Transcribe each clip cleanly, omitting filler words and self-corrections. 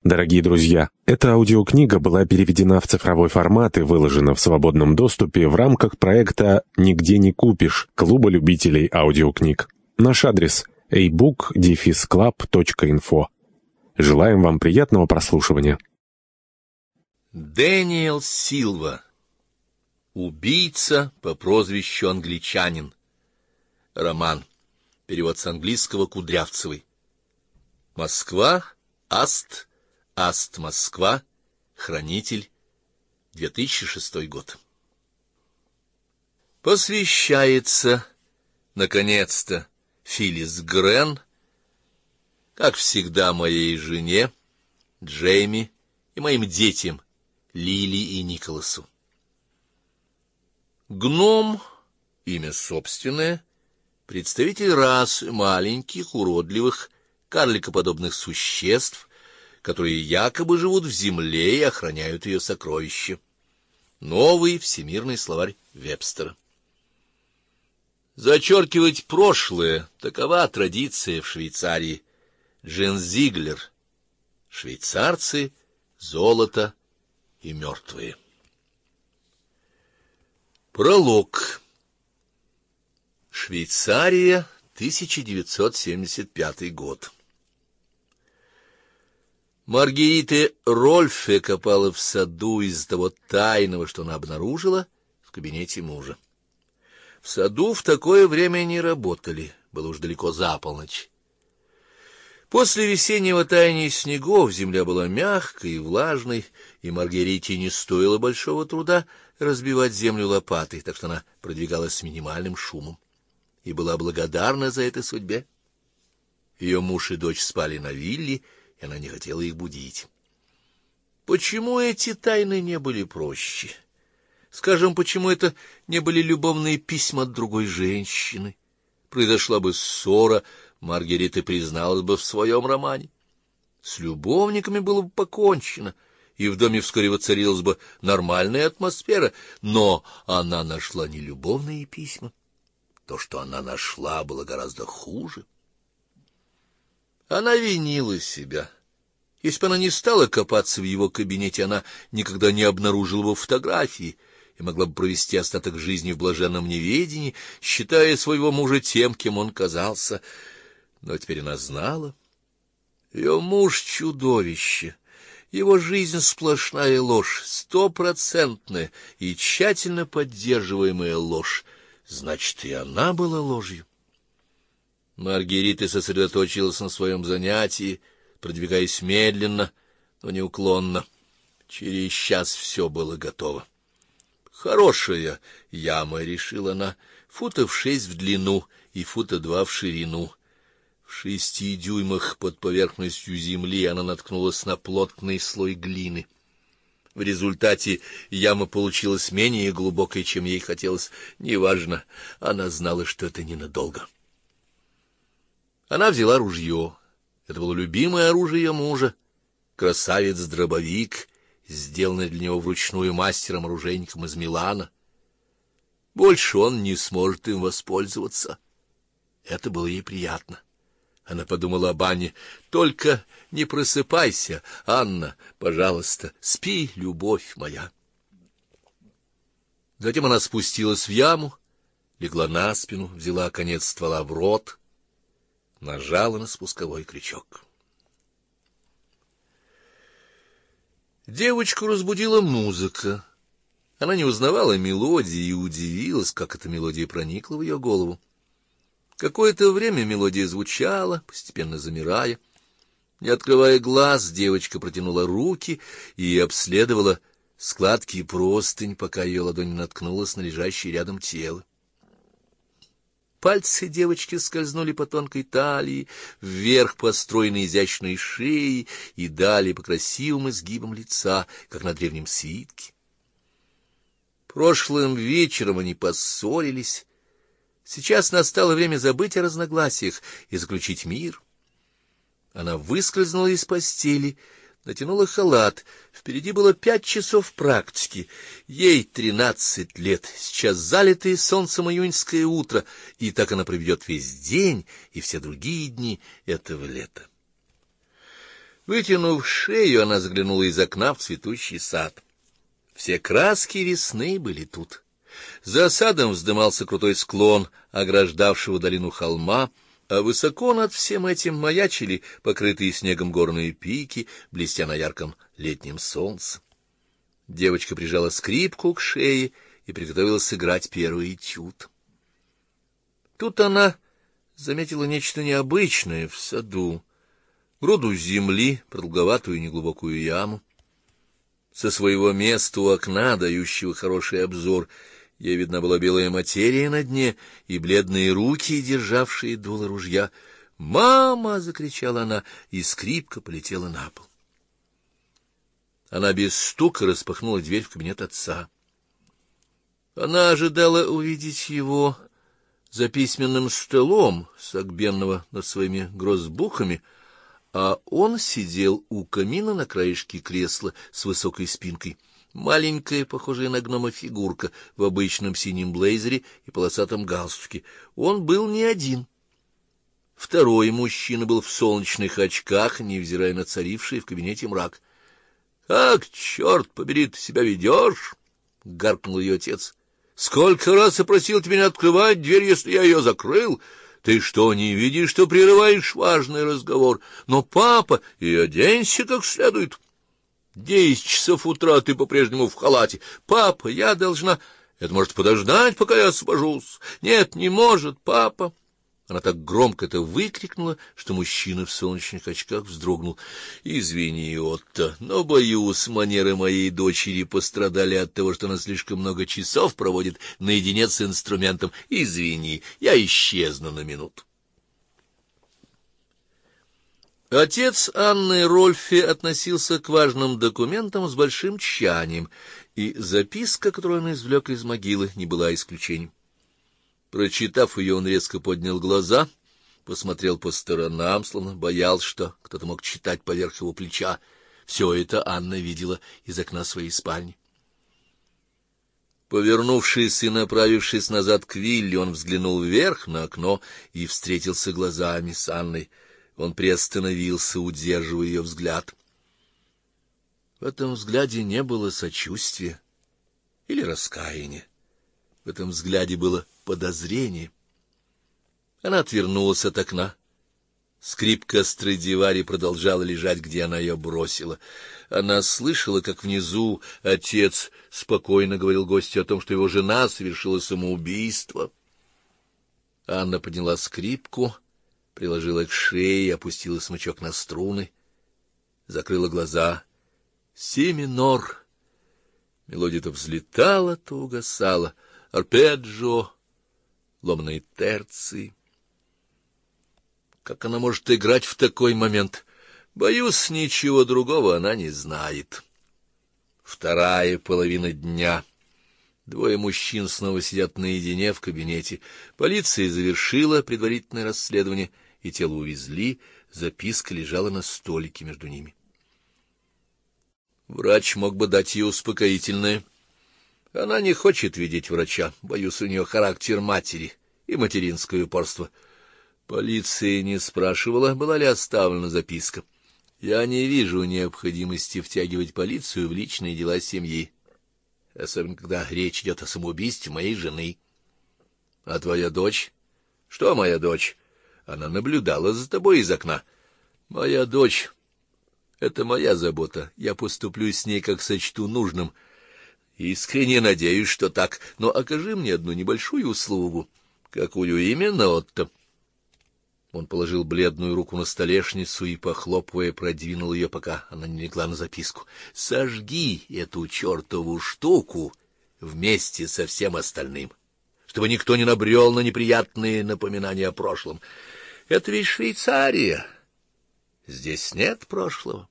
Дорогие друзья, эта аудиокнига была переведена в цифровой формат и выложена в свободном доступе в рамках проекта «Нигде не купишь» Клуба любителей аудиокниг. Наш адрес — ebook-club.info. Желаем вам приятного прослушивания. Дэниел Силва. Убийца по прозвищу Англичанин. Роман. Перевод с английского Кудрявцевой. Москва. Аст. Аст. Москва. Хранитель. 2006 год. Посвящается, наконец-то, Филлис Грен, как всегда, моей жене, Джейми, и моим детям, Лили и Николасу. Гном, имя собственное, представитель расы маленьких, уродливых, карликоподобных существ, которые якобы живут в земле и охраняют ее сокровища. Новый всемирный словарь Вебстера. Зачеркивать прошлое — такова традиция в Швейцарии. Джен Зиглер. Швейцарцы, золото и мертвые. Пролог. Швейцария, 1975 год. Маргарита Рольфе копала в саду из того тайного, что она обнаружила в кабинете мужа. В саду в такое время не работали, было уж далеко за полночь. После весеннего таяния снегов земля была мягкой и влажной, и Маргарите не стоило большого труда разбивать землю лопатой, так что она продвигалась с минимальным шумом и была благодарна за это судьбе. Ее муж и дочь спали на вилле, и она не хотела их будить. Почему эти тайны не были проще? Скажем, почему это не были любовные письма от другой женщины? Произошла бы ссора, Маргарита призналась бы в своем романе. С любовниками было бы покончено, и в доме вскоре воцарилась бы нормальная атмосфера, но она нашла не любовные письма. То, что она нашла, было гораздо хуже. Она винила себя. Если бы она не стала копаться в его кабинете, она никогда не обнаружила бы фотографии и могла бы провести остаток жизни в блаженном неведении, считая своего мужа тем, кем он казался. Но теперь она знала. Ее муж — чудовище. Его жизнь — сплошная ложь, 100% и тщательно поддерживаемая ложь. Значит, и она была ложью. Маргарита сосредоточилась на своем занятии, продвигаясь медленно, но неуклонно. Через час все было готово. Хорошая яма, решила она, футов 6 в длину и фута 2 в ширину. В 6 дюймах под поверхностью земли она наткнулась на плотный слой глины. В результате яма получилась менее глубокой, чем ей хотелось. Неважно, она знала, что это ненадолго. Она взяла ружье. Это было любимое оружие мужа. Красавец-дробовик, сделанный для него вручную мастером-оружейником из Милана. Больше он не сможет им воспользоваться. Это было ей приятно. Она подумала об Анне. «Только не просыпайся, Анна, пожалуйста, спи, любовь моя». Затем она спустилась в яму, легла на спину, взяла конец ствола в рот, нажала на спусковой крючок. Девочку разбудила музыка. Она не узнавала мелодии и удивилась, как эта мелодия проникла в ее голову. Какое-то время мелодия звучала, постепенно замирая. Не открывая глаз, девочка протянула руки и обследовала складки и простынь, пока ее ладонь наткнулась на лежащее рядом тело. Пальцы девочки скользнули по тонкой талии, вверх по стройной изящной шее и далее по красивым изгибам лица, как на древнем свитке. Прошлым вечером они поссорились. Сейчас настало время забыть о разногласиях и заключить мир. Она выскользнула из постели, натянула халат. Впереди было 5 часов практики. Ей 13 лет, сейчас залитое солнцем июньское утро, и так она проведет весь день и все другие дни этого лета. Вытянув шею, она заглянула из окна в цветущий сад. Все краски весны были тут. За садом вздымался крутой склон, ограждавшего долину холма, а высоко над всем этим маячили покрытые снегом горные пики, блестя на ярком летнем солнце. Девочка прижала скрипку к шее и приготовилась сыграть первый этюд. Тут она заметила нечто необычное в саду. Груду земли, продолговатую неглубокую яму. Со своего места у окна, дающего хороший обзор, ей видна была белая материя на дне и бледные руки, державшие дуло ружья. «Мама!» — закричала она, и скрипка полетела на пол. Она без стука распахнула дверь в кабинет отца. Она ожидала увидеть его за письменным столом, согбенного над своими грозбухами, а он сидел у камина на краешке кресла с высокой спинкой. Маленькая, похожая на гнома фигурка в обычном синем блейзере и полосатом галстуке. Он был не один. Второй мужчина был в солнечных очках, невзирая на царивший в кабинете мрак. — Как, черт побери, ты себя ведешь? — гаркнул ее отец. — Сколько раз я просил тебя не открывать дверь, если я ее закрыл? Ты что, не видишь, что прерываешь важный разговор? Но, папа, и оденься как следует. 10 часов утра, ты по-прежнему в халате. Папа, я должна... Это может подождать, пока я освобожусь. Нет, не может, папа. Она так громко это выкрикнула, что мужчина в солнечных очках вздрогнул. — Извини, Отто, но, боюсь, манеры моей дочери пострадали от того, что она слишком много часов проводит наедине с инструментом. Извини, я исчезну на минуту. Отец Анны Рольфе относился к важным документам с большим тщанием, и записка, которую он извлек из могилы, не была исключением. Прочитав ее, он резко поднял глаза, посмотрел по сторонам, словно боялся, что кто-то мог читать поверх его плеча. Все это Анна видела из окна своей спальни. Повернувшись и направившись назад к вилле, он взглянул вверх на окно и встретился глазами с Анной. Он приостановился, удерживая ее взгляд. В этом взгляде не было сочувствия или раскаяния. В этом взгляде было подозрение. Она отвернулась от окна. Скрипка Страдивари продолжала лежать, где она ее бросила. Она слышала, как внизу отец спокойно говорил гостю о том, что его жена совершила самоубийство. Анна подняла скрипку, приложила к шее, опустила смычок на струны, закрыла глаза. Си минор. Мелодия то взлетала, то угасала. Арпеджио, ломаные терции. Как она может играть в такой момент? Боюсь, ничего другого она не знает. Вторая половина дня. Двое мужчин снова сидят наедине в кабинете. Полиция завершила предварительное расследование, и тело увезли. Записка лежала на столике между ними. Врач мог бы дать ей успокоительное. Она не хочет видеть врача. Боюсь, у нее характер матери и материнское упорство. Полиция не спрашивала, была ли оставлена записка. Я не вижу необходимости втягивать полицию в личные дела семьи, особенно когда речь идет о самоубийстве моей жены. А твоя дочь? Что моя дочь? Она наблюдала за тобой из окна. Моя дочь — это моя забота. Я поступлю с ней, как сочту нужным. Искренне надеюсь, что так. Но окажи мне одну небольшую услугу. Какую именно, Отто? Он положил бледную руку на столешницу и, похлопывая, продвинул ее, пока она не легла на записку. Сожги эту чертову штуку вместе со всем остальным, чтобы никто не набрел на неприятные напоминания о прошлом. Это ведь Швейцария. Здесь нет прошлого.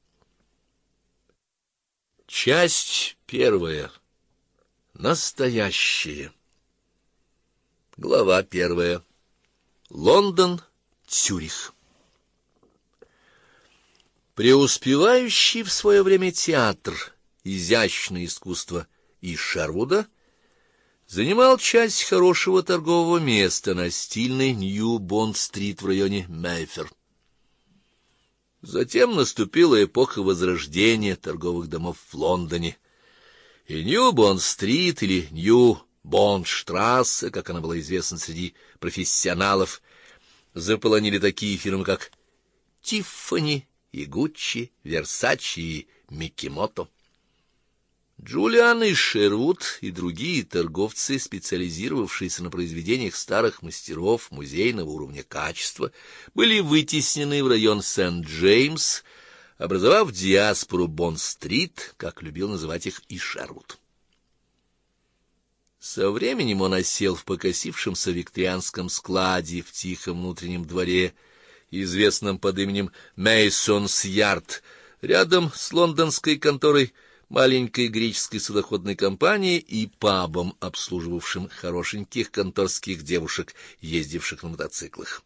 Часть первая. Настоящее. Глава 1. Лондон, Цюрих. Преуспевающий в свое время театр изящное искусство из Шервуда занимал часть хорошего торгового места на стильной Нью-Бонд-стрит в районе Мейфер. Затем наступила эпоха возрождения торговых домов в Лондоне, и Нью-Бонд-стрит или Нью-Бонд-штрассе, как она была известна среди профессионалов, заполонили такие фирмы, как Тиффани и Гуччи, Версачи и Микки-Мото. Джулиан и Шервуд и другие торговцы, специализировавшиеся на произведениях старых мастеров музейного уровня качества, были вытеснены в район Сент-Джеймс, образовав диаспору Бонд-стрит, как любил называть их и Шервуд. Со временем он осел в покосившемся викторианском складе в тихом внутреннем дворе, известном под именем Мейсонс-Ярд, рядом с лондонской конторой маленькой греческой судоходной компании и пабом, обслуживавшим хорошеньких конторских девушек, ездивших на мотоциклах.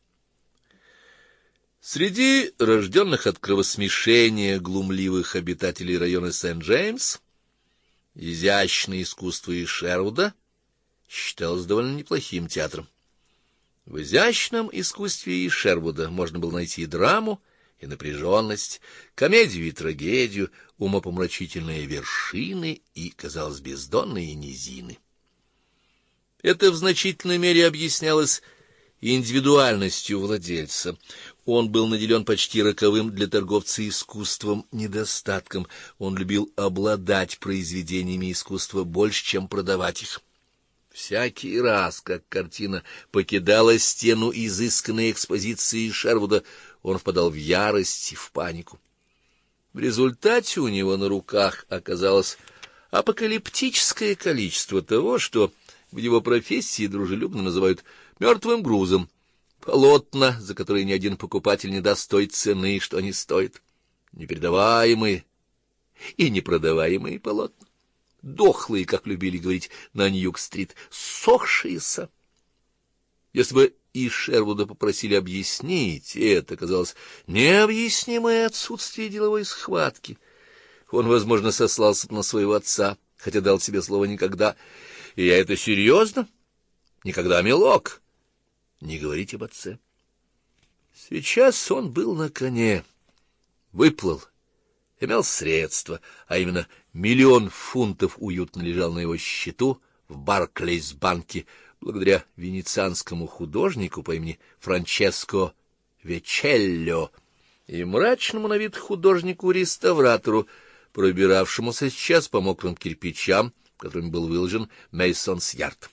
Среди рожденных от кровосмешения глумливых обитателей района Сент-Джеймс изящное искусство и Шервуда считалось довольно неплохим театром. В изящном искусстве и Шервуда можно было найти и драму, и напряженность, комедию и трагедию, умопомрачительные вершины и, казалось, бездонные низины. Это в значительной мере объяснялось индивидуальностью владельца. Он был наделен почти роковым для торговца искусством недостатком. Он любил обладать произведениями искусства больше, чем продавать их. Всякий раз, как картина покидала стену изысканной экспозиции Шервуда, он впадал в ярость и в панику. В результате у него на руках оказалось апокалиптическое количество того, что в его профессии дружелюбно называют мертвым грузом, полотна, за которые ни один покупатель не даст той цены, что они стоят, непередаваемые и непродаваемые полотна, дохлые, как любили говорить на Ньюк-стрит, ссохшиеся. Если бы и Шервуда попросили объяснить, это казалось необъяснимое отсутствие деловой схватки. Он, возможно, сослался на своего отца, хотя дал себе слово никогда. И я это серьезно? Никогда, милок. Не говорить об отце. Сейчас он был на коне, выплыл, имел средства, а именно 1 000 000 фунтов уютно лежал на его счету в Барклейс-банке, благодаря венецианскому художнику по имени Франческо Вечелло и мрачному на вид художнику-реставратору, пробиравшемуся сейчас по мокрым кирпичам, которыми был выложен Мейсонс-Ярд.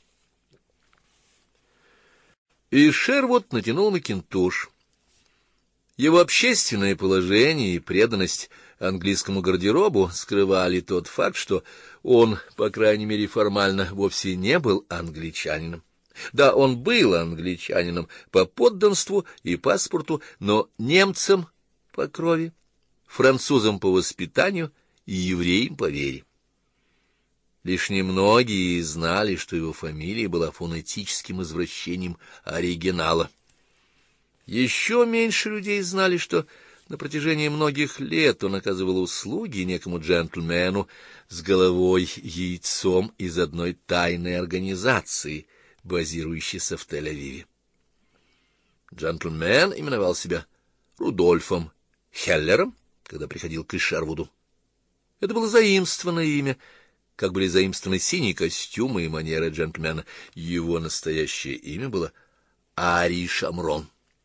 И Шервуд натянул макинтош. Его общественное положение и преданность английскому гардеробу скрывали тот факт, что он, по крайней мере формально, вовсе не был англичанином. Да, он был англичанином по подданству и паспорту, но немцем по крови, французом по воспитанию и евреем по вере. Лишь немногие знали, что его фамилия была фонетическим извращением оригинала. Еще меньше людей знали, что на протяжении многих лет он оказывал услуги некому джентльмену с головой яйцом из одной тайной организации, базирующейся в Тель-Авиве. Джентльмен именовал себя Рудольфом Хеллером, когда приходил к Шервуду. Это было заимствованное имя, как были заимствованы синие костюмы и манеры джентльмена. Его настоящее имя было Ари Шамрон.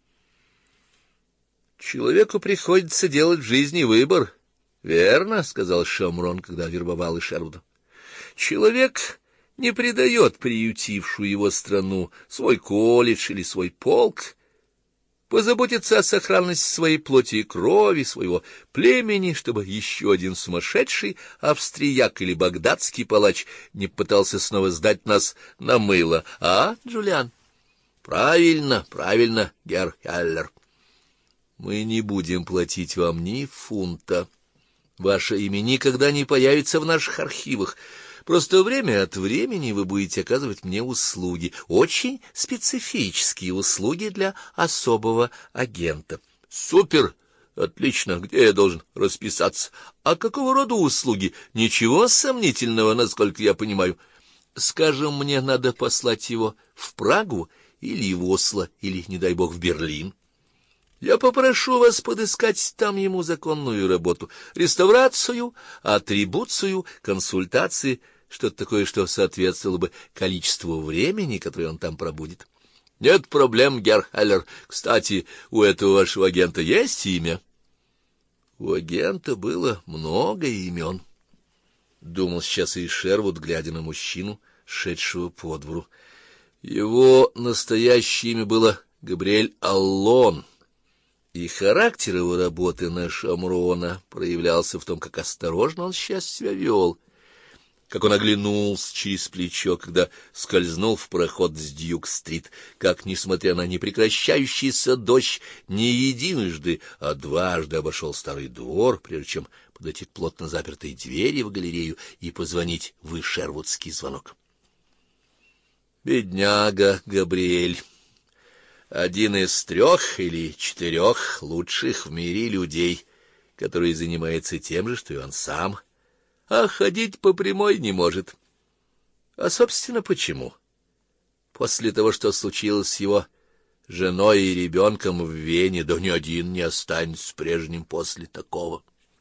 Человеку приходится делать в жизни выбор, верно, — сказал Шамрон, когда вербовал Шервуда. Человек не предает приютившую его страну, свой колледж или свой полк, позаботиться о сохранности своей плоти и крови, своего племени, чтобы еще один сумасшедший австрияк или багдадский палач не пытался снова сдать нас на мыло. А, Джулиан? Правильно, правильно, герр Хеллер. Мы не будем платить вам ни фунта. Ваше имя никогда не появится в наших архивах. Просто время от времени вы будете оказывать мне услуги, очень специфические услуги для особого агента. Супер! Отлично. Где я должен расписаться? А какого рода услуги? Ничего сомнительного, насколько я понимаю. Скажем, мне надо послать его в Прагу или в Осло, или, не дай бог, в Берлин. Я попрошу вас подыскать там ему законную работу, реставрацию, атрибуцию, консультации, что-то такое, что соответствовало бы количеству времени, которое он там пробудет. Нет проблем, герр Хеллер. Кстати, у этого вашего агента есть имя? У агента было много имен. Думал сейчас и Шервуд, глядя на мужчину, шедшего по двору. Его настоящее имя было Габриэль Аллон, и характер его работы на Шамрона проявлялся в том, как осторожно он сейчас себя вел, как он оглянулся через плечо, когда скользнул в проход с Дьюк-стрит, как, несмотря на непрекращающийся дождь, не единожды, а дважды обошел старый двор, прежде чем подойти к плотно запертой двери в галерею и позвонить в Шервудский звонок. Бедняга Габриэль, один из 3 или 4 лучших в мире людей, который занимается тем же, что и он сам, а ходить по прямой не может. А, собственно, почему? После того, что случилось с его женой и ребенком в Вене, да ни один не останется прежним после такого.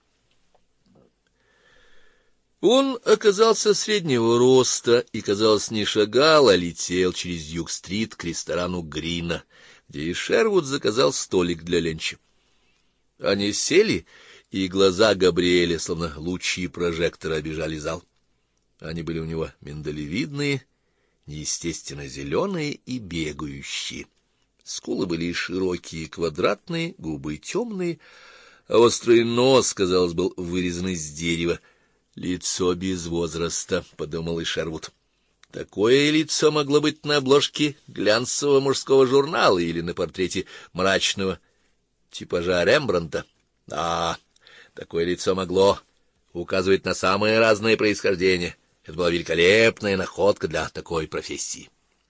Он оказался среднего роста и, казалось, не шагал, а летел через Дьюк-стрит к ресторану Грина, где и Шервуд заказал столик для ленча. Они сели, и глаза Габриэля, словно лучи прожектора, обежали зал. Они были у него миндалевидные, неестественно зеленые и бегающие. Скулы были широкие, квадратные, губы темные, а острый нос, казалось, был вырезан из дерева. «Лицо без возраста», — подумал и Шервуд. Такое лицо могло быть на обложке глянцевого мужского журнала или на портрете мрачного типажа Рембрандта. А такое лицо могло указывать на самые разные происхождения. Это была великолепная находка для такой профессии.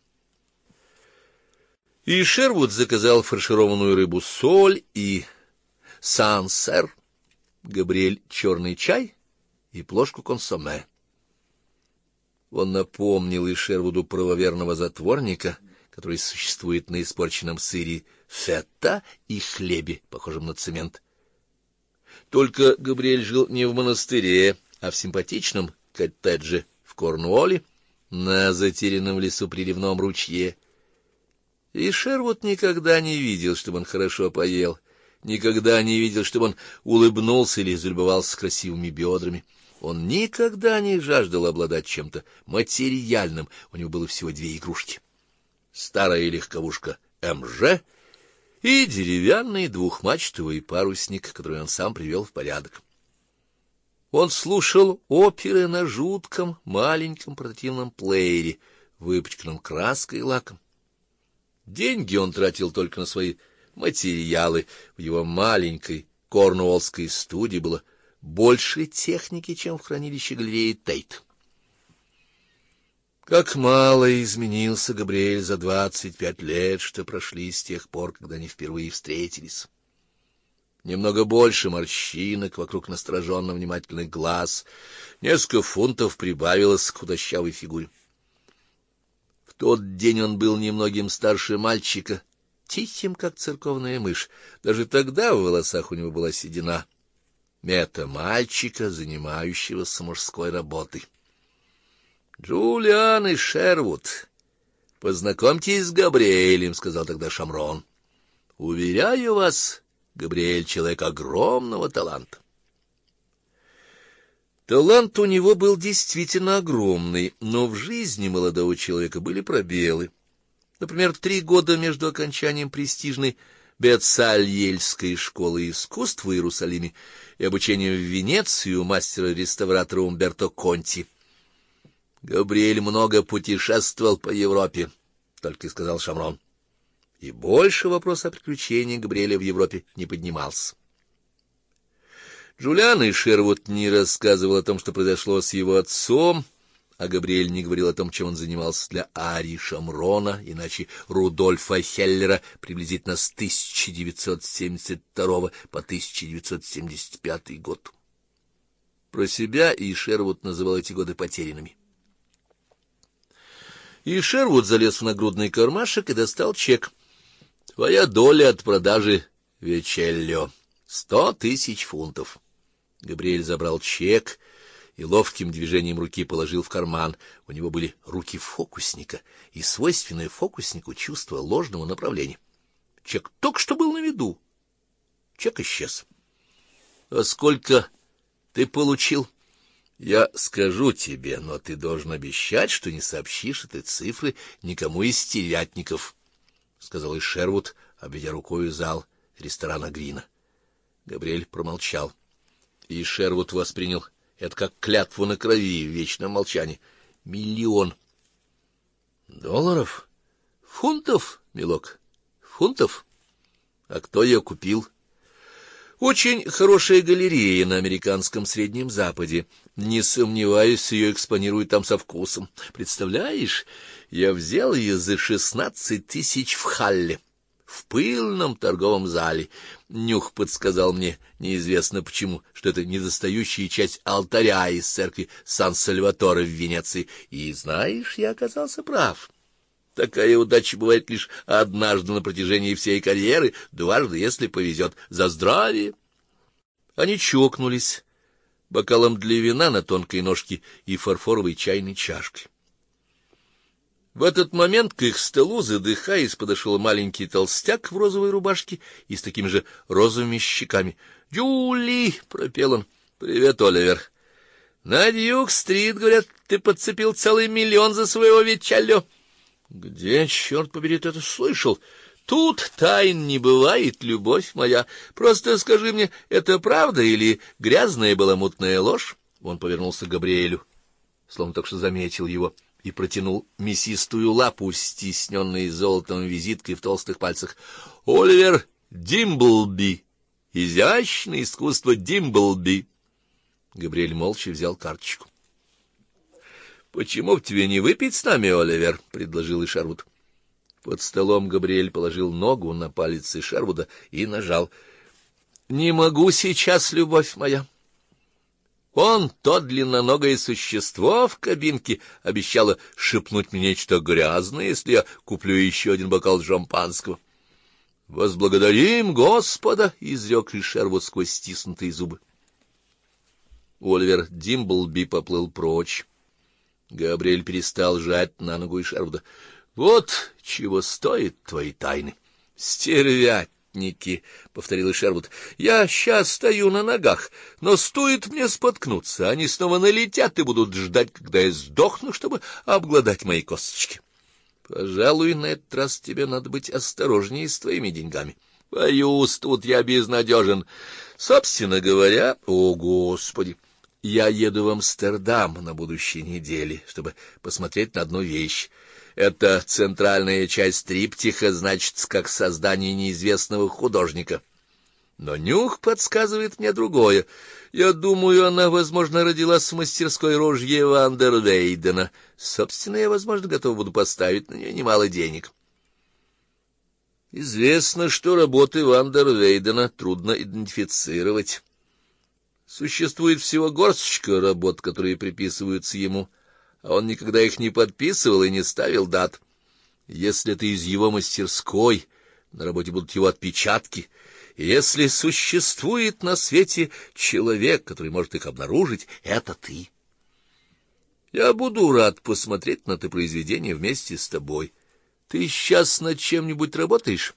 И Шервуд заказал фаршированную рыбу-соль и сансер, Габриэль черный чай и плошку консомме. Он напомнил и Шервуду правоверного затворника, который существует на испорченном сыре фета и хлебе, похожем на цемент. Только Габриэль жил не в монастыре, а в симпатичном коттедже в Корнуолле, на затерянном в лесу приливном ручье. И Шервуд никогда не видел, чтобы он хорошо поел, никогда не видел, чтобы он улыбнулся или залюбовался красивыми бедрами. Он никогда не жаждал обладать чем-то материальным, у него было всего 2 игрушки. Старая легковушка МЖ и деревянный 2-мачтовый парусник, который он сам привел в порядок. Он слушал оперы на жутком маленьком портативном плеере, выпачканном краской и лаком. Деньги он тратил только на свои материалы. В его маленькой корнуоллской студии было больше техники, чем в хранилище галереи Тейт. Как мало изменился Габриэль за 25 лет, что прошли с тех пор, когда они впервые встретились. Немного больше морщинок вокруг настороженно внимательных глаз, несколько фунтов прибавилось к худощавой фигуре. В тот день он был немногим старше мальчика, тихим, как церковная мышь. Даже тогда в волосах у него была седина. Мета мальчика, занимающегося мужской работой. Джулиан и Шервуд, познакомьтесь с Габриэлем, — сказал тогда Шамрон. Уверяю вас, Габриэль — человек огромного таланта. Талант у него был действительно огромный, но в жизни молодого человека были пробелы. Например, 3 года между окончанием престижной Бецальельской школы искусств в Иерусалиме и обучением в Венеции у мастера-реставратора Умберто Конти. Габриэль много путешествовал по Европе, — только и сказал Шамрон. И больше вопрос о приключениях Габриэля в Европе не поднимался. Джулиан и Шервуд не рассказывал о том, что произошло с его отцом, а Габриэль не говорил о том, чем он занимался для Ари Шамрона, иначе Рудольфа Хеллера, приблизительно с 1972 по 1975 год. Про себя и Шервуд называл эти годы потерянными. И Шервуд залез в нагрудный кармашек и достал чек. — Твоя доля от продажи Вечелло. 100 000 фунтов. Габриэль забрал чек и ловким движением руки положил в карман. У него были руки фокусника и свойственное фокуснику чувство ложного направления. Чек только что был на виду. Чек исчез. — А сколько ты получил? — Я скажу тебе, но ты должен обещать, что не сообщишь этой цифры никому из стервятников, — сказал Шервуд, обведя рукою зал ресторана Грина. Габриэль промолчал, и Шервуд воспринял это как клятву на крови в вечном молчании. — 1 000 000 долларов? Фунтов, милок? Фунтов? А кто ее купил? Очень хорошая галерея на американском Среднем Западе. Не сомневаюсь, ее экспонируют там со вкусом. Представляешь, я взял ее за 16 000 в Халле, в пыльном торговом зале. Нюх подсказал мне, неизвестно почему, что это недостающая часть алтаря из церкви Сан-Сальваторе в Венеции. И, знаешь, я оказался прав. Такая удача бывает лишь однажды на протяжении всей карьеры, дважды, если повезет. За здравие! Они чокнулись бокалом для вина на тонкой ножке и фарфоровой чайной чашкой. В этот момент к их столу, задыхаясь, подошел маленький толстяк в розовой рубашке и с такими же розовыми щеками. — Джули! — пропел он. — Привет, Оливер. — На Дьюк-стрит, говорят, ты подцепил целый 1 000 000 за своего вечалё. — Где, черт побери, ты это слышал? Тут тайн не бывает, любовь моя. Просто скажи мне, это правда или грязная баламутная ложь? Он повернулся к Габриэлю, словно только что заметил его, и протянул мясистую лапу, стисненной золотом визиткой в толстых пальцах. — Оливер Димблби! Изящное искусство Димблби! Габриэль молча взял карточку. — Почему б тебе не выпить с нами, Оливер? — предложил Шервуд. Под столом Габриэль положил ногу на палец Шервуда и нажал. — Не могу сейчас, любовь моя. Он, то длинноногое существо в кабинке, обещало шепнуть мне нечто грязное, если я куплю еще один бокал шампанского. — Возблагодарим Господа! — изрек Шервуд сквозь стиснутые зубы. Оливер Димблби поплыл прочь. Габриэль перестал жать на ногу Шервуда. — Вот чего стоят твои тайны. — Стервятники, — повторил Шервуд. — Я сейчас стою на ногах, но стоит мне споткнуться, они снова налетят и будут ждать, когда я сдохну, чтобы обглодать мои косточки. Пожалуй, на этот раз тебе надо быть осторожнее с твоими деньгами. Боюсь, тут я безнадежен. Собственно говоря, о, Господи! Я еду в Амстердам на будущей неделе, чтобы посмотреть на одну вещь. Это центральная часть триптиха, значит, как создание неизвестного художника. Но нюх подсказывает мне другое. Я думаю, она, возможно, родилась в мастерской ружья Ван дер Вейдена. Собственно, я, возможно, готов буду поставить на нее немало денег. Известно, что работы Ван дер Вейдена трудно идентифицировать. Существует всего горсточка работ, которые приписываются ему, а он никогда их не подписывал и не ставил дат. Если это из его мастерской, на работе будут его отпечатки. И если существует на свете человек, который может их обнаружить, это ты. Я буду рад посмотреть на это произведение вместе с тобой. Ты сейчас над чем-нибудь работаешь?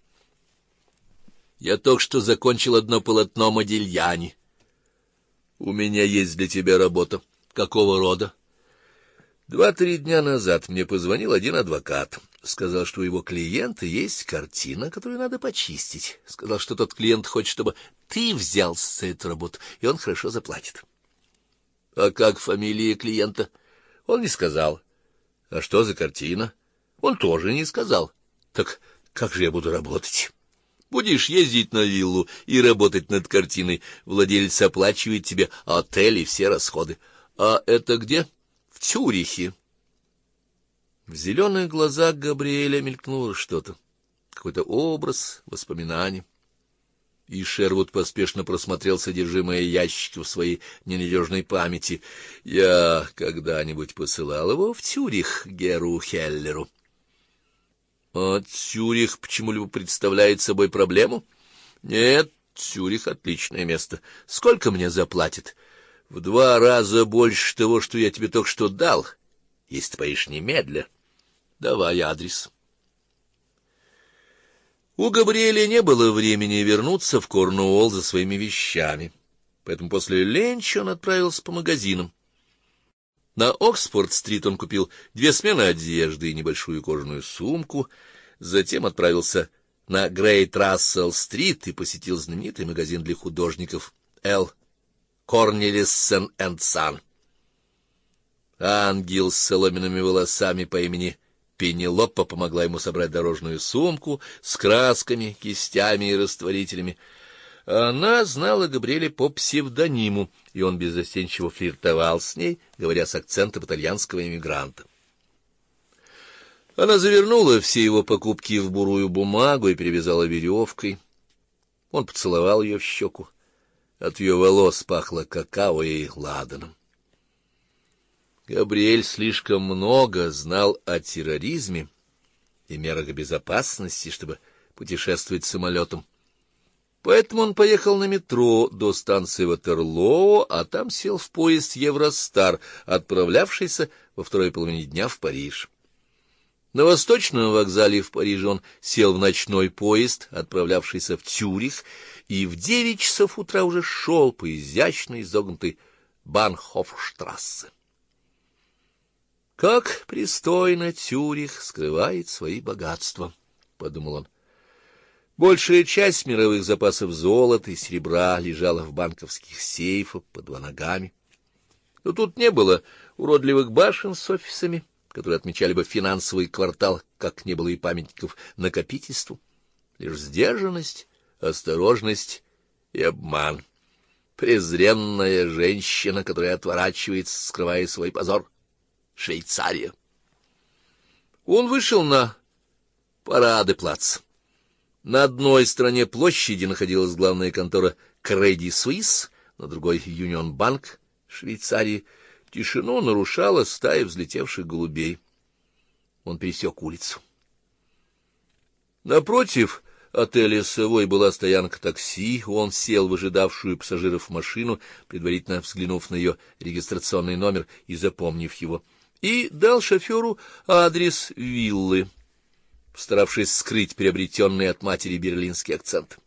Я только что закончил одно полотно Модильяни. У меня есть для тебя работа. Какого рода? 2-3 дня назад мне позвонил один адвокат. Сказал, что у его клиента есть картина, которую надо почистить. Сказал, что тот клиент хочет, чтобы ты взялся за эту работу, и он хорошо заплатит. А как фамилия клиента? Он не сказал. А что за картина? Он тоже не сказал. Так как же я буду работать? Будешь ездить на виллу и работать над картиной. Владелец оплачивает тебе отель и все расходы. А это где? В Цюрихе. В зеленых глазах Габриэля мелькнуло что-то, какой-то образ, воспоминание. И Шервуд поспешно просмотрел содержимое ящика в своей ненадежной памяти. Я когда-нибудь посылал его в Цюрих Геру Хеллеру. А Цюрих почему-либо представляет собой проблему? Нет, Цюрих — отличное место. Сколько мне заплатят? В 2 раза больше того, что я тебе только что дал, если ты поедешь немедля. Давай адрес. У Габриэля не было времени вернуться в Корнуолл за своими вещами, поэтому после ленча он отправился по магазинам. На Оксфорд-стрит он купил 2 смены одежды и небольшую кожаную сумку, затем отправился на Грейт-Рассел-стрит и посетил знаменитый магазин для художников Л. Корнелиссен энд Сан. Ангел с соломенными волосами по имени Пенелопа помогла ему собрать дорожную сумку с красками, кистями и растворителями. Она знала Габриэля по псевдониму, и он беззастенчиво флиртовал с ней, говоря с акцентом итальянского эмигранта. Она завернула все его покупки в бурую бумагу и перевязала веревкой. Он поцеловал ее в щеку. От ее волос пахло какао и ладаном. Габриэль слишком много знал о терроризме и мерах безопасности, чтобы путешествовать самолетом. Поэтому он поехал на метро до станции Ватерлоо, а там сел в поезд Евростар, отправлявшийся во второй половине дня в Париж. На Восточном вокзале в Париже он сел в ночной поезд, отправлявшийся в Цюрих, и в 9 часов утра уже шел по изящно изогнутой Банхофштрассе. «Как пристойно Цюрих скрывает свои богатства», — подумал он. Большая часть мировых запасов золота и серебра лежала в банковских сейфах под 2 ногами. Но тут не было уродливых башен с офисами, которые отмечали бы финансовый квартал, как не было и памятников накопительству. Лишь сдержанность, осторожность и обман. Презренная женщина, которая отворачивается, скрывая свой позор. Швейцария. Он вышел на Параде-плац. На одной стороне площади находилась главная контора Credit Suisse, на другой — Union Bank Швейцарии. Тишину нарушала стая взлетевших голубей. Он пересек улицу. Напротив отеля «Совой» была стоянка такси. Он сел в ожидавшую пассажиров машину, предварительно взглянув на ее регистрационный номер и запомнив его, и дал шоферу адрес виллы, старавшись скрыть приобретенный от матери берлинский акцент.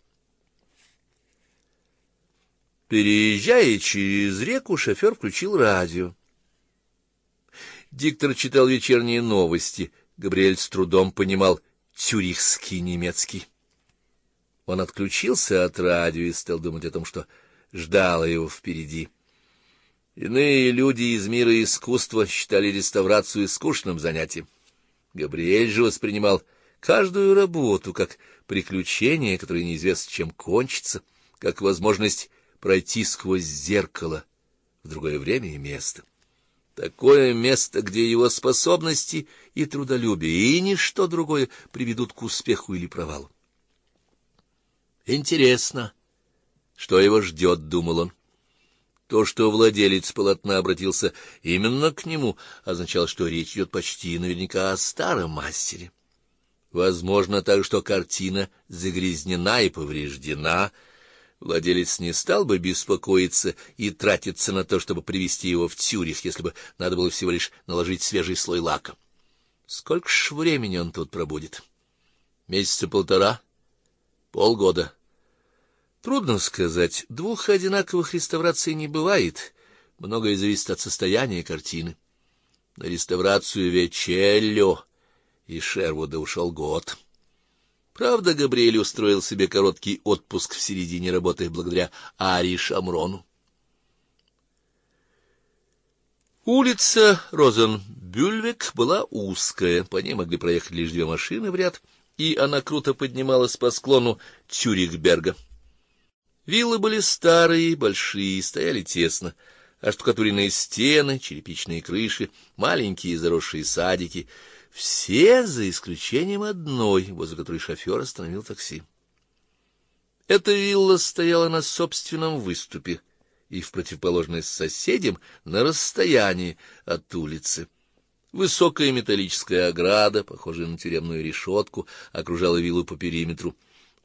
Переезжая через реку, шофер включил радио. Диктор читал вечерние новости. Габриэль с трудом понимал цюрихский немецкий. Он отключился от радио и стал думать о том, что ждало его впереди. Иные люди из мира искусства считали реставрацию скучным занятием. Габриэль же воспринимал каждую работу как приключение, которое неизвестно чем кончится, как возможность пройти сквозь зеркало в другое время и место. Такое место, где его способности и трудолюбие, и ничто другое приведут к успеху или провалу. Интересно, что его ждет, — думал он. То, что владелец полотна обратился именно к нему, означало, что речь идет почти наверняка о старом мастере. Возможно также, что картина загрязнена и повреждена. Владелец не стал бы беспокоиться и тратиться на то, чтобы привезти его в Цюрих, если бы надо было всего лишь наложить свежий слой лака. Сколько ж времени он тут пробудет? 1-1.5 месяца? Полгода? Трудно сказать. 2 одинаковых реставраций не бывает. Многое зависит от состояния картины. На реставрацию Вечелло и Шервуда ушел год. Правда, Габриэль устроил себе короткий отпуск в середине работы благодаря Ари Шамрону. Улица Розенбюльвек была узкая, по ней могли проехать лишь 2 машины в ряд, и она круто поднималась по склону Цюрихберга. Виллы были старые, большие, стояли тесно, оштукатуренные стены, черепичные крыши, маленькие заросшие садики — все за исключением одной, возле которой шофер остановил такси. Эта вилла стояла на собственном выступе и в противоположность соседям на расстоянии от улицы. Высокая металлическая ограда, похожая на тюремную решетку, окружала виллу по периметру.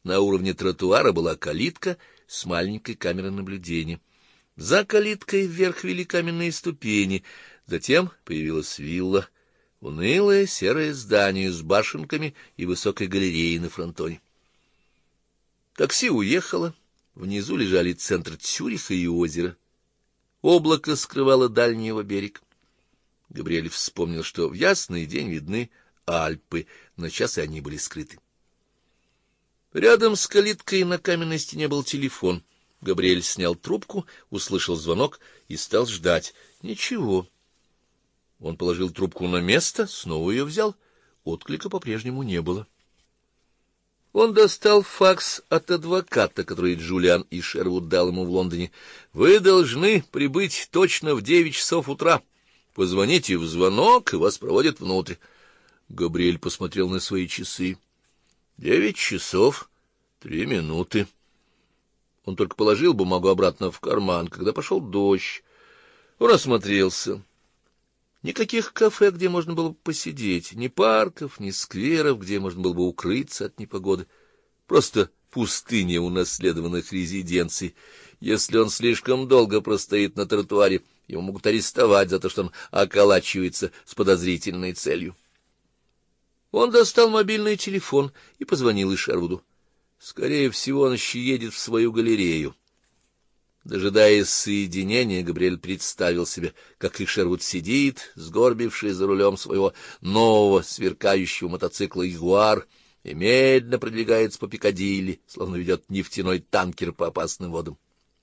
На уровне тротуара была калитка с маленькой камерой наблюдения. За калиткой вверх вели каменные ступени, затем появилась вилла, унылое серое здание с башенками и высокой галереей на фронтоне. Такси уехало, внизу лежали центр Цюриха и озеро. Облако скрывало дальний его берег. Габриэль вспомнил, что в ясный день видны Альпы, но сейчас и они были скрыты. Рядом с калиткой на каменной стене был телефон. Габриэль снял трубку, услышал звонок и стал ждать. Ничего. Он положил трубку на место, снова ее взял. Отклика по-прежнему не было. Он достал факс от адвоката, который Джулиан и Шервуд дал ему в Лондоне. «Вы должны прибыть точно в 9 часов утра. Позвоните в звонок, и вас проводят внутрь». Габриэль посмотрел на свои часы. 9 часов 3 минуты. Он только положил бумагу обратно в карман, когда пошел дождь. Он осмотрелся. Никаких кафе, где можно было бы посидеть, ни парков, ни скверов, где можно было бы укрыться от непогоды. Просто пустыня унаследованных резиденций. Если он слишком долго простоит на тротуаре, его могут арестовать за то, что он околачивается с подозрительной целью. Он достал мобильный телефон и позвонил Шервуду. Скорее всего, он еще едет в свою галерею. Дожидаясь соединения, Габриэль представил себе, как Шервуд сидит, сгорбивший за рулем своего нового сверкающего мотоцикла «Ягуар», и медленно продвигается по Пикадилли, словно ведет нефтяной танкер по опасным водам.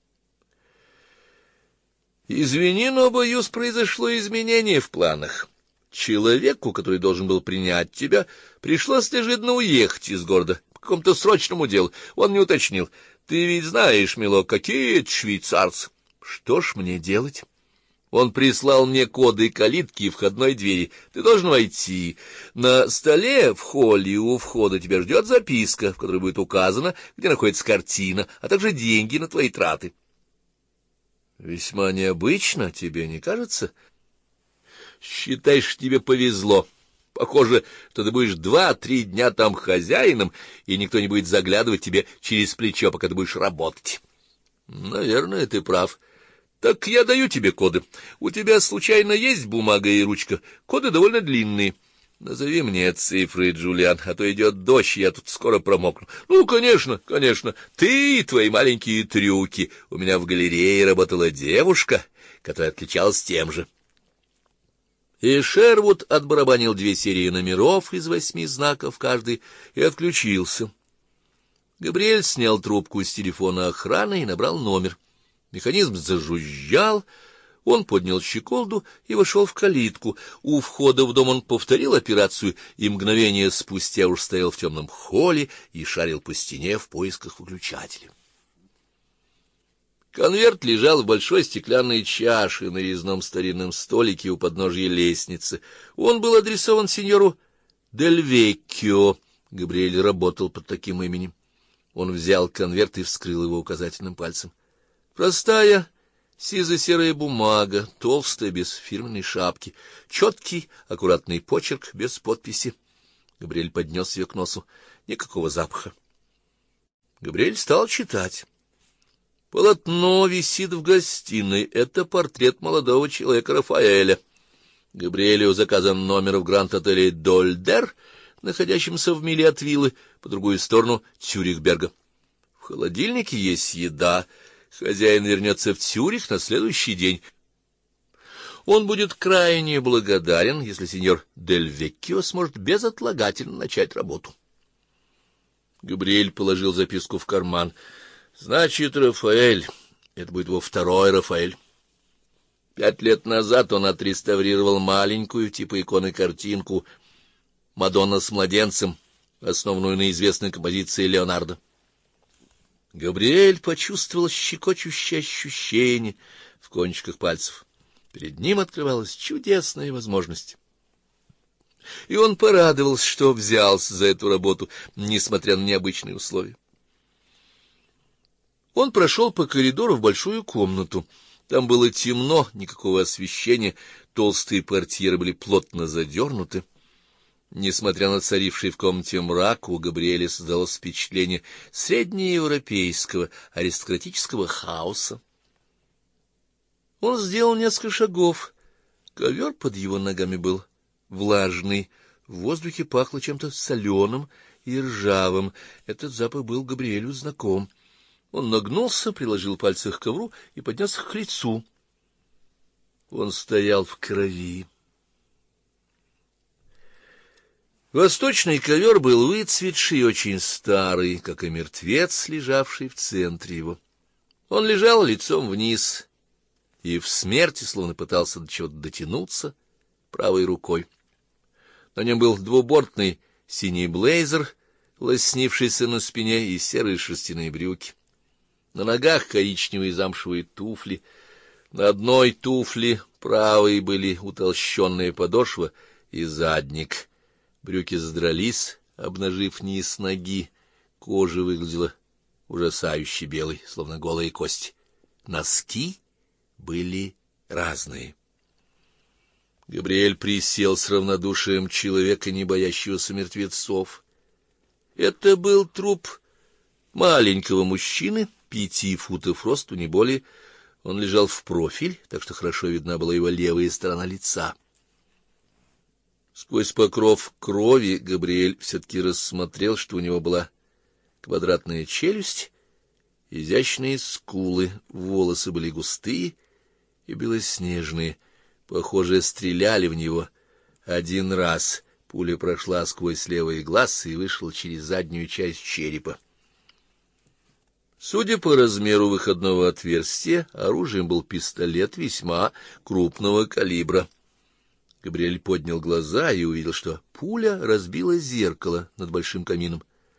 «Извини, но, боюсь, произошло изменение в планах. Человеку, который должен был принять тебя, пришлось неожиданно уехать из города по какому-то срочному делу. Он не уточнил. Ты ведь знаешь, милок, какие это швейцарцы. Что ж мне делать? Он прислал мне коды калитки и входной двери. Ты должен войти. На столе в холле у входа тебя ждет записка, в которой будет указано, где находится картина, а также деньги на твои траты». «Весьма необычно, тебе не кажется?» «Считай, что тебе повезло. Похоже, что ты будешь 2-3 дня там хозяином, и никто не будет заглядывать тебе через плечо, пока ты будешь работать». «Наверное, ты прав. Так я даю тебе коды. У тебя случайно есть бумага и ручка? Коды довольно длинные. Назови мне цифры, Джулиан, а то идет дождь, и я тут скоро промокну». «Ну, конечно, конечно. Ты и твои маленькие трюки. У меня в галерее работала девушка, которая отличалась тем же». И Шервуд отбарабанил 2 серии номеров из 8 знаков каждый и отключился. Габриэль снял трубку с телефона охраны и набрал номер. Механизм зажужжал, он поднял щеколду и вошел в калитку. У входа в дом он повторил операцию, и мгновение спустя уж стоял в темном холле и шарил по стене в поисках выключателя. Конверт лежал в большой стеклянной чаше на резном старинном столике у подножья лестницы. Он был адресован сеньору Дель Веккио. Габриэль работал под таким именем. Он взял конверт и вскрыл его указательным пальцем. Простая сизо-серая бумага, толстая, без фирменной шапки, четкий, аккуратный почерк, без подписи. Габриэль поднес ее к носу. Никакого запаха. Габриэль стал читать. Полотно висит в гостиной. Это портрет молодого человека Рафаэля. Габриэлю заказан номер в гранд-отеле «Дольдер», находящемся в миле от виллы, по другую сторону Цюрихберга. В холодильнике есть еда. Хозяин вернется в Цюрих на следующий день. Он будет крайне благодарен, если сеньор Дель Веккио сможет безотлагательно начать работу. Габриэль положил записку в карман. Значит, Рафаэль. Это будет его второй Рафаэль. 5 лет назад он отреставрировал маленькую, типа иконы, картинку «Мадонна с младенцем», основанную на известной композиции Леонардо. Габриэль почувствовал щекочущее ощущение в кончиках пальцев. Перед ним открывалась чудесная возможность. И он порадовался, что взялся за эту работу, несмотря на необычные условия. Он прошел по коридору в большую комнату. Там было темно, никакого освещения, толстые портьеры были плотно задернуты. Несмотря на царивший в комнате мрак, у Габриэля создалось впечатление среднеевропейского аристократического хаоса. Он сделал несколько шагов. Ковер под его ногами был влажный, в воздухе пахло чем-то соленым и ржавым. Этот запах был Габриэлю знаком. Он нагнулся, приложил пальцы к ковру и поднес их к лицу. Он стоял в крови. Восточный ковер был выцветший и очень старый, как и мертвец, лежавший в центре его. Он лежал лицом вниз и в смерти словно пытался до чего-то дотянуться правой рукой. На нем был двубортный синий блейзер, лоснившийся на спине, и серые шерстяные брюки. На ногах коричневые замшевые туфли. На одной туфле правой были утолщенная подошва и задник. Брюки задрались, обнажив низ ноги. Кожа выглядела ужасающе белой, словно голые кости. Носки были разные. Габриэль присел с равнодушием человека, не боящегося мертвецов. Это был труп маленького мужчины, 5 футов росту, не более. Он лежал в профиль, так что хорошо видна была его левая сторона лица. Сквозь покров крови Габриэль все-таки рассмотрел, что у него была квадратная челюсть, изящные скулы, волосы были густые и белоснежные. Похоже, стреляли в него один раз. Пуля прошла сквозь левый глаз и вышла через заднюю часть черепа. Судя по размеру выходного отверстия, оружием был пистолет весьма крупного калибра. Габриэль поднял глаза и увидел, что пуля разбила зеркало над большим камином.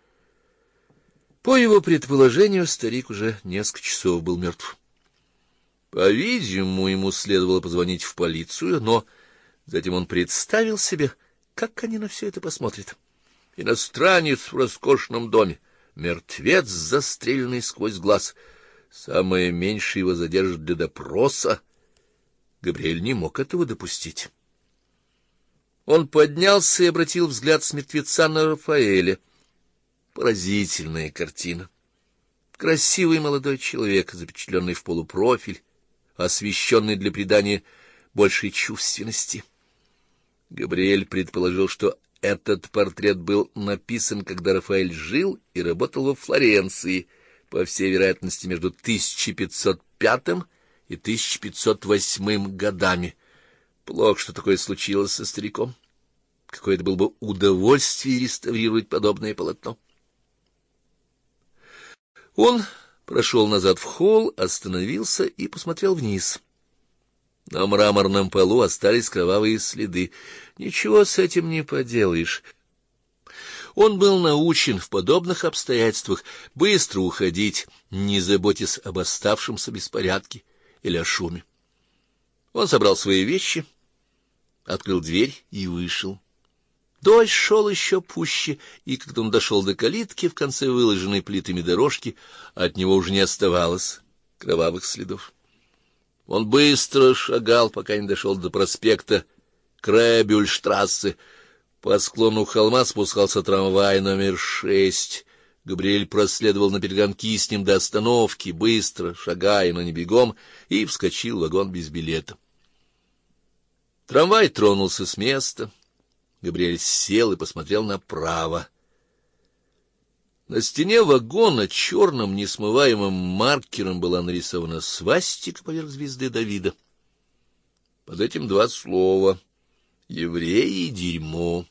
По его предположению, старик уже несколько часов был мертв. По-видимому, ему следовало позвонить в полицию, но затем он представил себе, как они на все это посмотрят. Иностранец в роскошном доме, мертвец, застреленный сквозь глаз. Самое меньшее его задержат для допроса. Габриэль не мог этого допустить. Он поднялся и обратил взгляд с мертвеца на Рафаэля. Поразительная картина. Красивый молодой человек, запечатленный в полупрофиль, освещенный для придания большей чувственности. Габриэль предположил, что этот портрет был написан, когда Рафаэль жил и работал во Флоренции, по всей вероятности, между 1505 и 1508 годами. Плохо, что такое случилось со стариком. Какое-то было бы удовольствие реставрировать подобное полотно. Он прошел назад в холл, остановился и посмотрел вниз. На мраморном полу остались кровавые следы. Ничего с этим не поделаешь. Он был научен в подобных обстоятельствах быстро уходить, не заботясь об оставшемся беспорядке или о шуме. Он собрал свои вещи, открыл дверь и вышел. Дождь шел еще пуще, и когда он дошел до калитки в конце выложенной плитами дорожки, от него уже не оставалось кровавых следов. Он быстро шагал, пока не дошел до проспекта Кребюльштрассе. По склону холма спускался трамвай номер 6. Габриэль проследовал на перегонки с ним до остановки, быстро, шагая, но не бегом, и вскочил в вагон без билета. Трамвай тронулся с места. Габриэль сел и посмотрел направо. На стене вагона черным несмываемым маркером была нарисована свастика поверх звезды Давида. Под этим 2 слова: «Евреи и дерьмо».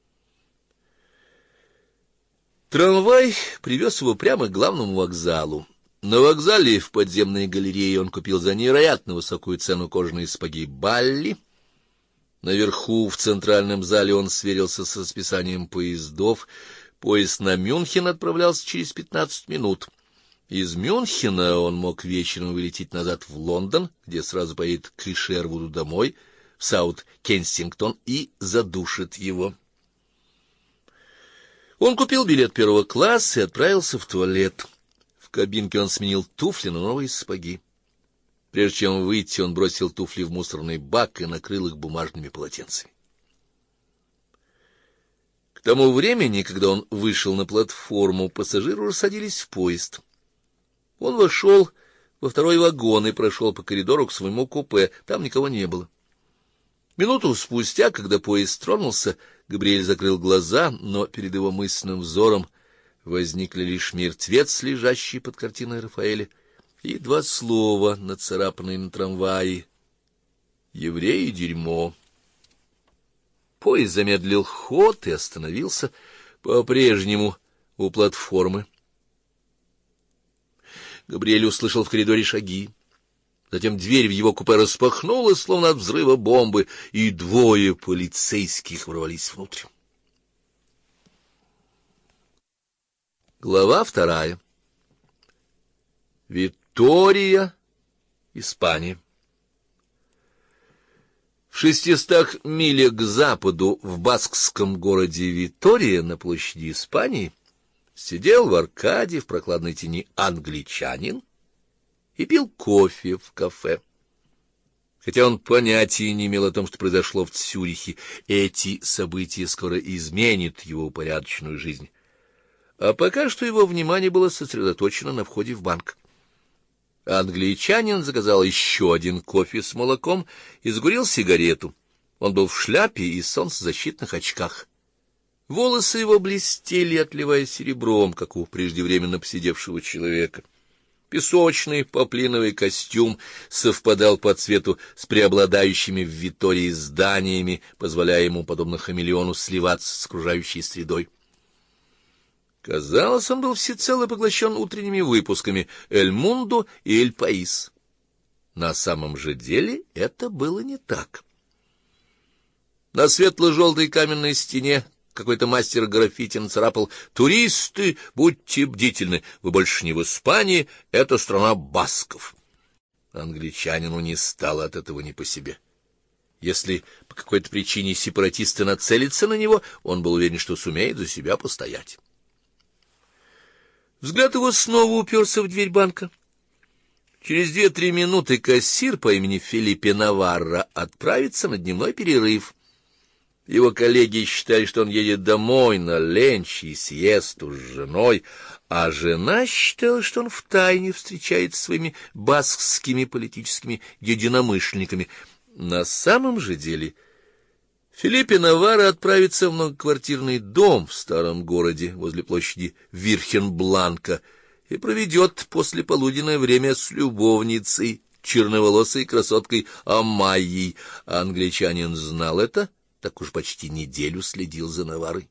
Трамвай привез его прямо к главному вокзалу. На вокзале в подземной галерее он купил за невероятно высокую цену кожаные сапоги Балли. Наверху, в центральном зале, он сверился со расписанием поездов. Поезд на Мюнхен отправлялся через 15 минут. Из Мюнхена он мог вечером вылететь назад в Лондон, где сразу поедет к Шервуду домой, в Саут-Кенсингтон, и задушит его. Он купил билет первого класса и отправился в туалет. В кабинке он сменил туфли на новые сапоги. Прежде чем выйти, он бросил туфли в мусорный бак и накрыл их бумажными полотенцами. тому времени, когда он вышел на платформу, пассажиры уже садились в поезд. Он вошел во второй вагон и прошел по коридору к своему купе. Там никого не было. Минуту спустя, когда поезд тронулся, Габриэль закрыл глаза, но перед его мысленным взором возникли лишь мертвец, лежащий под картиной Рафаэля, и два слова, нацарапанные на трамвае: «Еврей и дерьмо». Поезд замедлил ход и остановился по-прежнему у платформы. Габриэль услышал в коридоре шаги. Затем дверь в его купе распахнулась, словно от взрыва бомбы, и двое полицейских ворвались внутрь. Глава 2. Витория, Испания. В 600 милях к западу, в баскском городе Витория, на площади Испании, сидел в аркаде в прохладной тени англичанин и пил кофе в кафе. Хотя он понятия не имел о том, что произошло в Цюрихе, эти события скоро изменят его упорядоченную жизнь. А пока что его внимание было сосредоточено на входе в банк. Англичанин заказал еще один кофе с молоком и закурил сигарету. Он был в шляпе и солнцезащитных очках. Волосы его блестели, отливая серебром, как у преждевременно посидевшего человека. Песочный поплиновый костюм совпадал по цвету с преобладающими в Витории зданиями, позволяя ему, подобно хамелеону, сливаться с окружающей средой. Казалось, он был всецело поглощен утренними выпусками «Эль Мундо» и «Эль Паис». На самом же деле это было не так. На светло-желтой каменной стене какой-то мастер граффити нацарапал: «Туристы, будьте бдительны, вы больше не в Испании, это страна басков». Англичанину не стало от этого не по себе. Если по какой-то причине сепаратисты нацелятся на него, он был уверен, что сумеет за себя постоять. Взгляд его снова уперся в дверь банка. Через 2-3 минуты кассир по имени Фелипе Наварро отправится на дневной перерыв. Его коллеги считали, что он едет домой на ленч и сиесту с женой, а жена считала, что он втайне встречается со своими баскскими политическими единомышленниками. На самом же деле Фелипе Наварро отправится в многоквартирный дом в старом городе возле площади Вирхенбланка и проведет послеполуденное время с любовницей, черноволосой красоткой Амайей. Англичанин знал это, так уж почти неделю следил за Наваррой.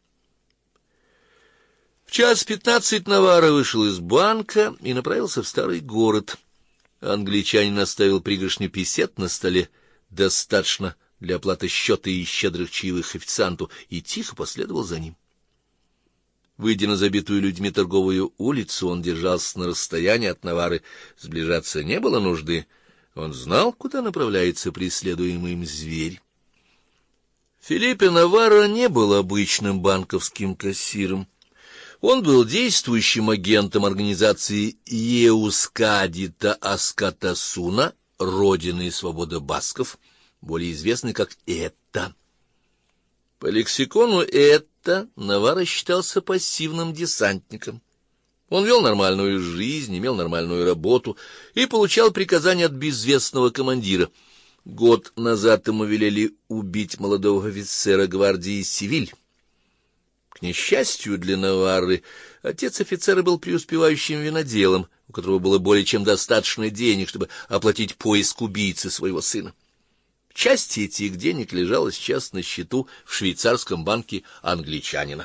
В 1:15 Наварро вышел из банка и направился в старый город. Англичанин оставил пригоршню песет на столе, достаточно для оплаты счета и щедрых чаевых официанту, и тихо последовал за ним. Выйдя на забитую людьми торговую улицу, он держался на расстоянии от Наварры. Сближаться не было нужды. Он знал, куда направляется преследуемый им зверь. Фелипе Наварро не был обычным банковским кассиром. Он был действующим агентом организации Еускадита Аскатасуна, Родина и свобода басков, более известный как ЭТА. По лексикону ЭТА Наварро считался пассивным десантником. Он вел нормальную жизнь, имел нормальную работу и получал приказания от безвестного командира. Год назад ему велели убить молодого офицера гвардии Севиль. К несчастью для Наварры, отец офицера был преуспевающим виноделом, у которого было более чем достаточно денег, чтобы оплатить поиск убийцы своего сына. Часть этих денег лежала сейчас на счету в швейцарском банке англичанина.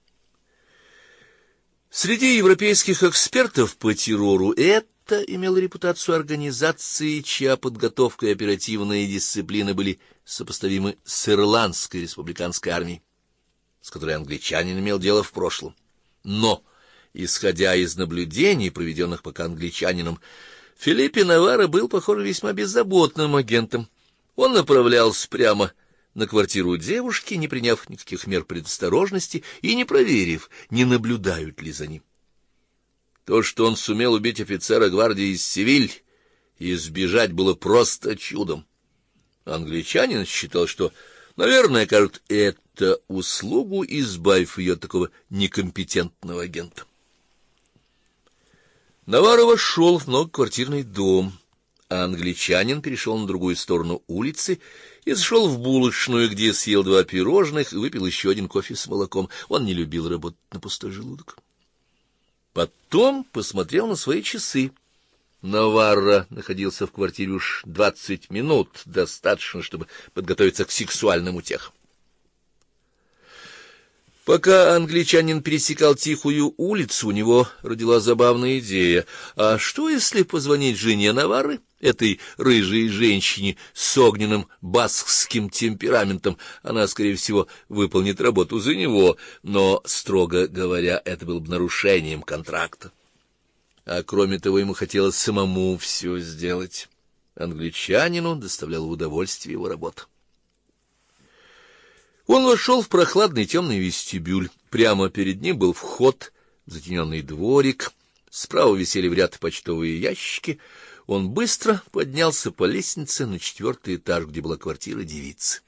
Среди европейских экспертов по террору это имело репутацию организации, чья подготовка и оперативная дисциплина были сопоставимы с ирландской республиканской армией, с которой англичанин имел дело в прошлом. Но, исходя из наблюдений, проведенных пока англичанином, Фелипе Наварро был, похоже, весьма беззаботным агентом. Он направлялся прямо на квартиру девушки, не приняв никаких мер предосторожности и не проверив, не наблюдают ли за ним. То, что он сумел убить офицера гвардии из Севиль и сбежать, было просто чудом. Англичанин считал, что, наверное, кажут, эту услугу, избавив ее от такого некомпетентного агента. Наварро вошел в многоквартирный дом, а англичанин перешел на другую сторону улицы и зашел в булочную, где съел 2 пирожных и выпил еще 1 кофе с молоком. Он не любил работать на пустой желудок. Потом посмотрел на свои часы. Наварро находился в квартире уж 20 минут, достаточно, чтобы подготовиться к сексуальным утехам. Пока англичанин пересекал тихую улицу, у него родилась забавная идея. А что, если позвонить жене Наварры, этой рыжей женщине с огненным баскским темпераментом? Она, скорее всего, выполнит работу за него, но, строго говоря, это было бы нарушением контракта. А кроме того, ему хотелось самому все сделать. Англичанину доставляло удовольствие его работа. Он вошел в прохладный темный вестибюль. Прямо перед ним был вход в затененный дворик. Справа висели в ряд почтовые ящики. Он быстро поднялся по лестнице на 4-й этаж, где была квартира девицы.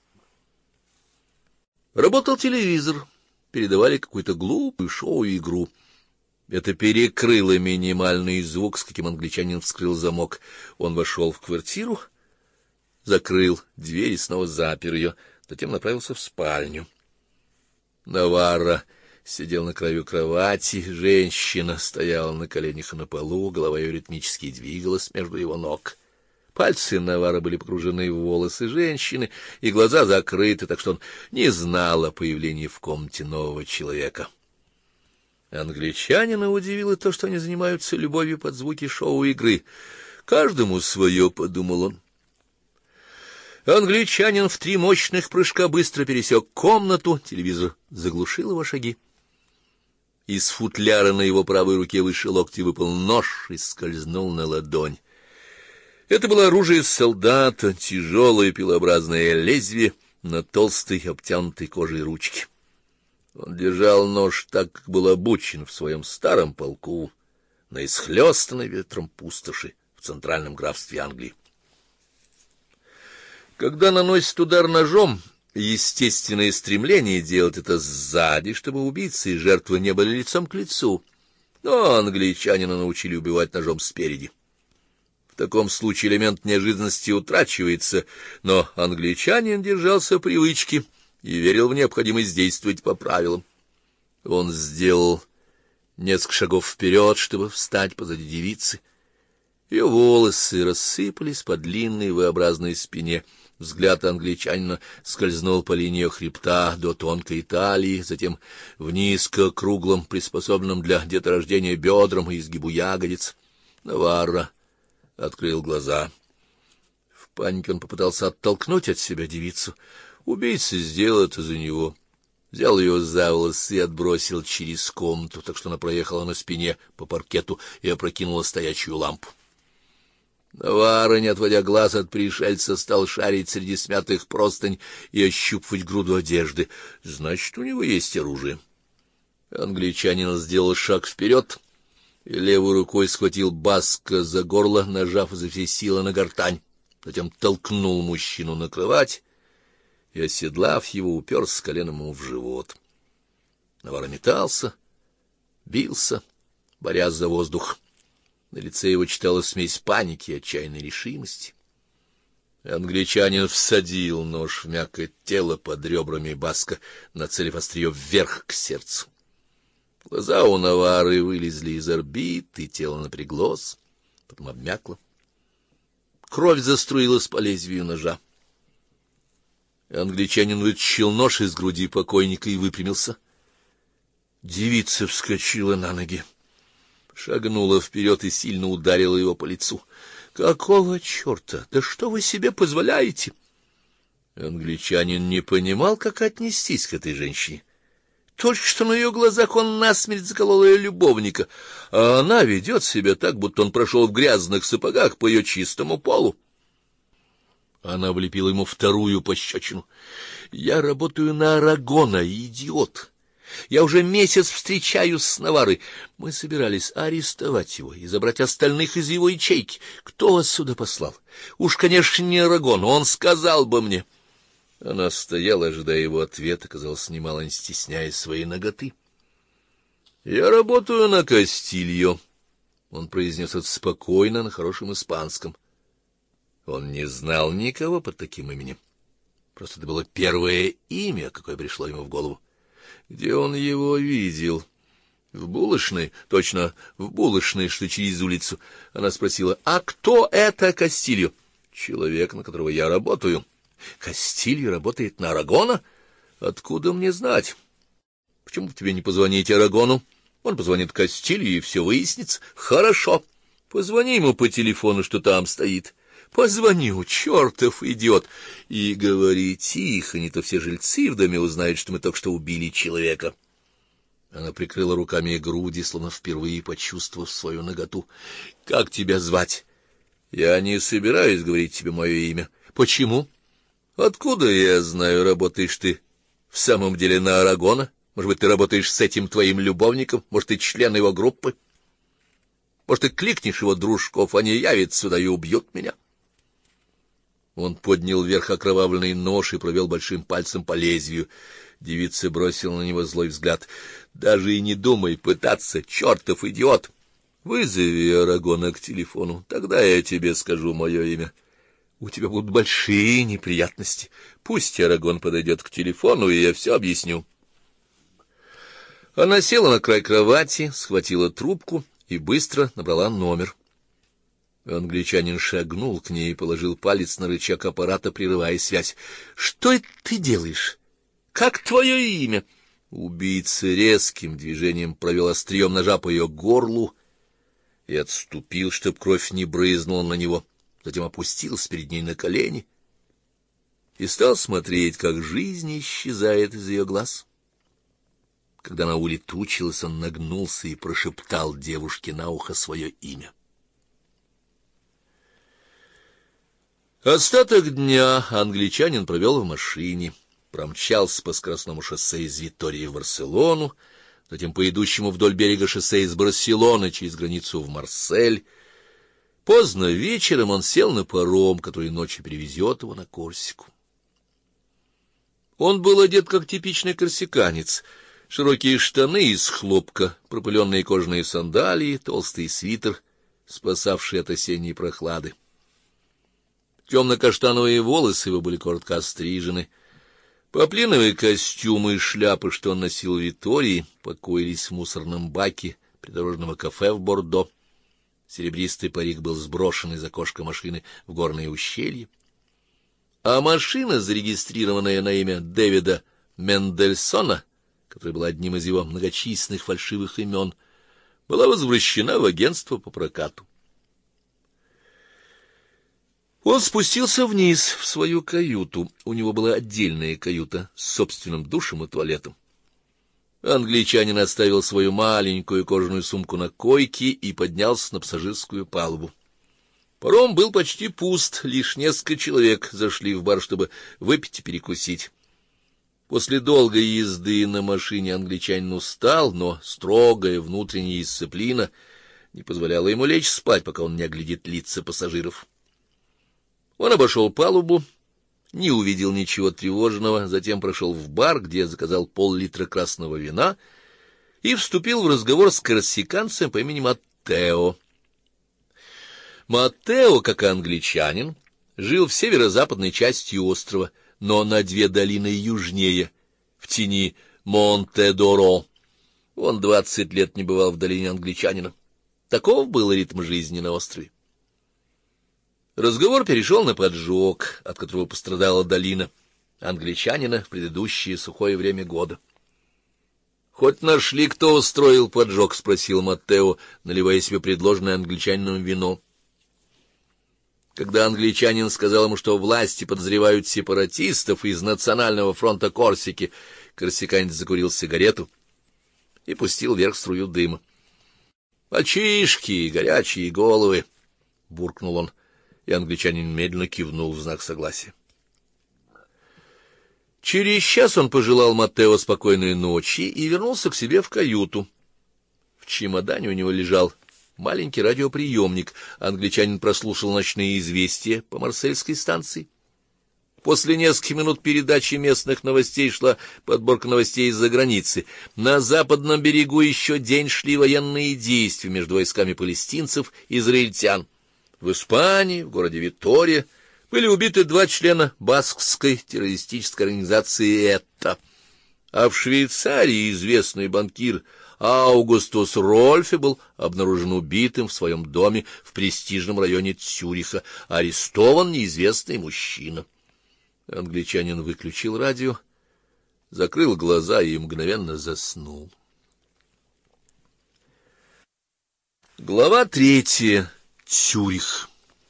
Работал телевизор. Передавали какую-то глупую шоу-игру. Это перекрыло минимальный звук, с каким англичанин вскрыл замок. Он вошел в квартиру, закрыл дверь и снова запер ее. Затем направился в спальню. Наварро сидел на краю кровати, женщина стояла на коленях на полу, голова ее ритмически двигалась между его ног. Пальцы Наварро были погружены в волосы женщины, и глаза закрыты, так что он не знал о появлении в комнате нового человека. Англичанина удивило то, что они занимаются любовью под звуки шоу-игры. «Каждому свое», — подумал он. Англичанин в 3 мощных прыжка быстро пересек комнату, телевизор заглушил его шаги. Из футляра на его правой руке выше локтя выпал нож и скользнул на ладонь. Это было оружие солдата, тяжелое пилообразное лезвие на толстой обтянутой кожей ручке. Он держал нож так, как был обучен в своем старом полку на исхлёстанной ветром пустоши в центральном графстве Англии. Когда наносит удар ножом, естественное стремление делать это сзади, чтобы убийца и жертва не были лицом к лицу. Но англичанина научили убивать ножом спереди. В таком случае элемент неожиданности утрачивается, но англичанин держался привычки и верил в необходимость действовать по правилам. Он сделал несколько шагов вперед, чтобы встать позади девицы. Ее волосы рассыпались по длинной V-образной спине. Взгляд англичанина скользнул по линии хребта до тонкой талии, затем вниз к круглым, приспособленным для деторождения бедрам и изгибу ягодиц. Наварро открыл глаза. В панике он попытался оттолкнуть от себя девицу. Убийца сделал это за него. Взял ее за волосы и отбросил через комнату, так что она проехала на спине по паркету и опрокинула стоячую лампу. Наварро, не отводя глаз от пришельца, стал шарить среди смятых простынь и ощупывать груду одежды. Значит, у него есть оружие. Англичанин сделал шаг вперед и левой рукой схватил Баска за горло, нажав изо всей силы на гортань. Затем толкнул мужчину на кровать и, оседлав его, уперся коленом ему в живот. Наварро метался, бился, борясь за воздух. На лице его читалась смесь паники и отчаянной решимости. Англичанин всадил нож в мягкое тело под ребрами Баска, нацелив острие вверх к сердцу. Глаза у Наварры вылезли из орбит, и тело напряглось, потом обмякло. Кровь заструилась по лезвию ножа. Англичанин вытащил нож из груди покойника и выпрямился. Девица вскочила на ноги, шагнула вперед и сильно ударила его по лицу. — Какого черта? Да что вы себе позволяете? Англичанин не понимал, как отнестись к этой женщине. Только что на ее глазах он насмерть заколол ее любовника, а она ведет себя так, будто он прошел в грязных сапогах по ее чистому полу. Она влепила ему вторую пощечину. — Я работаю на Арагона, идиот! Я уже месяц встречаюсь с Наваррой. Мы собирались арестовать его и забрать остальных из его ячейки. Кто вас сюда послал? Уж, конечно, не Арагон, он сказал бы мне. Она стояла, ожидая его ответа, казалось, немало не стесняясь своей наготы. — Я работаю на Кастильо. Он произнес это спокойно, на хорошем испанском. Он не знал никого под таким именем. Просто это было первое имя, какое пришло ему в голову. Где он его видел? В булочной? Точно, в булочной, что через улицу. Она спросила: — А кто это Кастильо? — Человек, на которого я работаю. — Кастильо работает на Арагона? Откуда мне знать? Почему бы тебе не позвонить Арагону? Он позвонит Кастильо, и все выяснится. — Хорошо. Позвони ему по телефону, что там стоит. — Позвоню, чертов идиот. И говори тихо, не то все жильцы в доме узнают, что мы только что убили человека. Она прикрыла руками груди, словно впервые почувствовав свою наготу. — Как тебя звать? — Я не собираюсь говорить тебе мое имя. — Почему? — Откуда я знаю, работаешь ты в самом деле на Арагона? Может быть, ты работаешь с этим твоим любовником? Может, ты член его группы? Может, ты кликнешь его дружков, они явятся сюда и убьют меня? Он поднял вверх окровавленный нож и провел большим пальцем по лезвию. Девица бросила на него злой взгляд. — Даже и не думай пытаться, чертов идиот! Вызови Арагона к телефону, тогда я тебе скажу мое имя. У тебя будут большие неприятности. Пусть Арагон подойдет к телефону, и я все объясню. Она села на край кровати, схватила трубку и быстро набрала номер. Англичанин шагнул к ней и положил палец на рычаг аппарата, прерывая связь. — Что это ты делаешь? Как твое имя? Убийца резким движением провел острием ножа по ее горлу и отступил, чтоб кровь не брызнула на него. Затем опустился перед ней на колени и стал смотреть, как жизнь исчезает из ее глаз. Когда она улетучилась, он нагнулся и прошептал девушке на ухо свое имя. Остаток дня англичанин провел в машине, промчался по скоростному шоссе из Витории в Барселону, затем по идущему вдоль берега шоссе из Барселоны через границу в Марсель. Поздно вечером он сел на паром, который ночью перевезет его на Корсику. Он был одет как типичный корсиканец: широкие штаны из хлопка, пропыленные кожаные сандалии, толстый свитер, спасавший от осенней прохлады. Темно-каштановые волосы его были коротко острижены. Поплиновые костюмы и шляпы, что он носил в Витории, покоились в мусорном баке придорожного кафе в Бордо. Серебристый парик был сброшен из окошка машины в горное ущелье. А машина, зарегистрированная на имя Дэвида Мендельсона, который был одним из его многочисленных фальшивых имен, была возвращена в агентство по прокату. Он спустился вниз в свою каюту. У него была отдельная каюта с собственным душем и туалетом. Англичанин оставил свою маленькую кожаную сумку на койке и поднялся на пассажирскую палубу. Паром был почти пуст, лишь несколько человек зашли в бар, чтобы выпить и перекусить. После долгой езды на машине англичанин устал, но строгая внутренняя дисциплина не позволяла ему лечь спать, пока он не оглядит лица пассажиров. Он обошел палубу, не увидел ничего тревожного, затем прошел в бар, где заказал пол-литра красного вина, и вступил в разговор с корсиканцем по имени Маттео. Маттео, как и англичанин, жил в северо-западной части острова, но на 2 долины южнее, в тени Монте-Доро. Он 20 лет не бывал в долине англичанина. Таков был ритм жизни на острове. Разговор перешел на поджог, от которого пострадала долина англичанина в предыдущее сухое время года. — Хоть нашли, кто устроил поджог? — спросил Маттео, наливая себе предложенное англичанином вино. Когда англичанин сказал ему, что власти подозревают сепаратистов из Национального фронта Корсики, корсиканец закурил сигарету и пустил вверх струю дыма. — Мальчишки, горячие головы! — буркнул он. И англичанин медленно кивнул в знак согласия. Через час он пожелал Маттео спокойной ночи и вернулся к себе в каюту. В чемодане у него лежал маленький радиоприемник. Англичанин прослушал ночные известия по марсельской станции. После нескольких минут передачи местных новостей шла подборка новостей из-за границы. На западном берегу еще день шли военные действия между войсками палестинцев и израильтян. В Испании, в городе Витория, были убиты 2 члена баскской террористической организации «ЭТА». А в Швейцарии известный банкир Аугустус Рольфе был обнаружен убитым в своем доме в престижном районе Цюриха. Арестован неизвестный мужчина. Англичанин выключил радио, закрыл глаза и мгновенно заснул. Глава 3. Цюрих.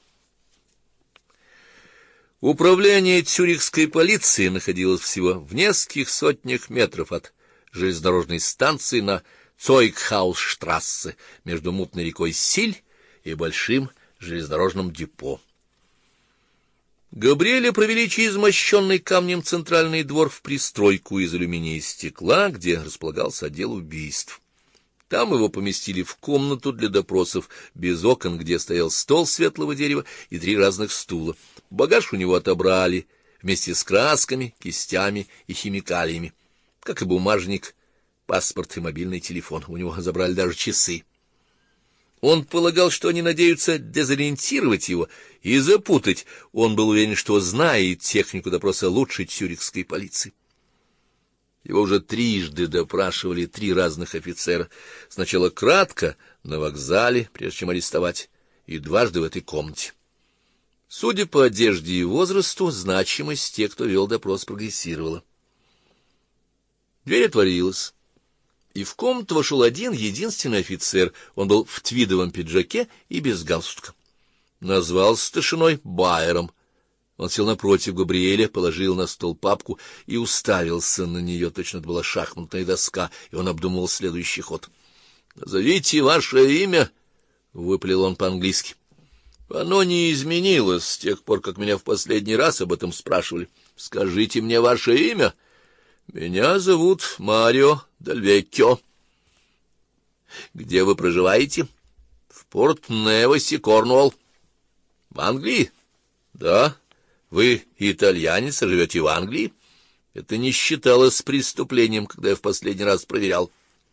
Управление цюрихской полиции находилось всего в нескольких сотнях метров от железнодорожной станции на Цойгхаусштрассе между мутной рекой Силь и большим железнодорожным депо. Габриэля провели через мощенный камнем центральный двор в пристройку из алюминия и стекла, где располагался отдел убийств. Там его поместили в комнату для допросов без окон, где стоял стол светлого дерева и 3 разных стула. Багаж у него отобрали вместе с красками, кистями и химикалиями, как и бумажник, паспорт и мобильный телефон. У него забрали даже часы. Он полагал, что они надеются дезориентировать его и запутать. Он был уверен, что знает технику допроса лучше цюрихской полиции. Его уже 3 допрашивали 3 разных офицера. Сначала кратко, на вокзале, прежде чем арестовать, и 2 в этой комнате. Судя по одежде и возрасту, значимость тех, кто вел допрос, прогрессировала. Дверь отворилась, и в комнату вошел один единственный офицер. Он был в твидовом пиджаке и без галстука. Назвался старшиной Байером. Он сел напротив Габриэля, положил на стол папку и уставился на нее. Точно это была шахматная доска, и он обдумывал следующий ход. — Назовите ваше имя, — выпалил он по-английски. — Оно не изменилось с тех пор, как меня в последний раз об этом спрашивали. Скажите мне ваше имя. — Меня зовут Марио Дель Веккио. — Где вы проживаете? — В Порт-Невосе, Корнуолл. — В Англии? — Да. Вы итальянец, а живете в Англии? Это не считалось преступлением, когда я в последний раз проверял.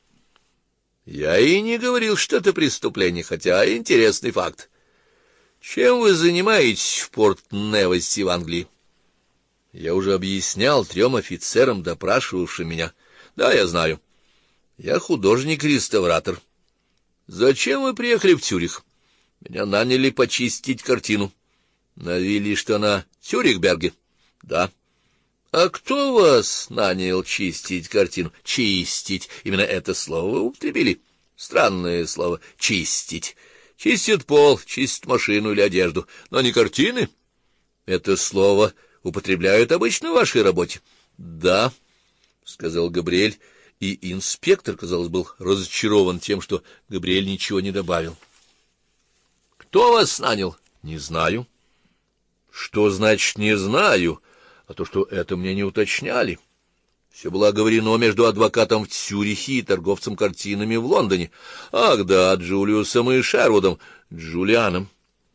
Я и не говорил, что это преступление, хотя интересный факт. Чем вы занимаетесь в Порт-Невосе в Англии? Я уже объяснял 3 офицерам, допрашивавшим меня. Да, я знаю. Я художник-реставратор. Зачем вы приехали в Цюрих? Меня наняли почистить картину. На вилле, что на Цюрихберге? Да. А кто вас нанял чистить картину? Чистить. Именно это слово вы употребили. Странное слово. Чистить. Чистит пол, чистит машину или одежду, но не картины. Это слово употребляют обычно в вашей работе. Да, — сказал Габриэль, и инспектор, казалось, был разочарован тем, что Габриэль ничего не добавил. Кто вас нанял? Не знаю. Что значит «не знаю», а то, что это мне не уточняли. Все было оговорено между адвокатом в Цюрихе и торговцем картинами в Лондоне. Ах да, Джулиусом и Шервудом, Джулианом.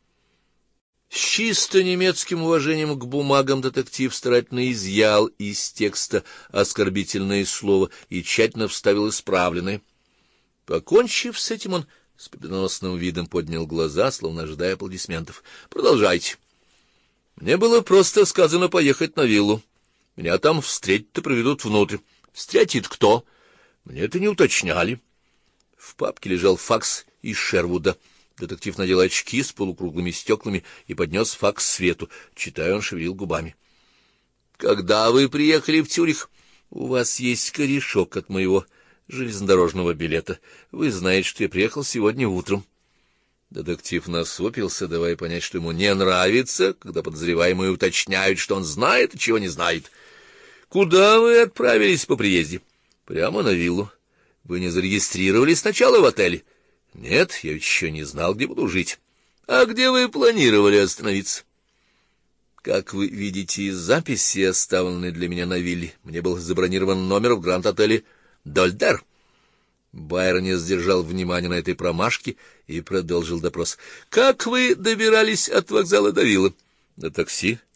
С чисто немецким уважением к бумагам детектив старательно изъял из текста оскорбительное слово и тщательно вставил исправленное. Покончив с этим, он с победоносным видом поднял глаза, словно ожидая аплодисментов. Продолжайте. Мне было просто сказано поехать на виллу. Меня там встретят и проведут внутрь. Встретит кто? Мне это не уточняли. В папке лежал факс из Шервуда. Детектив надел очки с полукруглыми стеклами и поднес факс свету. Читая, он шевелил губами. — Когда вы приехали в Цюрих? — У вас есть корешок от моего железнодорожного билета. Вы знаете, что я приехал сегодня утром. Детектив насупился, давая понять, что ему не нравится, когда подозреваемые уточняют, что он знает, а чего не знает. — Куда вы отправились по приезде? — Прямо на виллу. Вы не зарегистрировались сначала в отеле? — Нет, я еще не знал, где буду жить. — А где вы планировали остановиться? — Как вы видите из записи, оставленной для меня на вилле, мне был забронирован номер в гранд-отеле «Дольдер». Байер не сдержал внимания на этой промашке и продолжил допрос. — Как вы добирались от вокзала до виллы? — На такси. —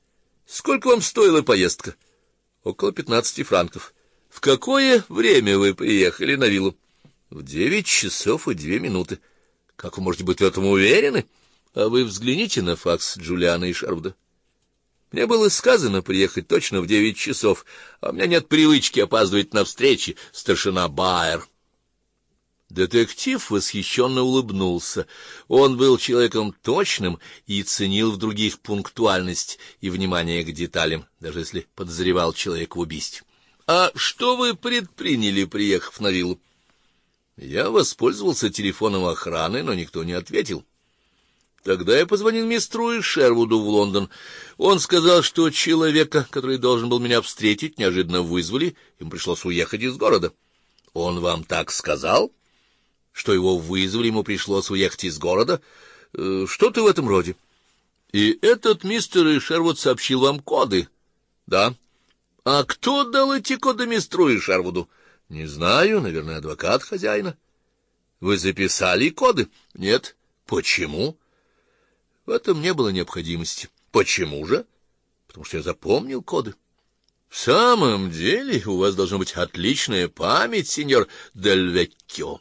Сколько вам стоила поездка? Около 15 франков. В какое время вы приехали на виллу? В 9 часов и 2 минуты. Как вы можете быть в этом уверены? А вы взгляните на факс Джулиана и Шервуда. Мне было сказано приехать точно в 9 часов, а у меня нет привычки опаздывать на встречи, старшина Байер. Детектив восхищенно улыбнулся. Он был человеком точным и ценил в других пунктуальность и внимание к деталям, даже если подозревал человека в убийстве. — А что вы предприняли, приехав на виллу? — Я воспользовался телефоном охраны, но никто не ответил. Тогда я позвонил мистеру Шервуду в Лондон. Он сказал, что человека, который должен был меня встретить, неожиданно вызвали, ему пришлось уехать из города. — Он вам так сказал? — Что его вызвали, ему пришлось уехать из города? Что-то в этом роде. И этот мистер Шервуд сообщил вам коды? Да. А кто дал эти коды мистеру Шервуду? Не знаю, наверное, адвокат хозяина. Вы записали коды? Нет. Почему? В этом не было необходимости. Почему же? Потому что я запомнил коды. В самом деле, у вас должна быть отличная память, сеньор Дель Веккио.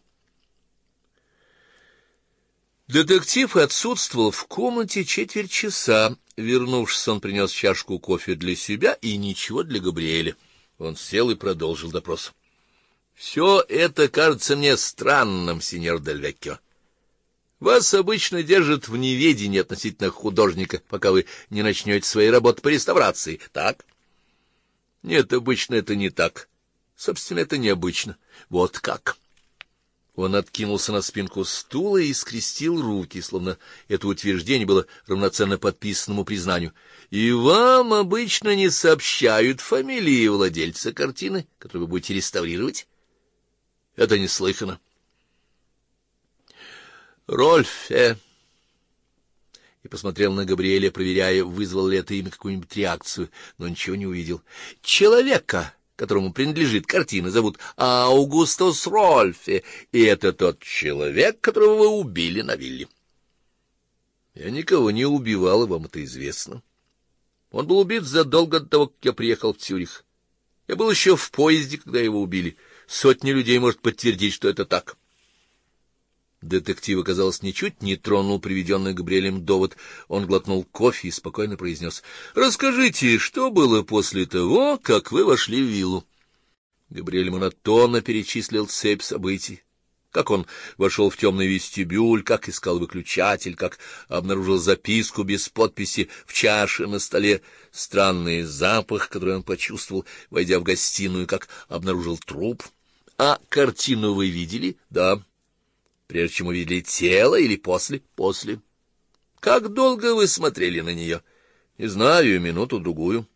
Детектив отсутствовал в комнате 4 часа. Вернувшись, он принес чашку кофе для себя и ничего для Габриэля. Он сел и продолжил допрос. — Все это кажется мне странным, сеньор Дель Веккио. Вас обычно держат в неведении относительно художника, пока вы не начнете свои работы по реставрации, так? — Нет, обычно это не так. Собственно, это необычно. Вот как. Он откинулся на спинку стула и скрестил руки, словно это утверждение было равноценно подписанному признанию. — И вам обычно не сообщают фамилии владельца картины, которую вы будете реставрировать? — Это неслыханно. — Рольфе. И посмотрел на Габриэля, проверяя, вызвало ли это имя какую-нибудь реакцию, но ничего не увидел. — Человека, которому принадлежит картина, зовут Аугустус Рольфе, и это тот человек, которого вы убили на вилле. Я никого не убивал, и вам это известно. Он был убит задолго до того, как я приехал в Цюрих. Я был еще в поезде, когда его убили. Сотни людей может подтвердить, что это так. Детектив, казалось, ничуть не тронул приведенный Габриэлем довод. Он глотнул кофе и спокойно произнес: — Расскажите, что было после того, как вы вошли в виллу? Габриэль монотонно перечислил цепь событий. Как он вошел в темный вестибюль, как искал выключатель, как обнаружил записку без подписи в чаше на столе, странный запах, который он почувствовал, войдя в гостиную, как обнаружил труп. — А картину вы видели? — Да. — Прежде чем увидели тело или после? — После. — Как долго вы смотрели на нее? — Не знаю, минуту-другую.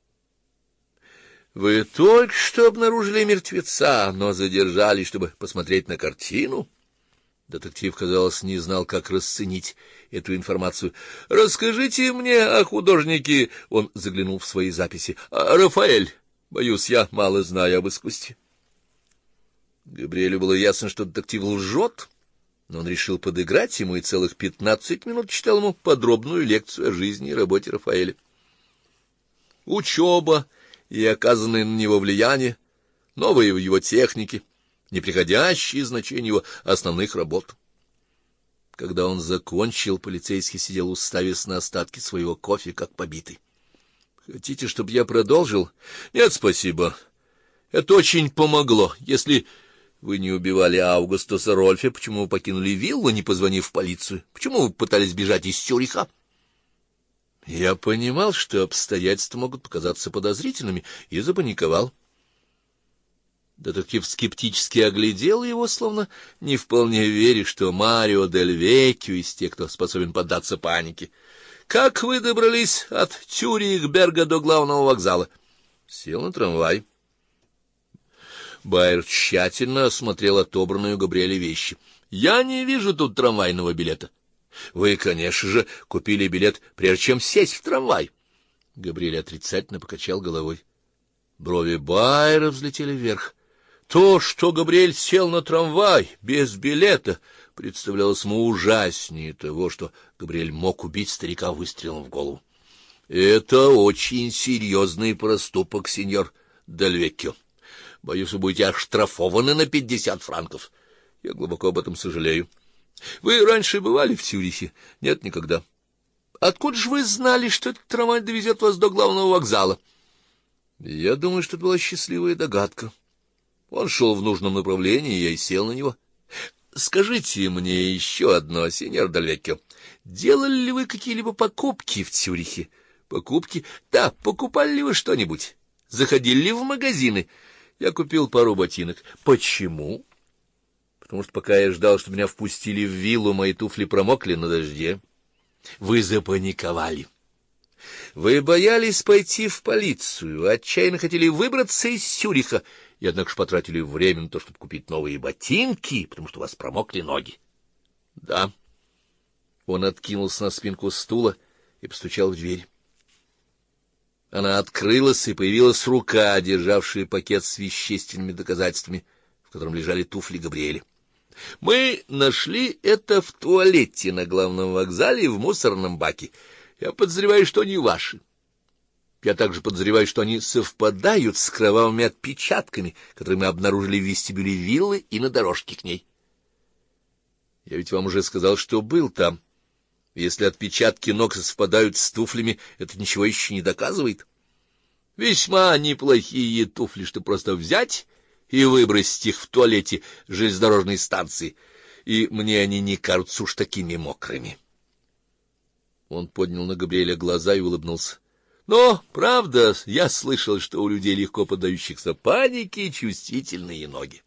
— Вы только что обнаружили мертвеца, но задержались, чтобы посмотреть на картину? Детектив, казалось, не знал, как расценить эту информацию. — Расскажите мне о художнике, — он заглянул в свои записи, — Рафаэль. Боюсь, я мало знаю об искусстве. Габриэлю было ясно, что детектив лжет, но он решил подыграть ему и целых 15 минут читал ему подробную лекцию о жизни и работе Рафаэля. Учеба и оказанное на него влияние, новые в его технике, неприходящие значения его основных работ. Когда он закончил, полицейский сидел, уставясь на остатки своего кофе, как побитый. — Хотите, чтобы я продолжил? — Нет, спасибо. Это очень помогло. Если вы не убивали Аугустуса Рольфе, почему вы покинули виллу, не позвонив в полицию? Почему вы пытались бежать из Цюриха? Я понимал, что обстоятельства могут показаться подозрительными, и запаниковал. Детектив скептически оглядел его, словно не вполне веря, что Марио Дель Веккио из тех, кто способен поддаться панике. — Как вы добрались от Цюрихберга до главного вокзала? — Сел на трамвай. Байер тщательно осмотрел отобранную Габриэле вещи. — Я не вижу тут трамвайного билета. — Вы, конечно же, купили билет, прежде чем сесть в трамвай. Габриэль отрицательно покачал головой. Брови Байера взлетели вверх. То, что Габриэль сел на трамвай без билета, представлялось ему ужаснее того, что Габриэль мог убить старика выстрелом в голову. Это очень серьезный проступок, сеньор Дель Веккио. Боюсь, вы будете оштрафованы на 50 франков. Я глубоко об этом сожалею. Вы раньше бывали в Цюрихе? Нет, никогда. Откуда же вы знали, что этот трамвай довезет вас до главного вокзала? Я думаю, что это была счастливая догадка. Он шел в нужном направлении, и я и сел на него. Скажите мне еще одно, сеньор Дель Веккио. Делали ли вы какие-либо покупки в Цюрихе? Покупки? Да, покупали ли вы что-нибудь? Заходили ли в магазины? Я купил пару ботинок. Почему? Потому что пока я ждал, что меня впустили в виллу, мои туфли промокли на дожде. Вы запаниковали. Вы боялись пойти в полицию, отчаянно хотели выбраться из Цюриха, и однако ж потратили время на то, чтобы купить новые ботинки, потому что у вас промокли ноги. Да. Он откинулся на спинку стула и постучал в дверь. Она открылась, и появилась рука, державшая пакет с вещественными доказательствами, в котором лежали туфли Габриэля. Мы нашли это в туалете на главном вокзале в мусорном баке. Я подозреваю, что они ваши. Я также подозреваю, что они совпадают с кровавыми отпечатками, которые мы обнаружили в вестибюле виллы и на дорожке к ней. Я ведь вам уже сказал, что был там. Если отпечатки ног совпадают с туфлями, это ничего еще не доказывает. Весьма неплохие туфли, что просто взять и выбросить их в туалете железнодорожной станции, и мне они не кажутся уж такими мокрыми. Он поднял на Габриэля глаза и улыбнулся. Но, правда, я слышал, что у людей, легко поддающихся панике, чувствительные ноги.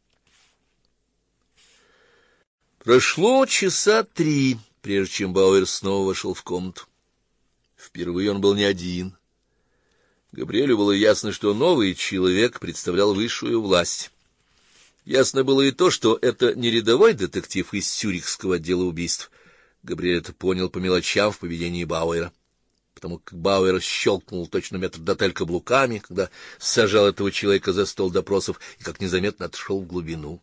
Прошло часа 3, прежде чем Бауэр снова вошел в комнату. Впервые он был не один. Габриэлю было ясно, что новый человек представлял высшую власть. Ясно было и то, что это не рядовой детектив из Цюрихского отдела убийств. Габриэль это понял по мелочам в поведении Бауэра, потому как Бауэр щелкнул точно метрдотель каблуками, когда сажал этого человека за стол допросов и как незаметно отошел в глубину.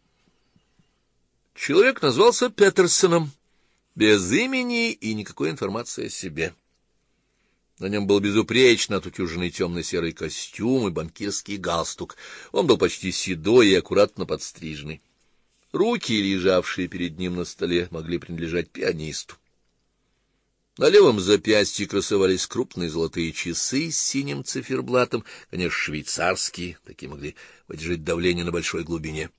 Человек назвался Петерсоном, без имени и никакой информации о себе. На нем был безупречно отутюженный темно-серый костюм и банкирский галстук. Он был почти седой и аккуратно подстриженный. Руки, лежавшие перед ним на столе, могли принадлежать пианисту. На левом запястье красовались крупные золотые часы с синим циферблатом, конечно, швейцарские, такие могли выдержать давление на большой глубине.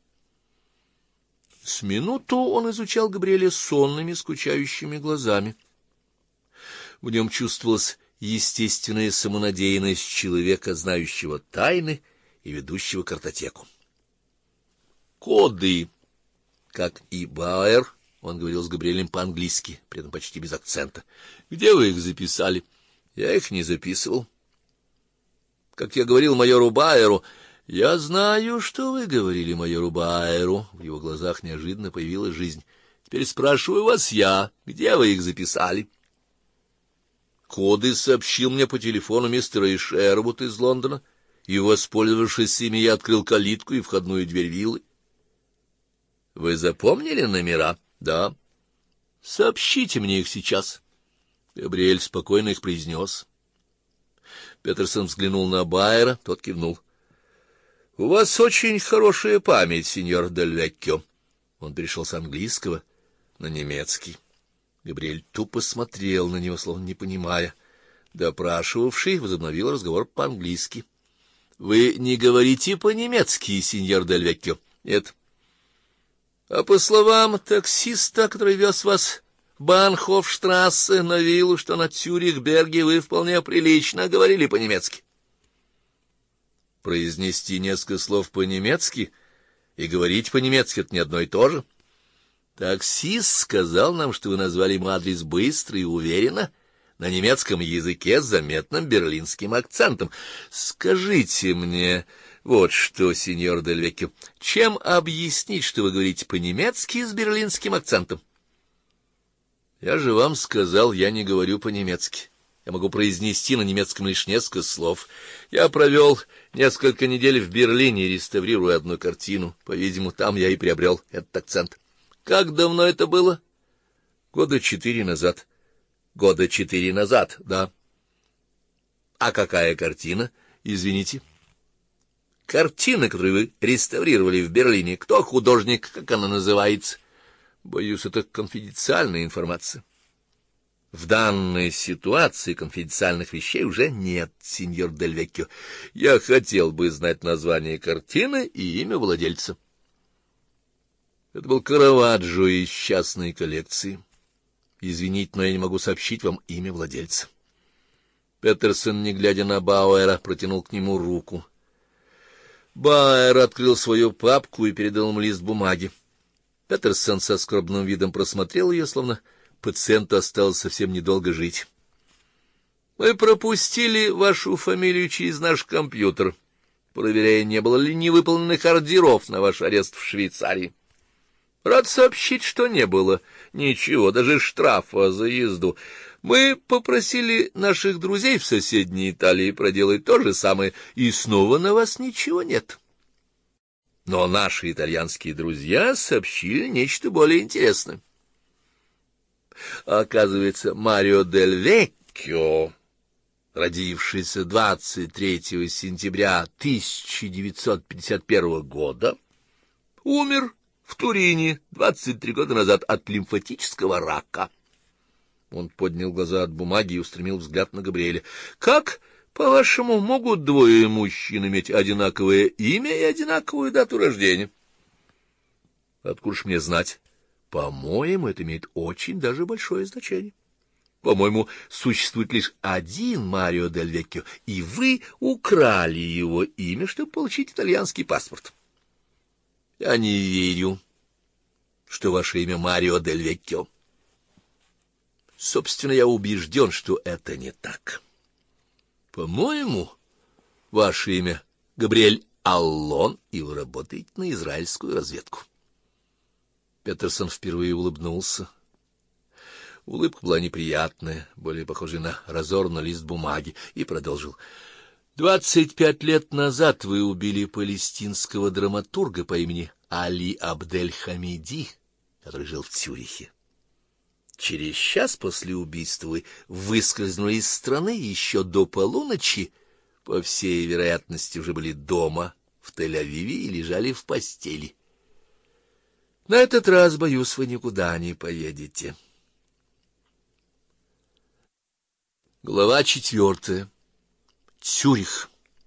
С минуту он изучал Габриэля сонными, скучающими глазами. В нем чувствовалась естественная самонадеянность человека, знающего тайны и ведущего картотеку. Коды, как и Бауэр, он говорил с Габриэлем по-английски, при этом почти без акцента. Где вы их записали? Я их не записывал. Как я говорил майору Бауэру, я знаю, что вы говорили майору Бауэру. В его глазах неожиданно появилась жизнь. Теперь спрашиваю вас я, где вы их записали? Коды сообщил мне по телефону мистера Ишервуд из Лондона, и, воспользовавшись ими, я открыл калитку и входную дверь виллы. Вы запомнили номера? Да. Сообщите мне их сейчас. Габриэль спокойно их произнес. Петерсон взглянул на Бауэра, тот кивнул. — У вас очень хорошая память, сеньор Дель Веккио. Он перешел с английского на немецкий. Габриэль тупо смотрел на него, словно не понимая. Допрашивавший возобновил разговор по-английски. — Вы не говорите по-немецки, сеньор Дель Веккио? — Нет. — А по словам таксиста, который вез вас в Банхофштрассе на виллу, что на Цюрихберге, вы вполне прилично говорили по-немецки. Произнести несколько слов по-немецки и говорить по-немецки — это не одно и то же. Таксист сказал нам, что вы назвали ему адрес быстро и уверенно, на немецком языке с заметным берлинским акцентом. Скажите мне вот что, сеньор Дель Веккио, чем объяснить, что вы говорите по-немецки с берлинским акцентом? Я же вам сказал, я не говорю по-немецки. Я могу произнести на немецком лишь несколько слов. Я провел несколько недель в Берлине, реставрируя одну картину. По-видимому, там я и приобрел этот акцент. Как давно это было? 4 года назад. 4 года назад, да. А какая картина? Извините. Картина, которую вы реставрировали в Берлине. Кто художник, как она называется? Боюсь, это конфиденциальная информация. В данной ситуации конфиденциальных вещей уже нет, сеньор Дель Веккио. Я хотел бы знать название картины и имя владельца. Это был Караваджо из частной коллекции. Извините, но я не могу сообщить вам имя владельца. Петерсон, не глядя на Бауэра, протянул к нему руку. Бауэр открыл свою папку и передал ему лист бумаги. Петерсон со скорбным видом просмотрел ее, словно пациенту осталось совсем недолго жить. — Мы пропустили вашу фамилию через наш компьютер, проверяя, не было ли невыполненных ордеров на ваш арест в Швейцарии. Рад сообщить, что не было ничего, даже штрафа за езду. Мы попросили наших друзей в соседней Италии проделать то же самое, и снова на вас ничего нет. Но наши итальянские друзья сообщили нечто более интересное. Оказывается, Марио Дель Веккио, родившийся 23 сентября 1951 года, умер в Турине 23 года назад от лимфатического рака. Он поднял глаза от бумаги и устремил взгляд на Габриэля. — Как, по-вашему, могут двое мужчин иметь одинаковое имя и одинаковую дату рождения? — Откуда ж мне знать? По-моему, это имеет очень даже большое значение. По-моему, существует лишь один Марио Дель Веккио, и вы украли его имя, чтобы получить итальянский паспорт. Я не верю, что ваше имя Марио Дель Веккио. Собственно, я убежден, что это не так. По-моему, ваше имя Габриэль Аллон, и вы работаете на израильскую разведку. Петерсон впервые улыбнулся. Улыбка была неприятная, более похожая на разорванный лист бумаги, и продолжил. 25 лет назад вы убили палестинского драматурга по имени Али Абдель-Хамиди, который жил в Цюрихе. Через час после убийства вы выскользнули из страны, и еще до полуночи, по всей вероятности, уже были дома в Тель-Авиве и лежали в постели. На этот раз, боюсь, вы никуда не поедете. Глава 4. Цюрих.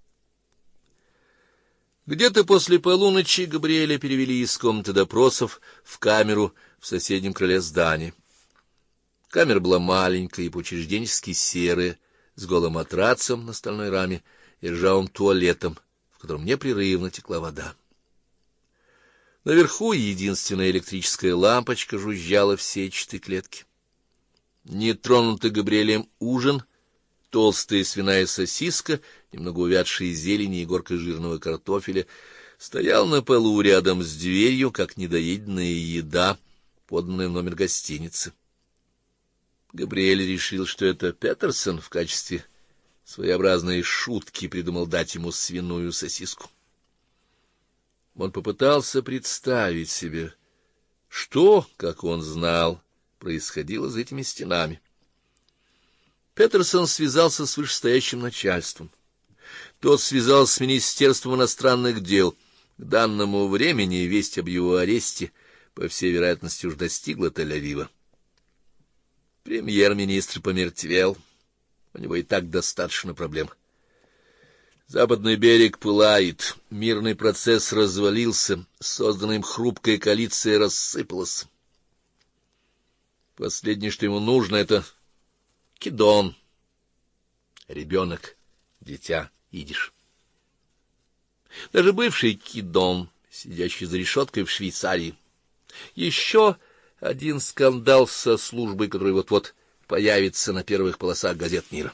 Где-то после полуночи Габриэля перевели из комнаты допросов в камеру в соседнем крыле здания. Камера была маленькая и по-учрежденчески серая, с голым матрацем на стальной раме и ржавым туалетом, в котором непрерывно текла вода. Наверху единственная электрическая лампочка жужжала в сетчатой клетке. Нетронутый Габриэлем ужин, толстая свиная сосиска, немного увядшие зелени и горка жирного картофеля, стоял на полу рядом с дверью, как недоеденная еда, поданная в номер гостиницы. Габриэль решил, что это Петерсон в качестве своеобразной шутки придумал дать ему свиную сосиску. Он попытался представить себе, что, как он знал, происходило за этими стенами. Петерсон связался с вышестоящим начальством. Тот связался с Министерством иностранных дел. К данному времени весть об его аресте, по всей вероятности, уж достигла Тель-Авива. Премьер-министр помертвел. У него и так достаточно проблем. Западный берег пылает, мирный процесс развалился, созданная им хрупкая коалиция рассыпалась. Последнее, что ему нужно, — это Кидон. Ребенок, дитя, идиш. Даже бывший Кидон, сидящий за решеткой в Швейцарии. Еще один скандал со службой, который вот-вот появится на первых полосах газет мира.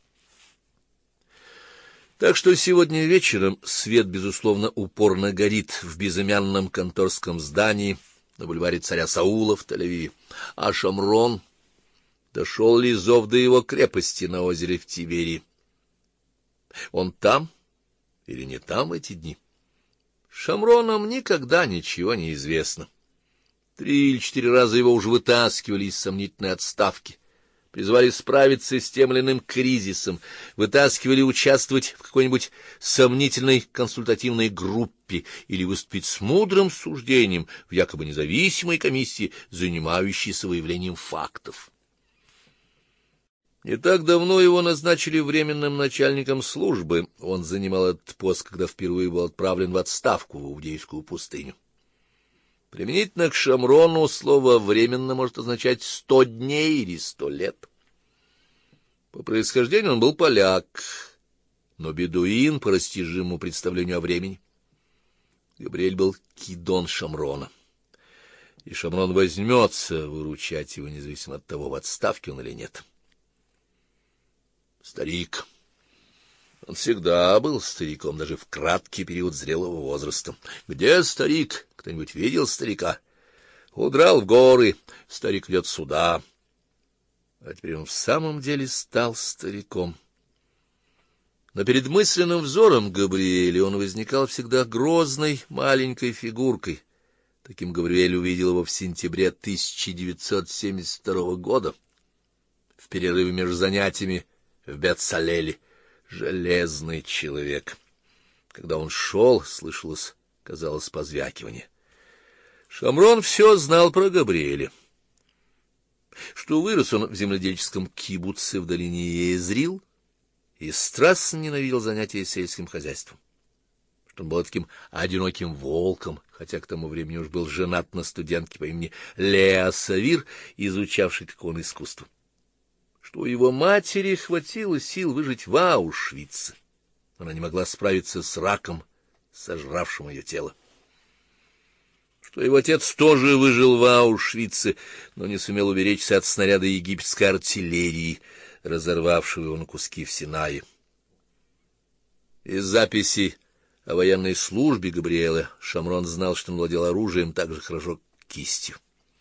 Так что сегодня вечером свет, безусловно, упорно горит в безымянном конторском здании на бульваре царя Саула в Тель-Авиве. А Шамрон... Дошел ли зов до его крепости на озере в Тиберии? Он там или не там в эти дни? Шамронам никогда ничего не известно. 3 или 4 раза его уже вытаскивали из сомнительной отставки, призывали справиться с тем или иным кризисом, вытаскивали участвовать в какой-нибудь сомнительной консультативной группе или выступить с мудрым суждением в якобы независимой комиссии, занимающейся выявлением фактов. Не так давно его назначили временным начальником службы. Он занимал этот пост, когда впервые был отправлен в отставку в Иудейскую пустыню. Применительно к Шамрону слово «временно» может означать 100 дней или 100 лет. По происхождению он был поляк, но бедуин по растяжимому представлению о времени. Габриэль был кидон Шамрона, и Шамрон возьмется выручать его, независимо от того, в отставке он или нет. Старик. Он всегда был стариком, даже в краткий период зрелого возраста. Где старик? Кто-нибудь видел старика? Удрал в горы. Старик идет сюда. А теперь он в самом деле стал стариком. Но перед мысленным взором Габриэля он возникал всегда грозной маленькой фигуркой. Таким Габриэль увидел его в сентябре 1972 года, в перерыве между занятиями в Бет-Салеле. Железный человек. Когда он шел, слышалось, казалось, позвякивание. Шамрон все знал про Габриэля. Что вырос он в земледельческом кибуце в долине Езрил и страстно ненавидел занятия сельским хозяйством. Что он был таким одиноким волком, хотя к тому времени уж был женат на студентке по имени Леа Савир, изучавшей такое искусство. Что у его матери хватило сил выжить в Аушвице. Она не могла справиться с раком, сожравшим ее тело. Что его отец тоже выжил в Аушвице, но не сумел уберечься от снаряда египетской артиллерии, разорвавшего его на куски в Синае. Из записей о военной службе Габриэля Шамрон знал, что он владел оружием так же хорошо, как кистью.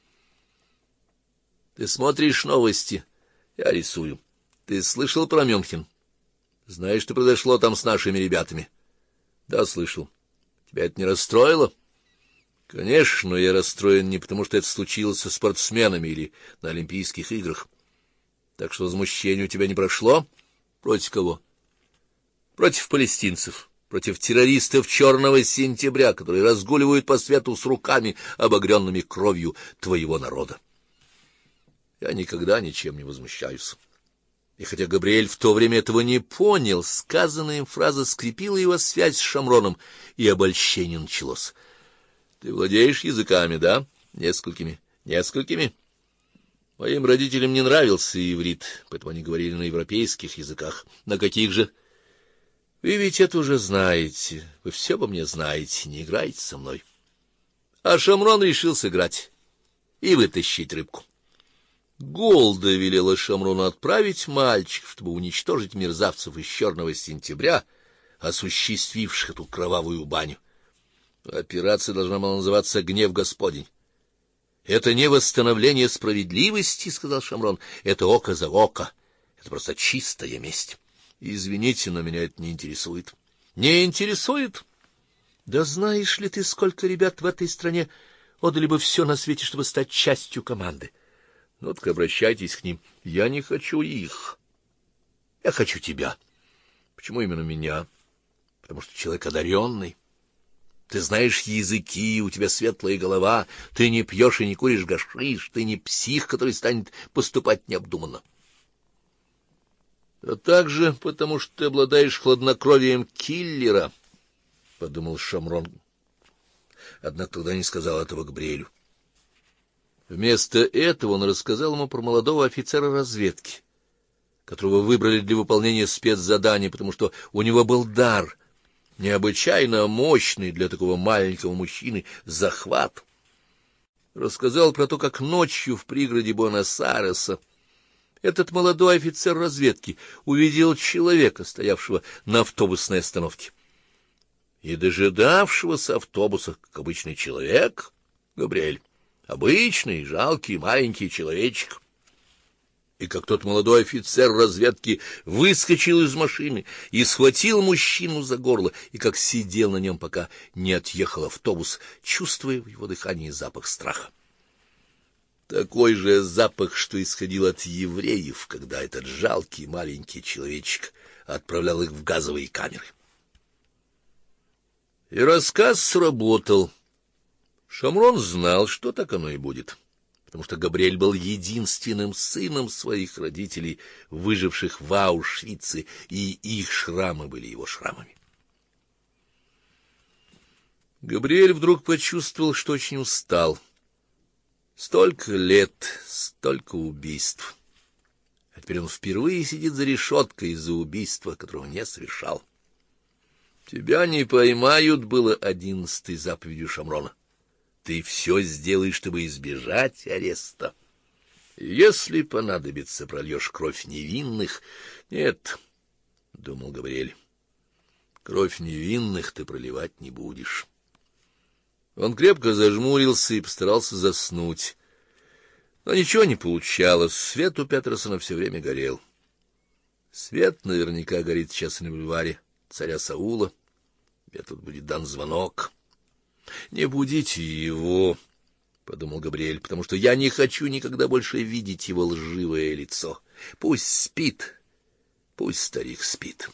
— Ты смотришь новости? Я рисую. Ты слышал про Мюнхен? Знаешь, что произошло там с нашими ребятами? Да, слышал. Тебя это не расстроило? Конечно, я расстроен не потому, что это случилось со спортсменами или на Олимпийских играх. Так что возмущение у тебя не прошло? Против кого? Против палестинцев, против террористов Черного сентября, которые разгуливают по свету с руками, обогренными кровью твоего народа. Я никогда ничем не возмущаюсь. И хотя Габриэль в то время этого не понял, сказанная им фраза скрепила его связь с Шамроном, и обольщение началось. — Ты владеешь языками, да? Несколькими. Несколькими? Моим родителям не нравился иврит, поэтому они говорили на европейских языках. На каких же? Вы ведь это уже знаете. Вы все обо мне знаете, не играйте со мной. А Шамрон решил сыграть и вытащить рыбку. Голда велела Шамрону отправить мальчиков, чтобы уничтожить мерзавцев из Черного сентября, осуществивших эту кровавую баню. Операция должна была называться «Гнев Господень». — Это не восстановление справедливости, — сказал Шамрон, — это око за око. Это просто чистая месть. Извините, но меня это не интересует. — Не интересует? Да знаешь ли ты, сколько ребят в этой стране отдали бы все на свете, чтобы стать частью команды? Ну, так обращайтесь к ним. Я не хочу их. Я хочу тебя. Почему именно меня? Потому что человек одаренный. Ты знаешь языки, у тебя светлая голова, ты не пьешь и не куришь гашиш, ты не псих, который станет поступать необдуманно. А также потому, что ты обладаешь хладнокровием киллера, — подумал Шамрон. Однако тогда не сказал этого Габриэлю. Вместо этого он рассказал ему про молодого офицера разведки, которого выбрали для выполнения спецзадания, потому что у него был дар, необычайно мощный для такого маленького мужчины захват. Рассказал про то, как ночью в пригороде Буэнос-Айреса этот молодой офицер разведки увидел человека, стоявшего на автобусной остановке, и дожидавшегося автобуса, как обычный человек, Габриэль. Обычный, жалкий, маленький человечек. И как тот молодой офицер разведки выскочил из машины и схватил мужчину за горло, и как сидел на нем, пока не отъехал автобус, чувствуя в его дыхании запах страха. Такой же запах, что исходил от евреев, когда этот жалкий маленький человечек отправлял их в газовые камеры. И рассказ сработал. Шамрон знал, что так оно и будет, потому что Габриэль был единственным сыном своих родителей, выживших в Аушвице, и их шрамы были его шрамами. Габриэль вдруг почувствовал, что очень устал. Столько лет, столько убийств. А теперь он впервые сидит за решеткой из-за убийства, которого не совершал. «Тебя не поймают» было 11-й заповедью Шамрона. Ты все сделаешь, чтобы избежать ареста. Если понадобится, прольешь кровь невинных. Нет, — думал Габриэль, — кровь невинных ты проливать не будешь. Он крепко зажмурился и постарался заснуть. Но ничего не получалось, свет у Петерсона все время горел. Свет наверняка горит сейчас на бульваре царя Саула. Мне тут будет дан звонок. «Не будите его», — подумал Габриэль, — «потому что я не хочу никогда больше видеть его лживое лицо. Пусть спит, пусть старик спит».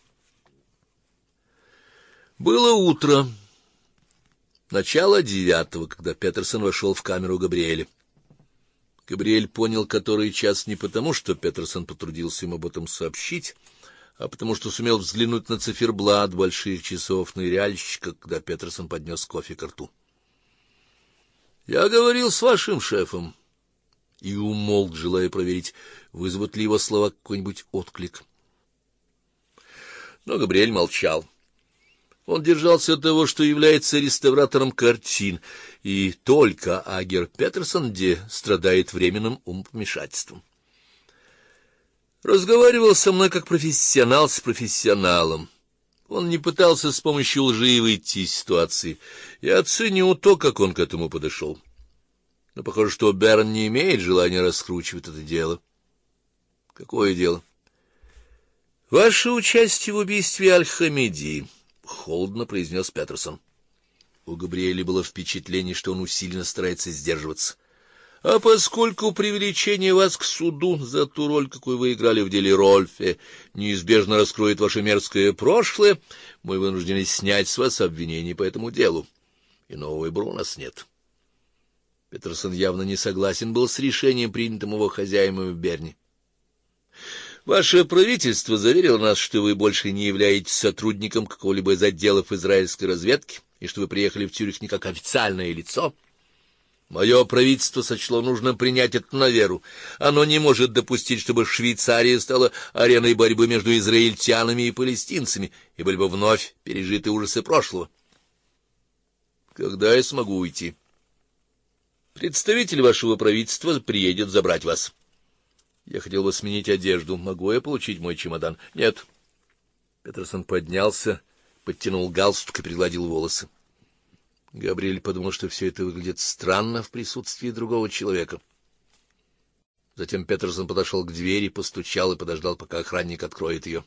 Было утро, начало 9, когда Петерсон вошел в камеру Габриэля. Габриэль понял, который час, не потому, что Петерсон потрудился ему об этом сообщить, а потому что сумел взглянуть на циферблат больших часов ныряльщика, когда Петерсон поднес кофе ко рту. — Я говорил с вашим шефом. И умолк, желая проверить, вызовут ли его слова какой-нибудь отклик. Но Габриэль молчал. Он держался от того, что является реставратором картин, и только Агер Петерсон страдает временным умопомешательством. Разговаривал со мной как профессионал с профессионалом. Он не пытался с помощью лжи выйти из ситуации. Я ценю то, как он к этому подошел. Но похоже, что Берн не имеет желания раскручивать это дело. Какое дело? Ваше участие в убийстве Аль-Хамиди, — холодно произнес Петерсон. У Габриэля было впечатление, что он усиленно старается сдерживаться. А поскольку привлечение вас к суду за ту роль, какую вы играли в деле Рольфе, неизбежно раскроет ваше мерзкое прошлое, мы вынуждены снять с вас обвинение по этому делу. Иного выбора у нас нет. Петерсон явно не согласен был с решением, принятым его хозяином в Берне. Ваше правительство заверило нас, что вы больше не являетесь сотрудником какого-либо из отделов израильской разведки, и что вы приехали в Цюрих не как официальное лицо. Мое правительство сочло нужно принять это на веру. Оно не может допустить, чтобы Швейцария стала ареной борьбы между израильтянами и палестинцами, и были бы вновь пережиты ужасы прошлого. Когда я смогу уйти? Представитель вашего правительства приедет забрать вас. Я хотел бы сменить одежду. Могу я получить мой чемодан? Нет. Петерсон поднялся, подтянул галстук и пригладил волосы. Габриэль подумал, что все это выглядит странно в присутствии другого человека. Затем Петерсон подошел к двери, постучал и подождал, пока охранник откроет ее.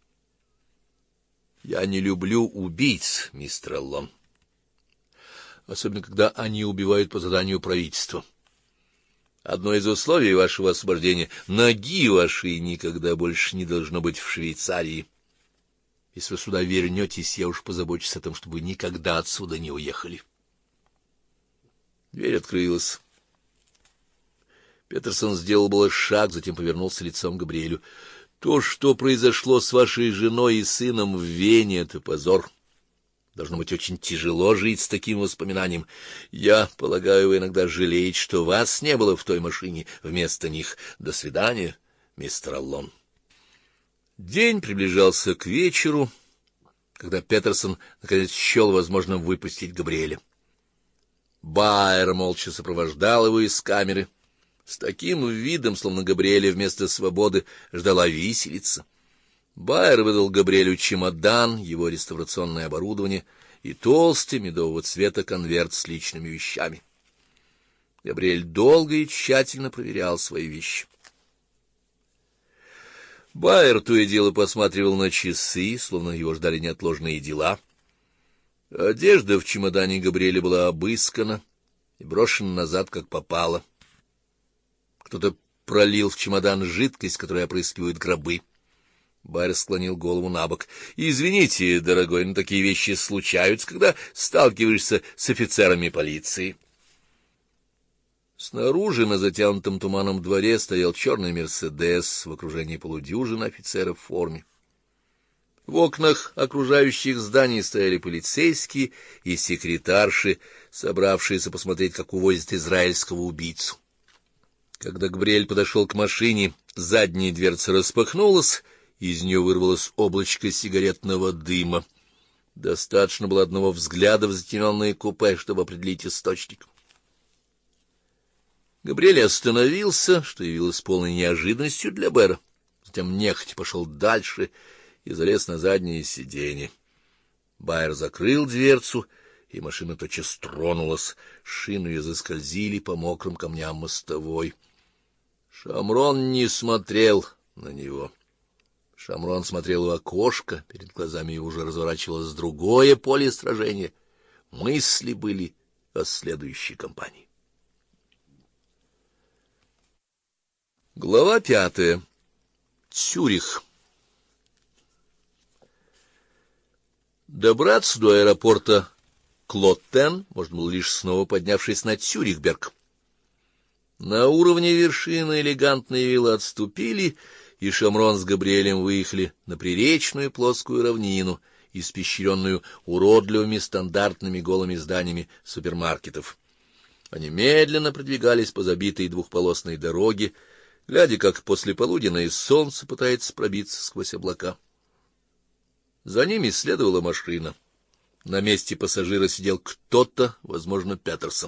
— Я не люблю убийц, мистер Аллон. Особенно, когда они убивают по заданию правительства. Одно из условий вашего освобождения — ноги вашей никогда больше не должно быть в Швейцарии. Если вы сюда вернетесь, я уж позабочусь о том, чтобы вы никогда отсюда не уехали. Дверь открылась. Петерсон сделал было шаг, затем повернулся лицом к Габриэлю. То, что произошло с вашей женой и сыном в Вене, — это позор. Должно быть очень тяжело жить с таким воспоминанием. Я полагаю, вы иногда жалеете, что вас не было в той машине вместо них. До свидания, мистер Аллон. День приближался к вечеру, когда Петерсон наконец счел возможным выпустить Габриэля. Байер молча сопровождал его из камеры, с таким видом, словно Габриэля вместо свободы ждала виселица. Байер выдал Габриэлю чемодан, его реставрационное оборудование и толстый медового цвета конверт с личными вещами. Габриэль долго и тщательно проверял свои вещи. Байер то и дело посматривал на часы, словно его ждали неотложные дела. Одежда в чемодане Габриэля была обыскана и брошена назад, как попало. Кто-то пролил в чемодан жидкость, которая опрыскивает гробы. Байер склонил голову набок. — Извините, дорогой, но такие вещи случаются, когда сталкиваешься с офицерами полиции. Снаружи, на затянутом туманом дворе, стоял черный «Мерседес» в окружении полудюжины офицеров в форме. В окнах окружающих зданий стояли полицейские и секретарши, собравшиеся посмотреть, как увозят израильского убийцу. Когда Габриэль подошел к машине, задняя дверца распахнулась, из нее вырвалось облачко сигаретного дыма. Достаточно было одного взгляда в затененное купе, чтобы определить источник. Габриэль остановился, что явилось полной неожиданностью для Бэра. Затем нехотя пошел дальше и залез на заднее сиденье. Байер закрыл дверцу, и машина тотчас тронулась. Шины ее заскользили по мокрым камням мостовой. Шамрон не смотрел на него. Шамрон смотрел в окошко, перед глазами его уже разворачивалось другое поле сражения. Мысли были о следующей кампании. Глава 5. Цюрих. Добраться до аэропорта Клоттен можно было лишь снова поднявшись на Цюрихберг. На уровне вершины элегантные виллы отступили, и Шамрон с Габриэлем выехали на приречную плоскую равнину, испещренную уродливыми стандартными голыми зданиями супермаркетов. Они медленно продвигались по забитой двухполосной дороге, глядя, как послеполуденное солнце пытается пробиться сквозь облака. За ними следовала машина. На месте пассажира сидел кто-то, возможно, Петерсон.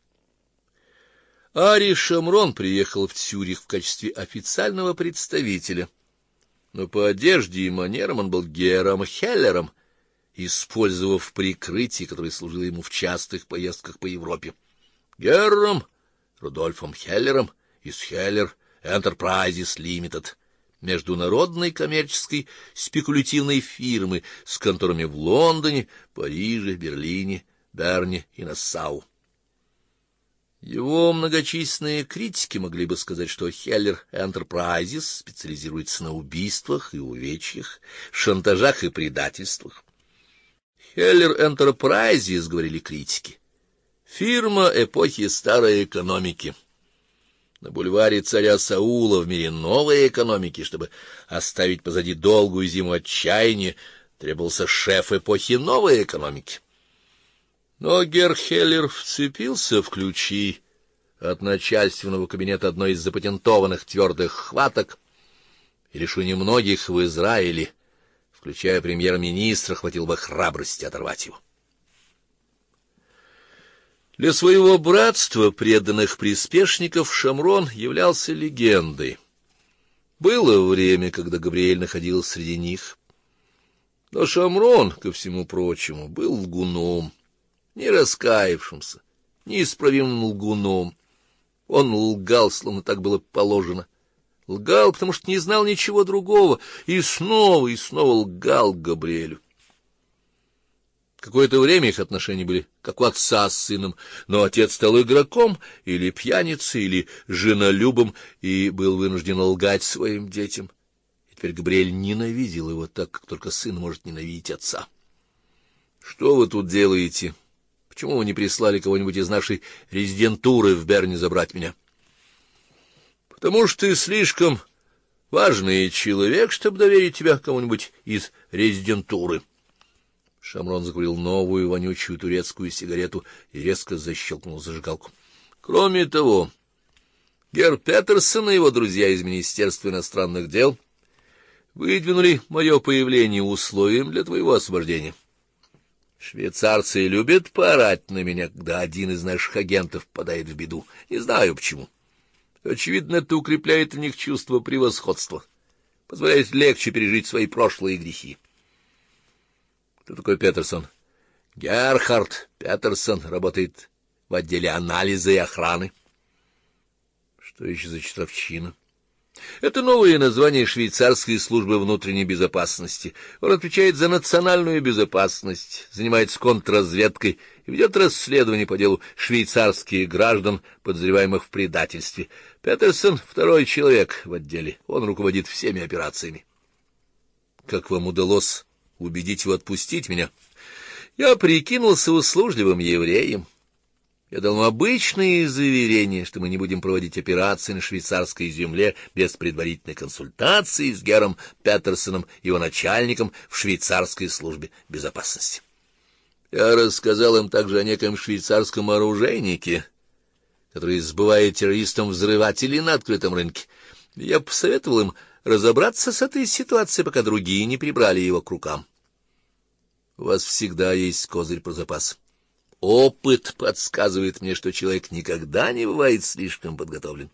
Ари Шамрон приехал в Цюрих в качестве официального представителя, но по одежде и манерам он был Гером Хеллером, использовав прикрытие, которое служило ему в частых поездках по Европе. Гером Рудольфом Хеллером из Heller Enterprises Limited, международной коммерческой спекулятивной фирмы с конторами в Лондоне, Париже, Берлине, Берне и Нассау. Его многочисленные критики могли бы сказать, что Heller Enterprises специализируется на убийствах и увечьях, шантажах и предательствах. Heller Enterprises, говорили критики, фирма эпохи старой экономики. На бульваре царя Саула в мире новой экономики, чтобы оставить позади долгую зиму отчаяния, требовался шеф эпохи новой экономики. Но герр Хеллер вцепился в ключи от начальственного кабинета одной из запатентованных твердых хваток, и лишь у немногих в Израиле, включая премьер-министра, хватило бы храбрости оторвать его. Для своего братства преданных приспешников Шамрон являлся легендой. Было время, когда Габриэль находился среди них. Но Шамрон, ко всему прочему, был лгуном, не раскаявшимся, неисправимым лгуном. Он лгал, словно так было положено. Лгал, потому что не знал ничего другого, и снова лгал Габриэлю. Какое-то время их отношения были как у отца с сыном, но отец стал игроком, или пьяницей, или женолюбом, и был вынужден лгать своим детям. И теперь Габриэль ненавидел его так, как только сын может ненавидеть отца. — Что вы тут делаете? Почему вы не прислали кого-нибудь из нашей резидентуры в Берне забрать меня? — Потому что ты слишком важный человек, чтобы доверить тебя кому-нибудь из резидентуры. Шамрон закурил новую вонючую турецкую сигарету и резко защелкнул зажигалку. — Кроме того, герр Петерсон и его друзья из Министерства иностранных дел выдвинули мое появление условием для твоего освобождения. Швейцарцы любят поорать на меня, когда один из наших агентов попадает в беду. Не знаю почему. Очевидно, это укрепляет в них чувство превосходства, позволяет легче пережить свои прошлые грехи. Кто такой Петерсон? Герхард Петерсон работает в отделе анализа и охраны. Что еще за чертовщина? Это новое название швейцарской службы внутренней безопасности. Он отвечает за национальную безопасность, занимается контрразведкой ведет расследование по делу швейцарских граждан, подозреваемых в предательстве. Петерсон — второй человек в отделе. Он руководит всеми операциями. Как вам удалось убедить его отпустить меня? Я прикинулся услужливым евреем. Я дал ему обычные заверения, что мы не будем проводить операции на швейцарской земле без предварительной консультации с Гером Петерсоном, его начальником в швейцарской службе безопасности. Я рассказал им также о неком швейцарском оружейнике, который сбывает террористам взрыватели на открытом рынке. Я посоветовал им разобраться с этой ситуацией, пока другие не прибрали его к рукам. У вас всегда есть козырь про запас. Опыт подсказывает мне, что человек никогда не бывает слишком подготовлен.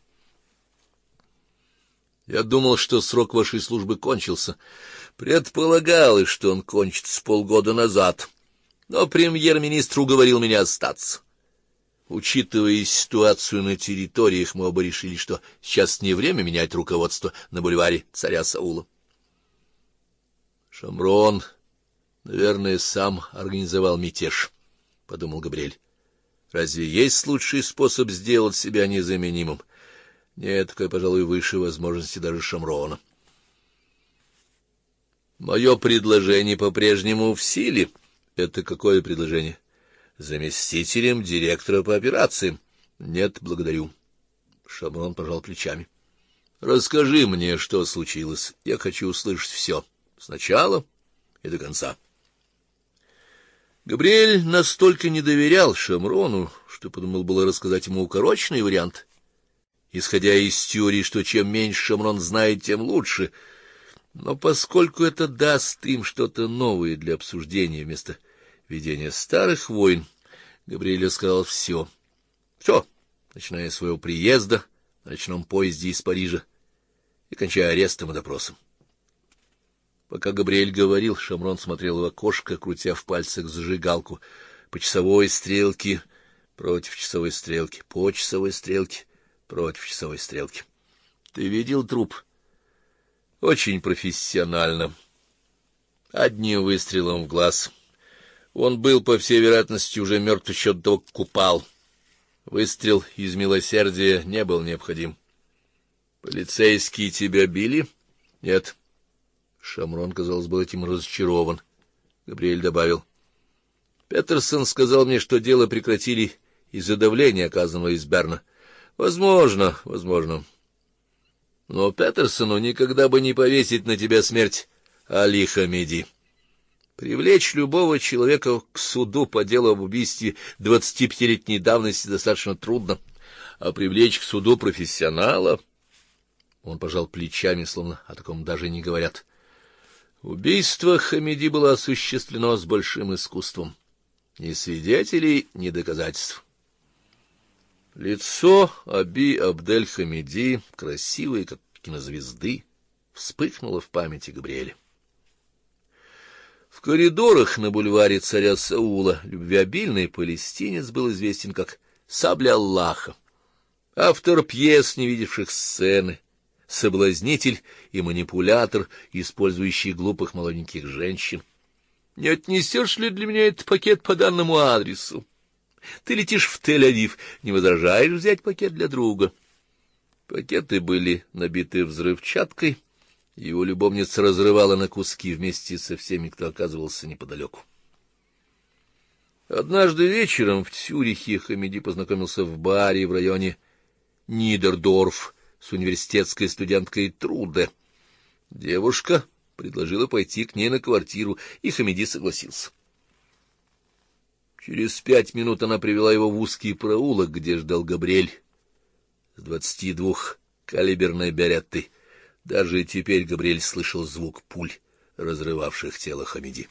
Я думал, что срок вашей службы кончился. Предполагалось, что он кончится полгода назад, но премьер-министр уговорил меня остаться. Учитывая ситуацию на территориях, мы оба решили, что сейчас не время менять руководство на бульваре царя Саула. Шамрон, наверное, сам организовал мятеж, — подумал Габриэль. Разве есть лучший способ сделать себя незаменимым? Нет, такой, пожалуй, выше возможности даже Шамрона. Мое предложение по-прежнему в силе. Это какое предложение? Заместителем директора по операциям. Нет, благодарю. Шамрон пожал плечами. Расскажи мне, что случилось. Я хочу услышать все. Сначала и до конца. Габриэль настолько не доверял Шамрону, что подумал было рассказать ему укороченный вариант, исходя из теории, что чем меньше Шамрон знает, тем лучше. Но поскольку это даст им что-то новое для обсуждения вместо ведения старых войн, Габриэль сказал все, начиная с своего приезда на ночном поезде из Парижа и кончая арестом и допросом. Пока Габриэль говорил, Шамрон смотрел в окошко, крутя в пальцах зажигалку по часовой стрелке, против часовой стрелки, по часовой стрелке, против часовой стрелки. — Ты видел труп? — Очень профессионально. Одним выстрелом в глаз. Он был, по всей вероятности, уже мертв еще до того, как упал. Выстрел из милосердия не был необходим. — Полицейские тебя били? — Нет. Шамрон, казалось, был этим разочарован. Габриэль добавил: — Петерсон сказал мне, что дело прекратили из-за давления, оказанного из Берна. Возможно. Но Петерсону никогда бы не повесить на тебя смерть Али Хамиди. Привлечь любого человека к суду по делу об убийстве 25-летней давности достаточно трудно, а привлечь к суду профессионала... Он пожал плечами, словно о таком даже не говорят. Убийство Хамиди было осуществлено с большим искусством. Ни свидетелей, ни доказательств. Лицо Аби Абдель-Хамиди, красивое, как кинозвезды, вспыхнуло в памяти Габриэля. В коридорах на бульваре царя Саула любвеобильный палестинец был известен как Сабля Аллаха, автор пьес, не видевших сцены, соблазнитель и манипулятор, использующий глупых молоденьких женщин. Не отнесешь ли для меня этот пакет по данному адресу? Ты летишь в Тель-Авив, не возражаешь взять пакет для друга? Пакеты были набиты взрывчаткой, его любовница разрывала на куски вместе со всеми, кто оказывался неподалеку. Однажды вечером в Цюрихе Хамиди познакомился в баре в районе Нидердорф с университетской студенткой Труде. Девушка предложила пойти к ней на квартиру, и Хамиди согласился. Через 5 минут она привела его в узкий проулок, где ждал Габриэль с 22-калиберной береттой. Даже теперь Габриэль слышал звук пуль, разрывавших тело Хамиди.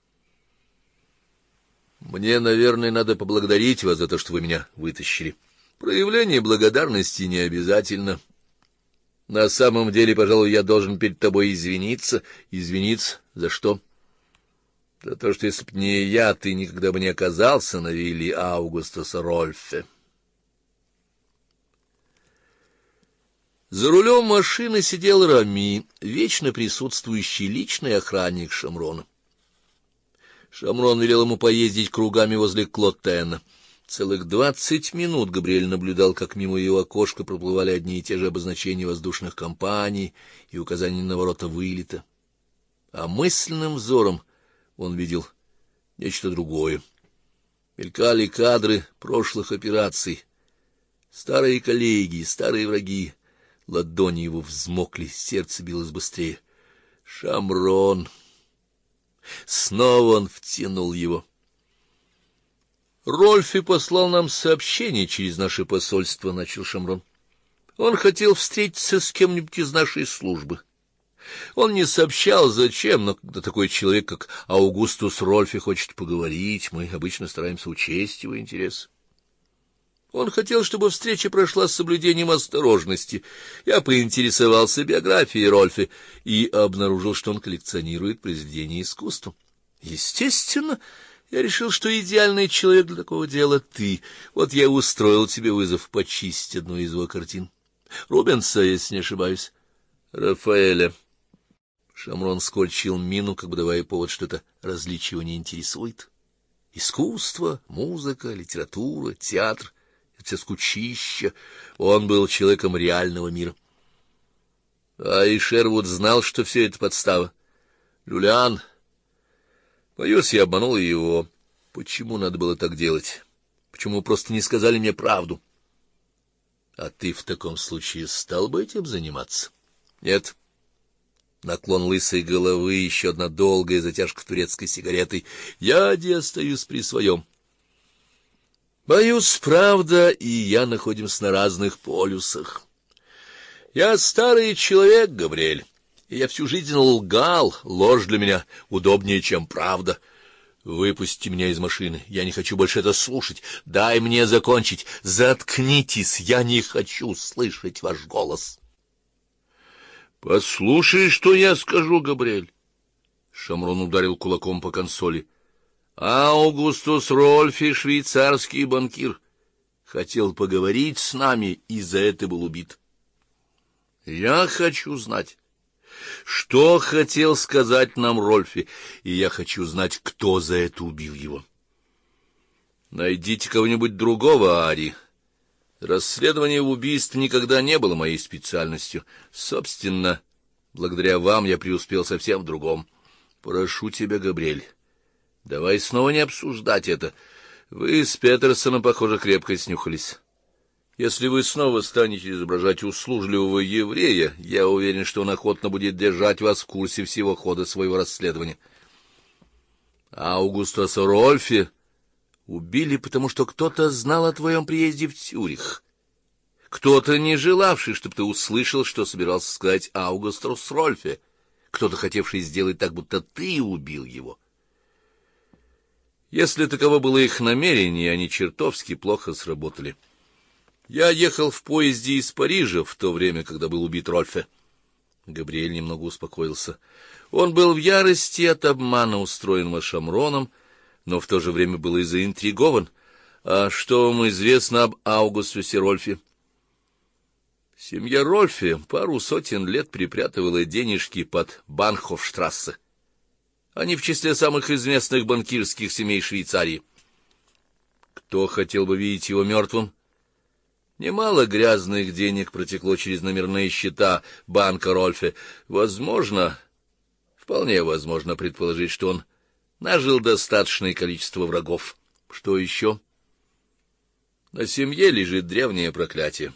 — Мне, наверное, надо поблагодарить вас за то, что вы меня вытащили. Проявление благодарности не обязательно. На самом деле, пожалуй, я должен перед тобой извиниться. Извиниться за что? За то, что если б не я, ты никогда бы не оказался на вилле Аугустаса Рольфе. За рулем машины сидел Рами, вечно присутствующий личный охранник Шамрона. Шамрон велел ему поездить кругами возле Клотена. Целых 20 минут Габриэль наблюдал, как мимо его окошка проплывали одни и те же обозначения воздушных компаний и указания на ворота вылета. А мысленным взором он видел нечто другое. Мелькали кадры прошлых операций. Старые коллеги, старые враги. Ладони его взмокли, сердце билось быстрее. Шамрон! Снова он втянул его. Рольфи послал нам сообщение через наше посольство, — начал Шамрон. Он хотел встретиться с кем-нибудь из нашей службы. Он не сообщал, зачем, но когда такой человек, как Аугустус Рольфи, хочет поговорить, мы обычно стараемся учесть его интересы. Он хотел, чтобы встреча прошла с соблюдением осторожности. Я поинтересовался биографией Рольфи и обнаружил, что он коллекционирует произведения искусства. Естественно, я решил, что идеальный человек для такого дела ты. Вот я устроил тебе вызов почистить одну из его картин. Рубенса, если не ошибаюсь. Рафаэля. Шамрон скорчил мину, как бы давая повод, что это различие его не интересует. Искусство, музыка, литература, театр — это все скучище. Он был человеком реального мира. А и Шервуд знал, что все это подстава. Люлиан... Боюсь, я обманул его. Почему надо было так делать? Почему вы просто не сказали мне правду? А ты в таком случае стал бы этим заниматься? Нет. Наклон лысой головы, еще одна долгая затяжка турецкой сигаретой. Я остаюсь при своем. Боюсь, правда, и я находимся на разных полюсах. Я старый человек, Габриэль. И я всю жизнь лгал, ложь для меня удобнее, чем правда. Выпусти меня из машины, я не хочу больше это слушать. Дай мне закончить. Заткнитесь, я не хочу слышать ваш голос. Послушай, что я скажу, Габриэль. Шамрон ударил кулаком по консоли. Аугустус Рольфи, швейцарский банкир, хотел поговорить с нами и за это был убит. Я хочу знать, что хотел сказать нам Рольфи, и я хочу знать, кто за это убил его. Найдите кого-нибудь другого, Ари. Расследование убийств никогда не было моей специальностью. Собственно, благодаря вам я преуспел совсем в другом. Прошу тебя, Габриэль, давай снова не обсуждать это. Вы с Петерсоном, похоже, крепко снюхались. Если вы снова станете изображать услужливого еврея, я уверен, что он охотно будет держать вас в курсе всего хода своего расследования. Аугустуса Рольфи убили, потому что кто-то знал о твоем приезде в Цюрих. Кто-то, не желавший, чтобы ты услышал, что собирался сказать Аугустус Рольфи. Кто-то, хотевший сделать так, будто ты убил его. Если таково было их намерение, они чертовски плохо сработали. Я ехал в поезде из Парижа в то время, когда был убит Рольфе. Габриэль немного успокоился. Он был в ярости от обмана, устроенного Шамроном, но в то же время был и заинтригован. А что вам известно об Аугустусе Рольфе? Семья Рольфе пару сотен лет припрятывала денежки под Банхофштрассе. Они в числе самых известных банкирских семей Швейцарии. Кто хотел бы видеть его мертвым? Немало грязных денег протекло через номерные счета банка Рольфе. Возможно, вполне возможно предположить, что он нажил достаточное количество врагов. Что еще? На семье лежит древнее проклятие.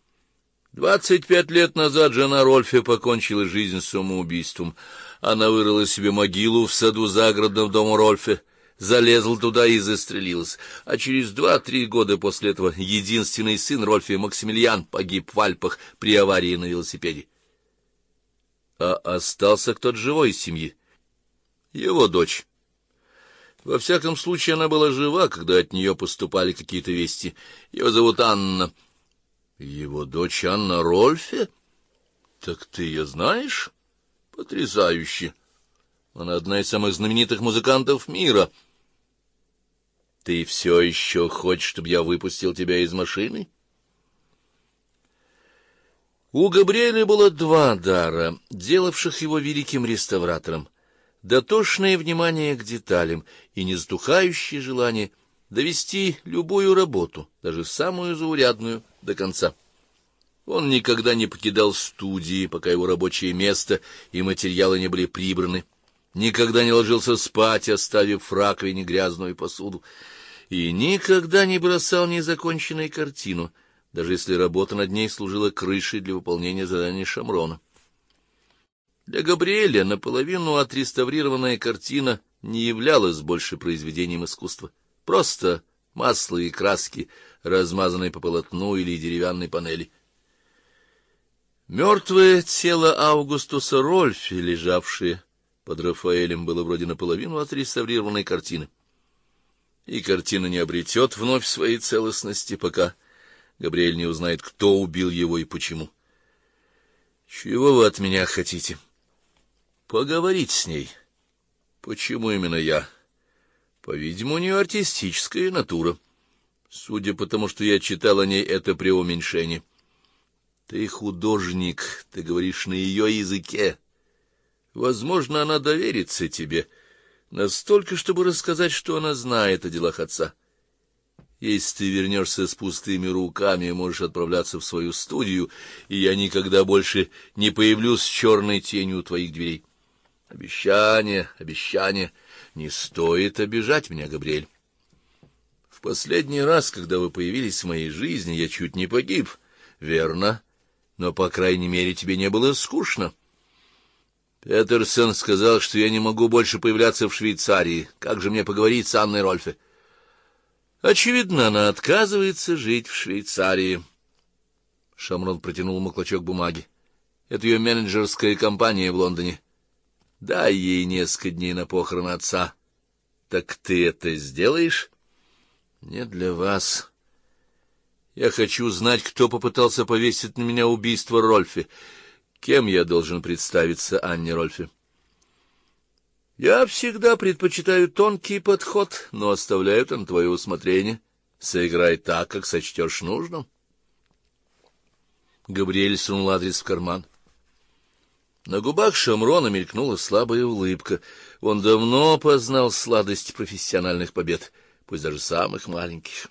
25 лет назад жена Рольфе покончила жизнь самоубийством. Она вырыла себе могилу в саду загородного дома Рольфе, залезла туда и застрелилась. А через 2-3 года после этого единственный сын Рольфе, Максимилиан, погиб в Альпах при аварии на велосипеде. А остался кто-то живой из семьи? Его дочь. Во всяком случае, она была жива, когда от нее поступали какие-то вести. Ее зовут Анна. Его дочь Анна Рольфе? Так ты ее знаешь? Потрясающе. Она одна из самых знаменитых музыкантов мира. Ты все еще хочешь, чтобы я выпустил тебя из машины? У Габриэля было два дара, делавших его великим реставратором. дотошное внимание к деталям и несдухающее желание довести любую работу, даже самую заурядную, до конца. Он никогда не покидал студии, пока его рабочее место и материалы не были прибраны, никогда не ложился спать, оставив в раковине грязную посуду, и никогда не бросал незаконченной картину, даже если работа над ней служила крышей для выполнения задания Шамрона. Для Габриэля наполовину отреставрированная картина не являлась больше произведением искусства, просто масло и краски, размазанные по полотну или деревянной панели. Мертвое тело Аугустуса Рольфи, лежавшее под Рафаэлем, было вроде наполовину отреставрированной картины. И картина не обретет вновь своей целостности, пока Габриэль не узнает, кто убил его и почему. Чего вы от меня хотите? Поговорить с ней. Почему именно я? По-видимому, у нее артистическая натура. Судя по тому, что я читал о ней, это преуменьшение. Ты художник, ты говоришь на ее языке. Возможно, она доверится тебе настолько, чтобы рассказать, что она знает о делах отца. Если ты вернешься с пустыми руками, можешь отправляться в свою студию, и я никогда больше не появлюсь с черной тенью у твоих дверей. Обещание, обещание. Не стоит обижать меня, Габриэль. В последний раз, когда вы появились в моей жизни, я чуть не погиб. Верно, но, по крайней мере, тебе не было скучно. Петерсон сказал, что я не могу больше появляться в Швейцарии. Как же мне поговорить с Анной Рольфе? Очевидно, она отказывается жить в Швейцарии. Шамрон протянул ему клочок бумаги. Это ее менеджерская компания в Лондоне. Дай ей несколько дней на похороны отца. Так ты это сделаешь? Не для вас. Я хочу знать, кто попытался повесить на меня убийство Рольфи. Кем я должен представиться Анне Рольфе? Я всегда предпочитаю тонкий подход, но оставляю это на твое усмотрение. Сыграй так, как сочтешь нужным. Габриэль сунул адрес в карман. На губах Шамрона мелькнула слабая улыбка. Он давно познал сладость профессиональных побед, пусть даже самых маленьких.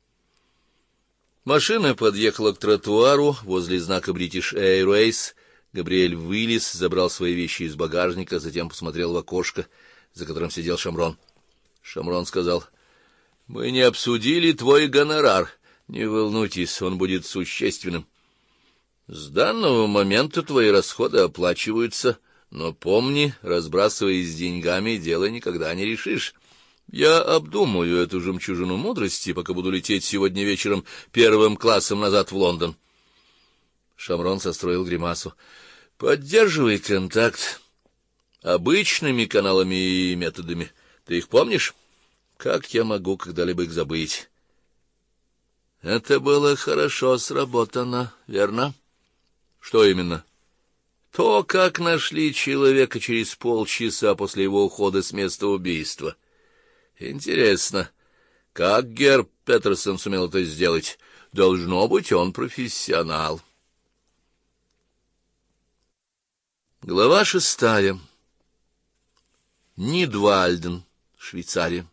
Машина подъехала к тротуару возле знака British Airways. Габриэль вылез, забрал свои вещи из багажника, затем посмотрел в окошко, за которым сидел Шамрон. Шамрон сказал: «Мы не обсудили твой гонорар. Не волнуйтесь, он будет существенным. С данного момента твои расходы оплачиваются, но помни, разбрасываясь деньгами, дело никогда не решишь. Я обдумаю эту жемчужину мудрости, пока буду лететь сегодня вечером первым классом назад в Лондон». Шамрон состроил гримасу. «Поддерживай контакт обычными каналами и методами. Ты их помнишь? Как я могу когда-либо их забыть?» «Это было хорошо сработано, верно?» «Что именно?» «То, как нашли человека через полчаса после его ухода с места убийства. Интересно, как Герр Петерсон сумел это сделать? Должно быть, он профессионал». Глава 6. Нидвальден, Швейцария.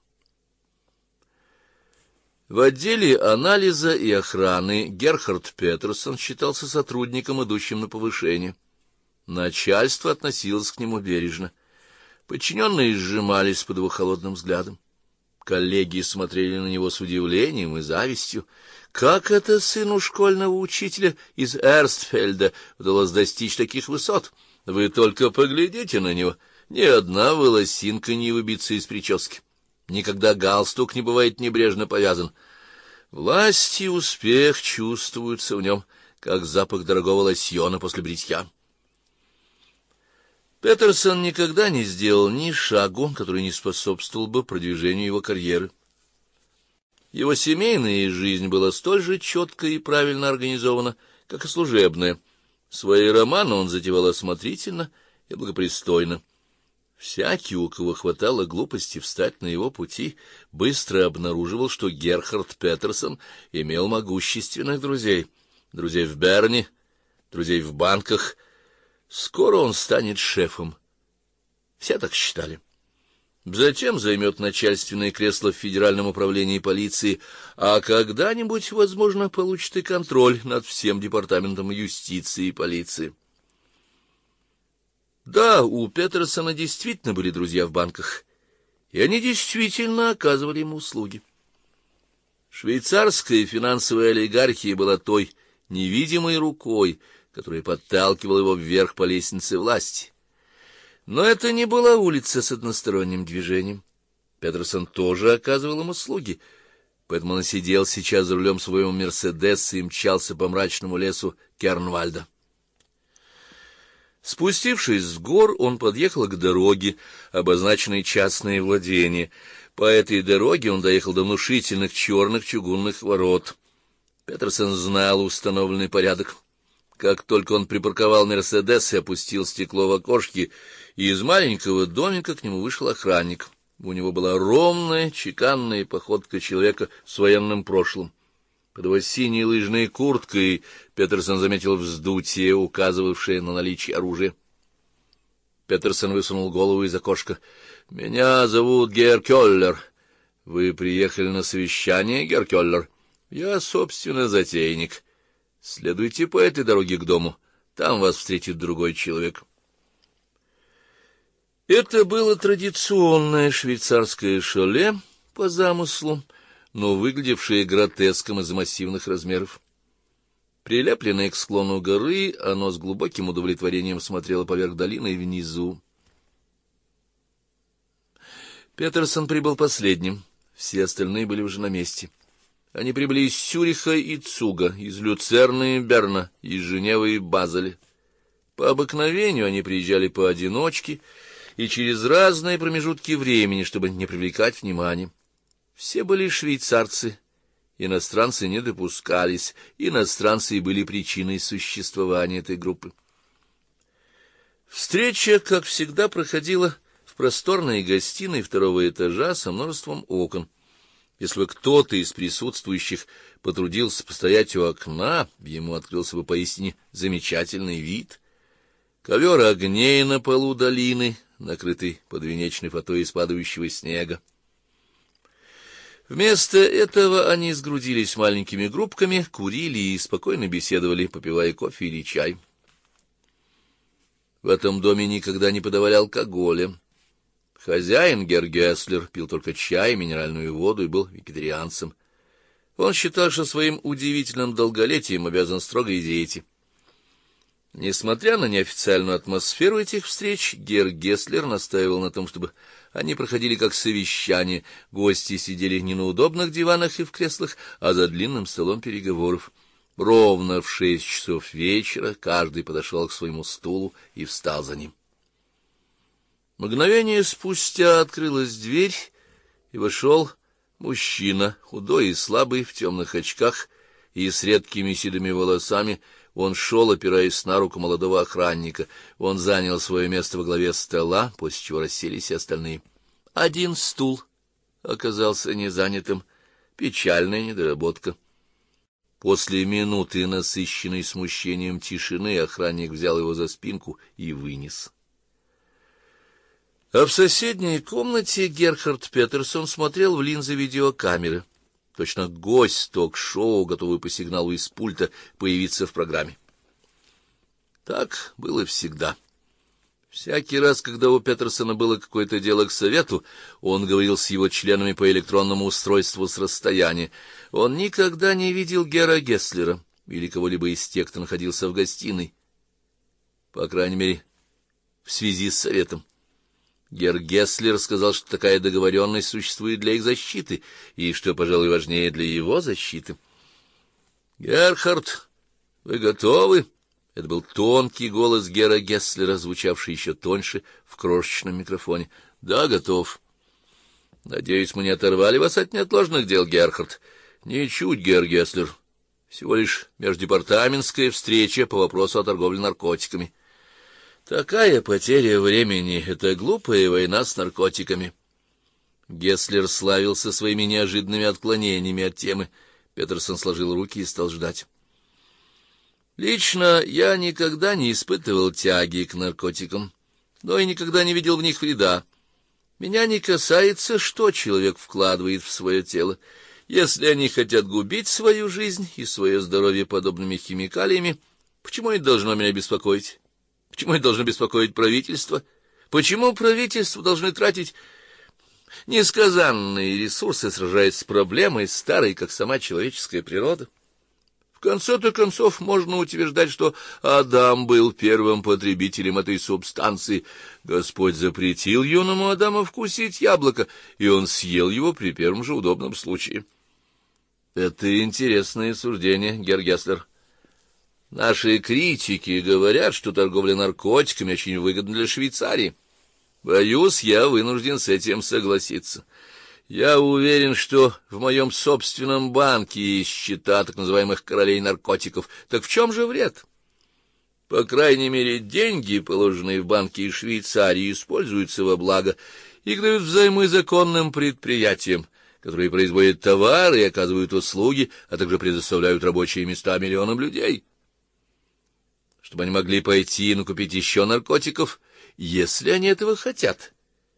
В отделе анализа и охраны Герхард Петерсон считался сотрудником, идущим на повышение. Начальство относилось к нему бережно. Подчиненные сжимались под его холодным взглядом. Коллеги смотрели на него с удивлением и завистью. Как это сыну школьного учителя из Эрстфельда удалось достичь таких высот? Вы только поглядите на него. Ни одна волосинка не выбится из прически. Никогда галстук не бывает небрежно повязан. Власть и успех чувствуются в нем, как запах дорогого лосьона после бритья. Петерсон никогда не сделал ни шагу, который не способствовал бы продвижению его карьеры. Его семейная жизнь была столь же четко и правильно организована, как и служебная. Свои романы он затевал осмотрительно и благопристойно. Всякий, у кого хватало глупости встать на его пути, быстро обнаруживал, что Герхард Петерсон имел могущественных друзей. Друзей в Берне, друзей в банках. Скоро он станет шефом. Все так считали. Затем займет начальственное кресло в Федеральном управлении полиции, а когда-нибудь, возможно, получит и контроль над всем департаментом юстиции и полиции. Да, у Петерсона действительно были друзья в банках, и они действительно оказывали ему услуги. Швейцарская финансовая олигархия была той невидимой рукой, которая подталкивала его вверх по лестнице власти. Но это не была улица с односторонним движением. Петерсон тоже оказывал им услуги, поэтому он сидел сейчас за рулем своего «Мерседеса» и мчался по мрачному лесу Кернвальда. Спустившись с гор, он подъехал к дороге, обозначенной «Частные владения». По этой дороге он доехал до внушительных черных чугунных ворот. Петерсон знал установленный порядок. Как только он припарковал «Мерседес» и опустил стекло в окошке, из маленького домика к нему вышел охранник. У него была ровная, чеканная походка человека с военным прошлым. Под его синей лыжной курткой Петерсон заметил вздутие, указывавшее на наличие оружия. Петерсон высунул голову из окошка. — Меня зовут Герр Кёллер. — Вы приехали на совещание, Герр Кёллер? — Я, собственно, затейник. Следуйте по этой дороге к дому. Там вас встретит другой человек. Это было традиционное швейцарское шале по замыслу, но выглядевшее гротеском из-за массивных размеров. Прилепленное к склону горы, оно с глубоким удовлетворением смотрело поверх долины и внизу. Петерсон прибыл последним, все остальные были уже на месте. Они прибыли из Цюриха и Цуга, из Люцерна и Берна, из Женевы и Базеля. По обыкновению они приезжали поодиночке и через разные промежутки времени, чтобы не привлекать внимания. Все были швейцарцы, иностранцы не допускались, иностранцы и были причиной существования этой группы. Встреча, как всегда, проходила в просторной гостиной второго этажа со множеством окон. Если бы кто-то из присутствующих потрудился постоять у окна, ему открылся бы поистине замечательный вид. Ковер огней на полу долины, накрытый подвенечной фатой из падающего снега. Вместо этого они сгрудились маленькими группками, курили и спокойно беседовали, попивая кофе или чай. В этом доме никогда не подавали алкоголя. Хозяин, Герр Гесслер, пил только чай, минеральную воду и был вегетарианцем. Он считал, что своим удивительным долголетием обязан строгой диете. Несмотря на неофициальную атмосферу этих встреч, Герр Гесслер настаивал на том, чтобы они проходили как совещание. Гости сидели не на удобных диванах и в креслах, а за длинным столом переговоров. Ровно в 6 часов вечера каждый подошел к своему стулу и встал за ним. Мгновение спустя открылась дверь, и вошел мужчина, худой и слабый, в темных очках и с редкими седыми волосами. Он шел, опираясь на руку молодого охранника. Он занял свое место во главе стола, после чего расселись и остальные. Один стул оказался незанятым. Печальная недоработка. После минуты, насыщенной смущением тишины, охранник взял его за спинку и вынес. А в соседней комнате Герхард Петерсон смотрел в линзы видеокамеры. Точно гость ток-шоу, готовый по сигналу из пульта появиться в программе. Так было всегда. Всякий раз, когда у Петерсона было какое-то дело к совету, он говорил с его членами по электронному устройству с расстояния. Он никогда не видел Герра Гесслера или кого-либо из тех, кто находился в гостиной. По крайней мере, в связи с советом. Герр Гесслер сказал, что такая договоренность существует для их защиты, и, что, пожалуй, важнее, для его защиты. — Герхард, вы готовы? Это был тонкий голос Герра Гесслера, звучавший еще тоньше в крошечном микрофоне. — Да, готов. — Надеюсь, мы не оторвали вас от неотложных дел, Герхард. — Ничуть, Герр Гесслер. Всего лишь междепартаментская встреча по вопросу о торговле наркотиками. Такая потеря времени — это глупая война с наркотиками. Гесслер славился своими неожиданными отклонениями от темы. Петерсон сложил руки и стал ждать. Лично я никогда не испытывал тяги к наркотикам, но и никогда не видел в них вреда. Меня не касается, что человек вкладывает в свое тело. Если они хотят губить свою жизнь и свое здоровье подобными химикалиями, почему это должно меня беспокоить? Почему это должно беспокоить правительство? Почему правительство должны тратить несказанные ресурсы, сражаясь с проблемой, старой, как сама человеческая природа? В конце-то концов, можно утверждать, что Адам был первым потребителем этой субстанции. Господь запретил юному Адаму вкусить яблоко, и он съел его при первом же удобном случае. Это интересное суждение, герр Гесслер. Наши критики говорят, что торговля наркотиками очень выгодна для Швейцарии. Боюсь, я вынужден с этим согласиться. Я уверен, что в моем собственном банке есть счета так называемых королей наркотиков. Так в чем же вред? По крайней мере, деньги, положенные в банке Швейцарии, используются во благо и дают взаймы законным предприятиям, которые производят товары и оказывают услуги, а также предоставляют рабочие места миллионам людей, чтобы они могли пойти и накупить еще наркотиков, если они этого хотят.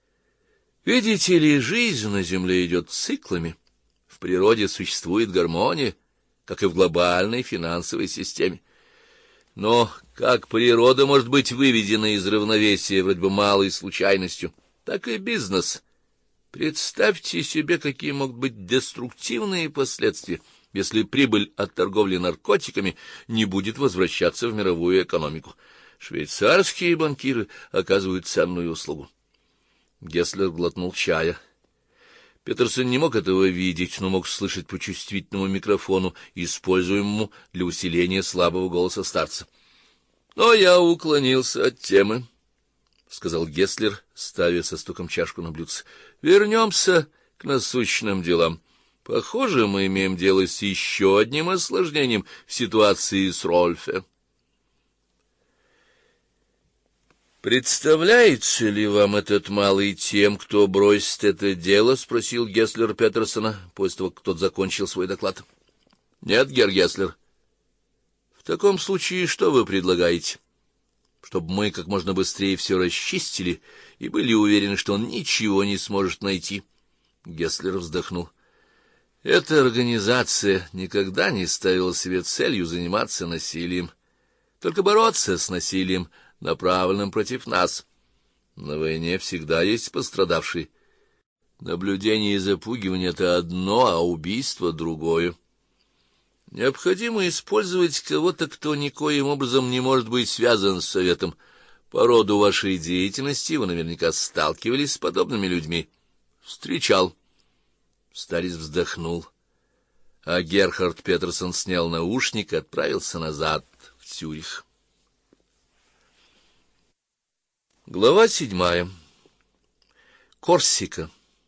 Видите ли, жизнь на Земле идет циклами. В природе существует гармония, как и в глобальной финансовой системе. Но как природа может быть выведена из равновесия вроде бы малой случайностью, так и бизнес. Представьте себе, какие могут быть деструктивные последствия, если прибыль от торговли наркотиками не будет возвращаться в мировую экономику. Швейцарские банкиры оказывают ценную услугу. Гесслер глотнул чая. Петерсон не мог этого видеть, но мог слышать по чувствительному микрофону, используемому для усиления слабого голоса старца. — Но я уклонился от темы, — сказал Гесслер, ставя со стуком чашку на блюдце. — Вернемся к насущным делам. Похоже, мы имеем дело с еще одним осложнением в ситуации с Рольфе. «Представляется ли вам этот малый тем, кто бросит это дело?» — спросил Гесслер Петерсона, после того, как тот закончил свой доклад. «Нет, герр Гесслер». «В таком случае что вы предлагаете? Чтобы мы как можно быстрее все расчистили и были уверены, что он ничего не сможет найти?» Гесслер вздохнул. «Эта организация никогда не ставила себе целью заниматься насилием, только бороться с насилием, направленным против нас. На войне всегда есть пострадавшие. Наблюдение и запугивание — это одно, а убийство — другое. Необходимо использовать кого-то, кто никоим образом не может быть связан с Советом. По роду вашей деятельности вы наверняка сталкивались с подобными людьми. Встречал. Старец вздохнул, а Герхард Петерсон снял наушник и отправился назад в Цюрих. Глава 7. Корсика.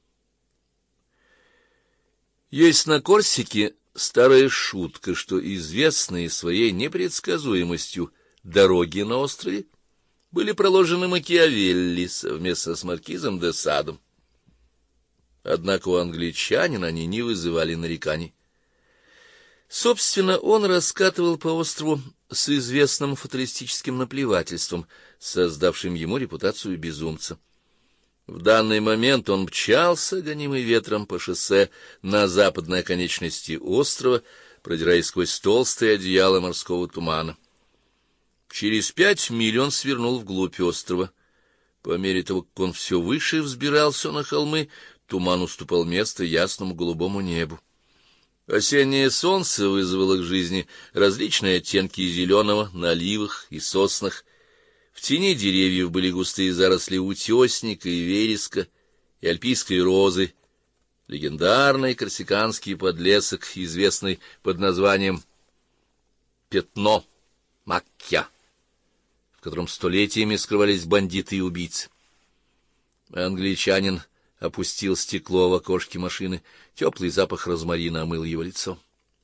Есть на Корсике старая шутка, что известные своей непредсказуемостью дороги на острове были проложены Макиавелли совместно с маркизом де Садом. Однако у англичанина они не вызывали нареканий. Собственно, он раскатывал по острову с известным фаталистическим наплевательством, создавшим ему репутацию безумца. В данный момент он мчался, гонимый ветром, по шоссе на западной оконечности острова, продираясь сквозь толстое одеяло морского тумана. Через 5 миль он свернул вглубь острова. По мере того, как он все выше взбирался на холмы, туман уступал место ясному голубому небу. Осеннее солнце вызвало к жизни различные оттенки зеленого на оливах и соснах. В тени деревьев были густые заросли утесника и вереска, и альпийской розы, легендарный корсиканский подлесок, известный под названием «Пятно Маккя», в котором столетиями скрывались бандиты и убийцы. Англичанин опустил стекло в окошке машины. Теплый запах розмарина омыл его лицо.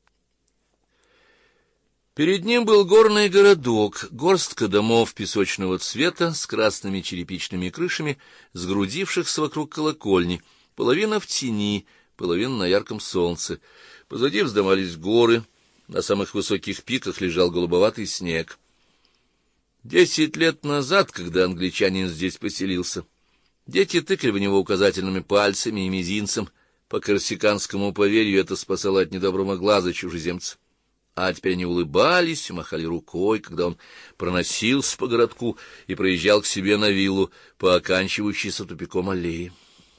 Перед ним был горный городок, горстка домов песочного цвета с красными черепичными крышами, сгрудившихся вокруг колокольни, половина в тени, половина на ярком солнце. Позади вздымались горы, на самых высоких пиках лежал голубоватый снег. 10 лет назад, когда англичанин здесь поселился, дети тыкали в него указательными пальцами и мизинцем. По корсиканскому поверью это спасало от недоброго глаза чужеземца. А теперь они улыбались и махали рукой, когда он проносился по городку и проезжал к себе на виллу по оканчивающейся тупиком аллее.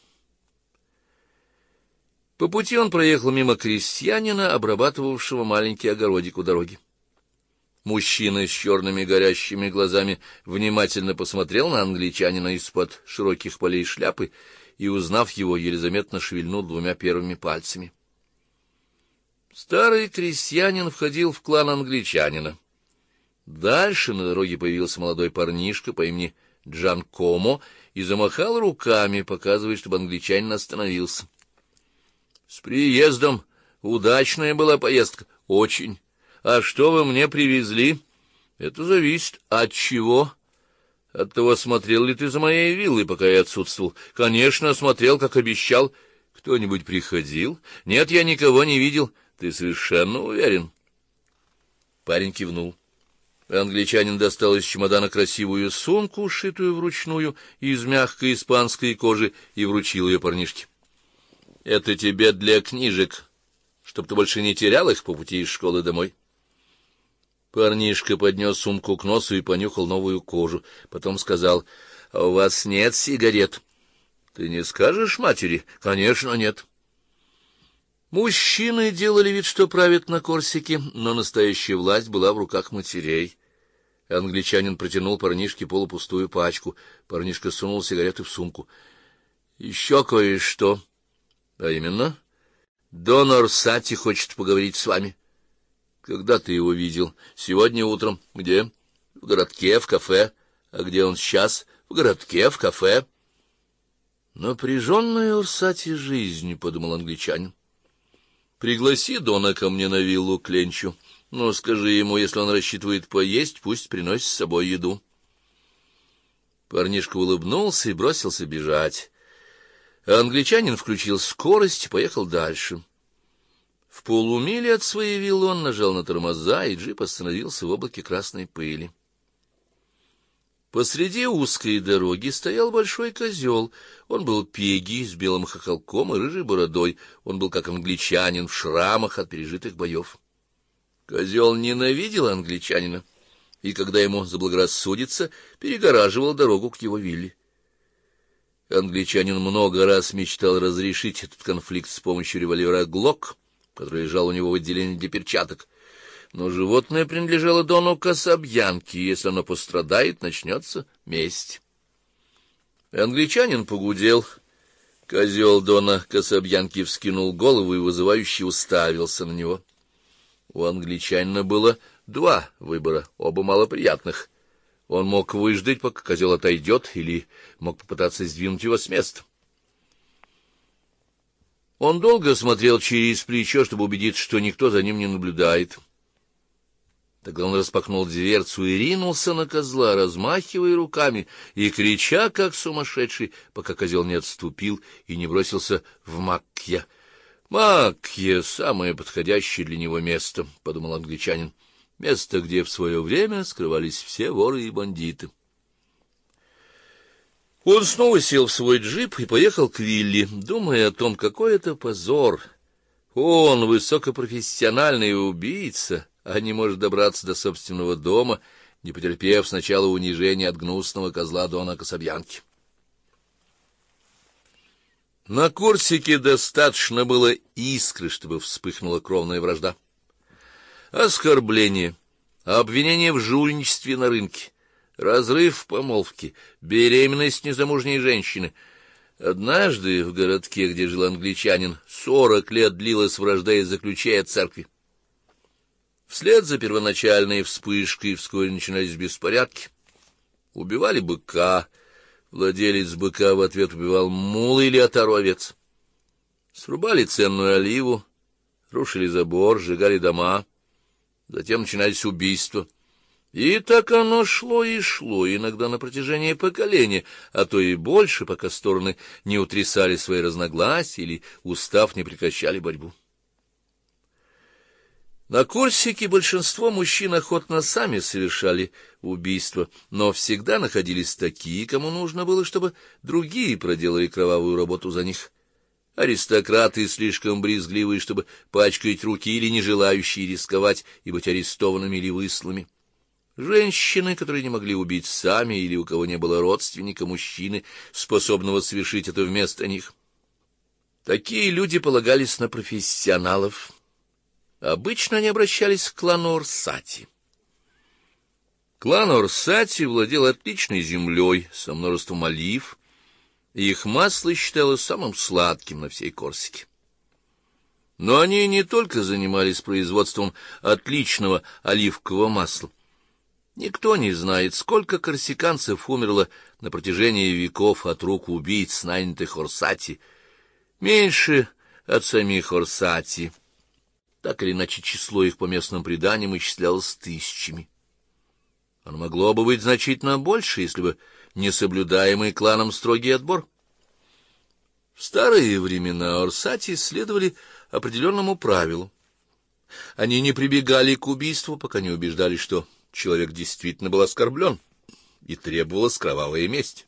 По пути он проехал мимо крестьянина, обрабатывавшего маленький огородик у дороги. Мужчина с черными горящими глазами внимательно посмотрел на англичанина из-под широких полей шляпы и, узнав его, еле заметно шевельнул 2 первыми пальцами. Старый крестьянин входил в клан англичанина. Дальше на дороге появился молодой парнишка по имени Джанкомо и замахал руками, показывая, чтобы англичанин остановился. — С приездом! Удачная была поездка. — Очень. А что вы мне привезли? — Это зависит. От чего? — От того, смотрел ли ты за моей виллой, пока я отсутствовал. — Конечно, смотрел, как обещал. — Кто-нибудь приходил? — Нет, я никого не видел. — Ты совершенно уверен? Парень кивнул. Англичанин достал из чемодана красивую сумку, сшитую вручную из мягкой испанской кожи, и вручил ее парнишке. — Это тебе для книжек, чтоб ты больше не терял их по пути из школы домой. Парнишка поднес сумку к носу и понюхал новую кожу. Потом сказал: — А у вас нет сигарет? — Ты не скажешь матери? — Конечно, нет. Мужчины делали вид, что правят на Корсике, но настоящая власть была в руках матерей. Англичанин протянул парнишке полупустую пачку. Парнишка сунул сигареты в сумку. — Еще кое-что. — А именно? — Дон Орсати хочет поговорить с вами. — Когда ты его видел? — Сегодня утром. — Где? — В городке, в кафе. — А где он сейчас? — В городке, в кафе. — Напряженная Орсати жизнь, — подумал англичанин. — Пригласи Дона ко мне на виллу к ленчу. Но скажи ему, если он рассчитывает поесть, пусть приносит с собой еду. Парнишка улыбнулся и бросился бежать. А англичанин включил скорость и поехал дальше. В полумиле от своей виллы он нажал на тормоза, и джип остановился в облаке красной пыли. Посреди узкой дороги стоял большой козел. Он был пегий, с белым хохолком и рыжей бородой. Он был как англичанин, в шрамах от пережитых боев. Козел ненавидел англичанина, и, когда ему заблагорассудится, перегораживал дорогу к его вилле. Англичанин много раз мечтал разрешить этот конфликт с помощью револьвера «Глок», который лежал у него в отделении для перчаток. Но животное принадлежало Дону Касабьянки, и если оно пострадает, начнется месть. Англичанин погудел. Козел Дона Касабьянки вскинул голову и вызывающе уставился на него. У англичанина было 2 выбора, оба малоприятных. Он мог выждать, пока козел отойдет, или мог попытаться сдвинуть его с места. Он долго смотрел через плечо, чтобы убедиться, что никто за ним не наблюдает. Тогда он распахнул дверцу и ринулся на козла, размахивая руками и крича, как сумасшедший, пока козел не отступил и не бросился в Макья. «Макья — самое подходящее для него место», — подумал англичанин. «Место, где в свое время скрывались все воры и бандиты». Он снова сел в свой джип и поехал к вилле, думая о том, какой это позор. Он высокопрофессиональный убийца, а не может добраться до собственного дома, не потерпев сначала унижения от гнусного козла Дона Касабьянки. На Корсике достаточно было искры, чтобы вспыхнула кровная вражда. Оскорбление, обвинение в жульничестве на рынке, разрыв помолвки, беременность незамужней женщины. Однажды в городке, где жил англичанин, 40 лет длилась вражда из-за ключей от церкви. Вслед за первоначальной вспышкой вскоре начинались беспорядки. Убивали быка. Владелец быка в ответ убивал мула или отару овец. Срубали ценную оливу, рушили забор, сжигали дома. Затем начинались убийства. И так оно шло и шло, иногда на протяжении поколения, а то и больше, пока стороны не утрясали свои разногласия или, устав, не прекращали борьбу. На Корсике большинство мужчин охотно сами совершали убийства, но всегда находились такие, кому нужно было, чтобы другие проделали кровавую работу за них. Аристократы, слишком брезгливые, чтобы пачкать руки, или не желающие рисковать и быть арестованными или высланными. Женщины, которые не могли убить сами, или у кого не было родственника, мужчины, способного совершить это вместо них. Такие люди полагались на профессионалов. Обычно они обращались к клану Орсати. Клан Орсати владел отличной землей со множеством олив, и их масло считалось самым сладким на всей Корсике. Но они не только занимались производством отличного оливкового масла. Никто не знает, сколько корсиканцев умерло на протяжении веков от рук убийц, нанятых Орсати, меньше от самих Орсати. Так или иначе, число их по местным преданиям исчислялось тысячами. Оно могло бы быть значительно больше, если бы не соблюдаемый кланом строгий отбор. В старые времена Орсати следовали определенному правилу. Они не прибегали к убийству, пока не убеждались, что человек действительно был оскорблен, и требовалась кровавая месть.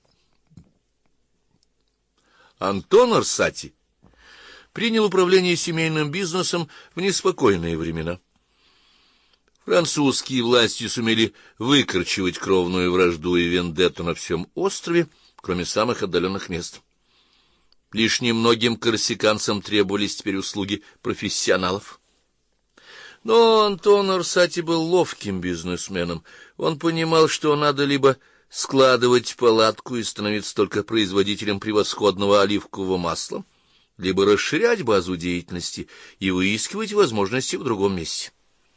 Антон Орсати принял управление семейным бизнесом в неспокойные времена. Французские власти сумели выкорчевать кровную вражду и вендетту на всем острове, кроме самых отдаленных мест. Лишь немногим корсиканцам требовались теперь услуги профессионалов. Но Антон Орсати был ловким бизнесменом. Он понимал, что надо либо складывать палатку и становиться только производителем превосходного оливкового масла, либо расширять базу деятельности и выискивать возможности в другом месте.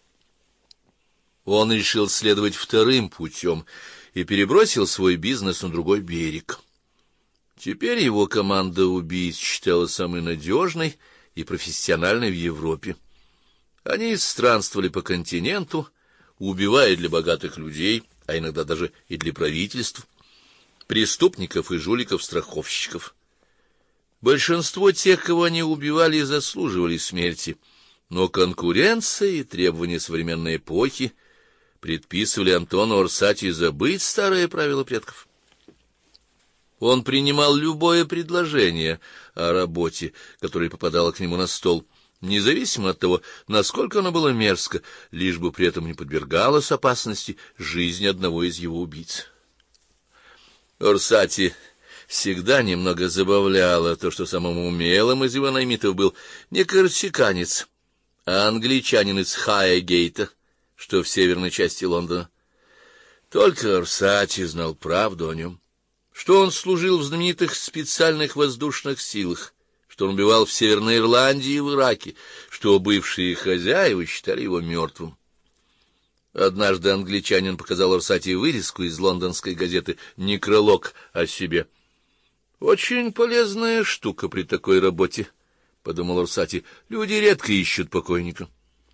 Он решил следовать вторым путем и перебросил свой бизнес на другой берег. Теперь его команда убийц считалась самой надежной и профессиональной в Европе. Они странствовали по континенту, убивая для богатых людей, а иногда даже и для правительств, преступников и жуликов-страховщиков. Большинство тех, кого они убивали, заслуживали смерти, но конкуренция и требования современной эпохи предписывали Антону Орсати забыть старые правила предков. Он принимал любое предложение о работе, которое попадало к нему на стол, независимо от того, насколько оно было мерзко, лишь бы при этом не подвергалось опасности жизни одного из его убийц. Орсати всегда немного забавляло то, что самым умелым из его наймитов был не корсиканец, а англичанин из Хайгейта, что в северной части Лондона. Только Орсати знал правду о нем, что он служил в знаменитых специальных воздушных силах, что он убивал в Северной Ирландии и в Ираке, что бывшие хозяева считали его мертвым. Однажды англичанин показал Орсати вырезку из лондонской газеты «Некролог» о себе. «Очень полезная штука при такой работе», — подумал Орсати. «Люди редко ищут покойника».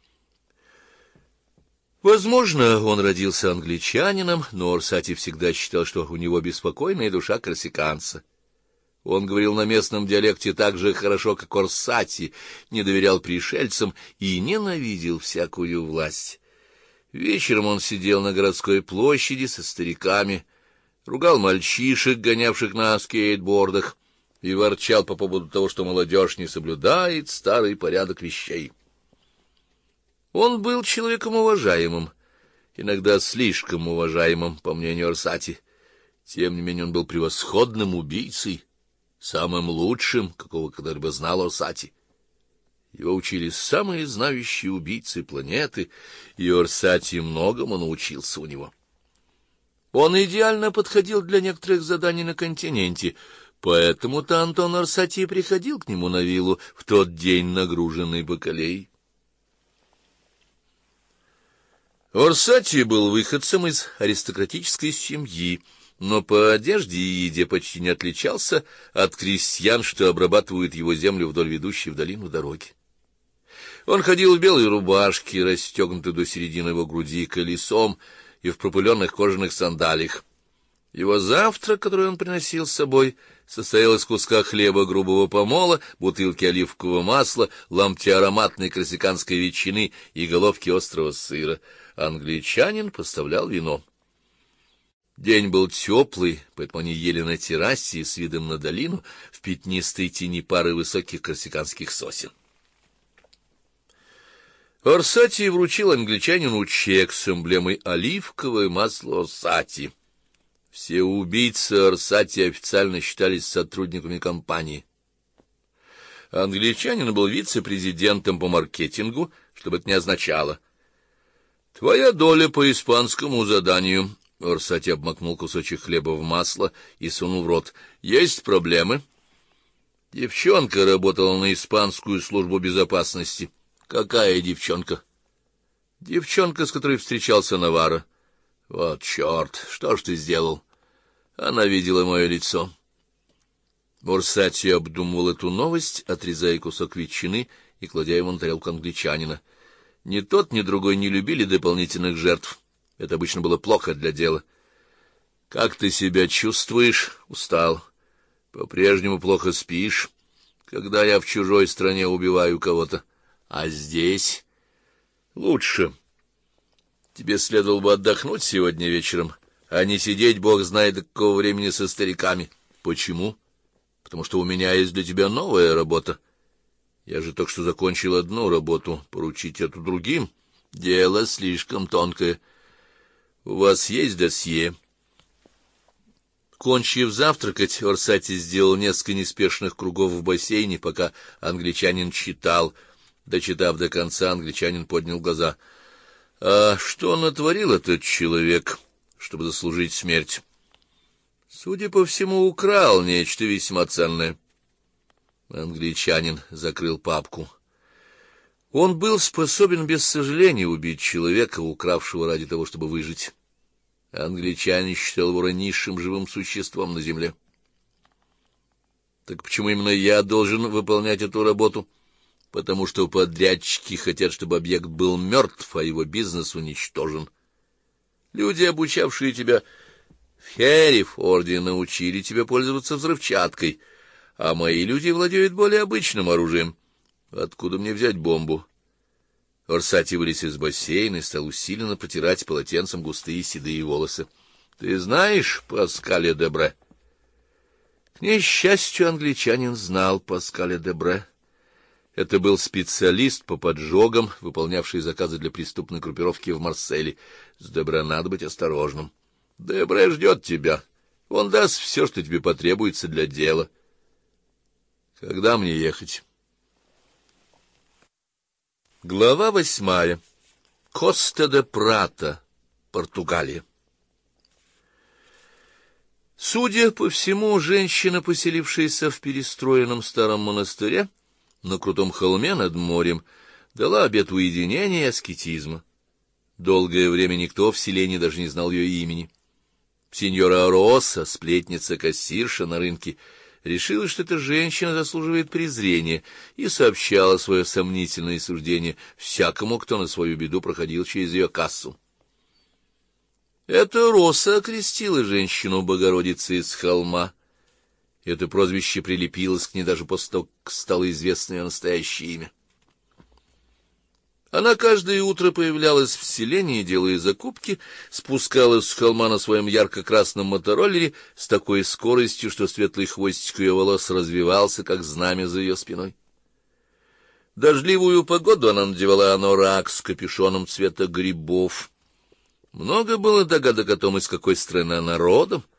Возможно, он родился англичанином, но Орсати всегда считал, что у него беспокойная душа корсиканца. Он говорил на местном диалекте так же хорошо, как Орсати, не доверял пришельцам и ненавидел всякую власть. Вечером он сидел на городской площади со стариками, ругал мальчишек, гонявших на скейтбордах, и ворчал по поводу того, что молодежь не соблюдает старый порядок вещей. Он был человеком уважаемым, иногда слишком уважаемым, по мнению Орсати. Тем не менее он был превосходным убийцей, самым лучшим, какого когда-либо знал Орсати. Его учили самые знающие убийцы планеты, и Орсати многому научился у него. Он идеально подходил для некоторых заданий на континенте, поэтому-то Антон Орсати приходил к нему на виллу в тот день, нагруженный бакалеей. Орсати был выходцем из аристократической семьи, но по одежде и еде почти не отличался от крестьян, что обрабатывают его землю вдоль ведущей в долину дороги. Он ходил в белой рубашке, расстегнутой до середины его груди колесом, и в пропыленных кожаных сандалиях. Его завтрак, который он приносил с собой, состоял из куска хлеба грубого помола, бутылки оливкового масла, ломтя ароматной корсиканской ветчины и головки острого сыра. Англичанин поставлял вино. День был теплый, поэтому они ели на террасе с видом на долину в пятнистой тени пары высоких корсиканских сосен. Орсати вручил англичанину чек с эмблемой оливковое масло Орсати. Все убийцы Орсати официально считались сотрудниками компании. Англичанин был вице-президентом по маркетингу, что бы это ни означало. «Твоя доля по испанскому заданию». Орсати обмакнул кусочек хлеба в масло и сунул в рот. «Есть проблемы?» Девчонка работала на испанскую службу безопасности. «Какая девчонка?» «Девчонка, с которой встречался Наварро». «Вот черт, что ж ты сделал?» Она видела мое лицо. Орсати обдумывал эту новость, отрезая кусок ветчины и кладя его на тарелку англичанина. Ни тот, ни другой не любили дополнительных жертв. Это обычно было плохо для дела. «Как ты себя чувствуешь?» «Устал. По-прежнему плохо спишь, когда я в чужой стране убиваю кого-то. А здесь лучше. Тебе следовало бы отдохнуть сегодня вечером, а не сидеть, бог знает до какого времени, со стариками». «Почему?» «Потому что у меня есть для тебя новая работа. Я же только что закончил одну работу, поручить эту другим. Дело слишком тонкое. У вас есть досье?» Кончив завтракать, Орсати сделал несколько неспешных кругов в бассейне, пока англичанин читал. Дочитав до конца, англичанин поднял глаза. «А что натворил этот человек, чтобы заслужить смерть?» «Судя по всему, украл нечто весьма ценное». Англичанин закрыл папку. Он был способен без сожаления убить человека, укравшего ради того, чтобы выжить. Англичанин считал его низшим живым существом на земле. «Так почему именно я должен выполнять эту работу?» «Потому что подрядчики хотят, чтобы объект был мертв, а его бизнес уничтожен. Люди, обучавшие тебя в Херрифорде, научили тебя пользоваться взрывчаткой, а мои люди владеют более обычным оружием. Откуда мне взять бомбу?» Орсати вылез из бассейна и стал усиленно протирать полотенцем густые седые волосы. «Ты знаешь Паскаля Дебре?» К несчастью, англичанин знал Паскаля Дебре. Это был специалист по поджогам, выполнявший заказы для преступной группировки в Марселе. С Дебре надо быть осторожным. Дебре ждет тебя. Он даст все, что тебе потребуется для дела. Когда мне ехать? Глава 8. Коста-де-Прата, Португалия. Судя по всему, женщина, поселившаяся в перестроенном старом монастыре на крутом холме над морем, дала обет уединения и аскетизма. Долгое время никто в селении даже не знал ее имени. Сеньора Роса, сплетница-кассирша на рынке, решила, что эта женщина заслуживает презрения, и сообщала свое сомнительное суждение всякому, кто на свою беду проходил через ее кассу. Эта Роса окрестила женщину Богородицей из холма. Это прозвище прилепилось к ней даже после того, как стало известно ее настоящее имя. Она каждое утро появлялась в селении, делая закупки, спускалась с холма на своем ярко-красном мотороллере с такой скоростью, что светлый хвостик ее волос развивался, как знамя за ее спиной. Дождливую погоду она надевала анорак с капюшоном цвета грибов. Много было догадок о том, из какой страны она родом,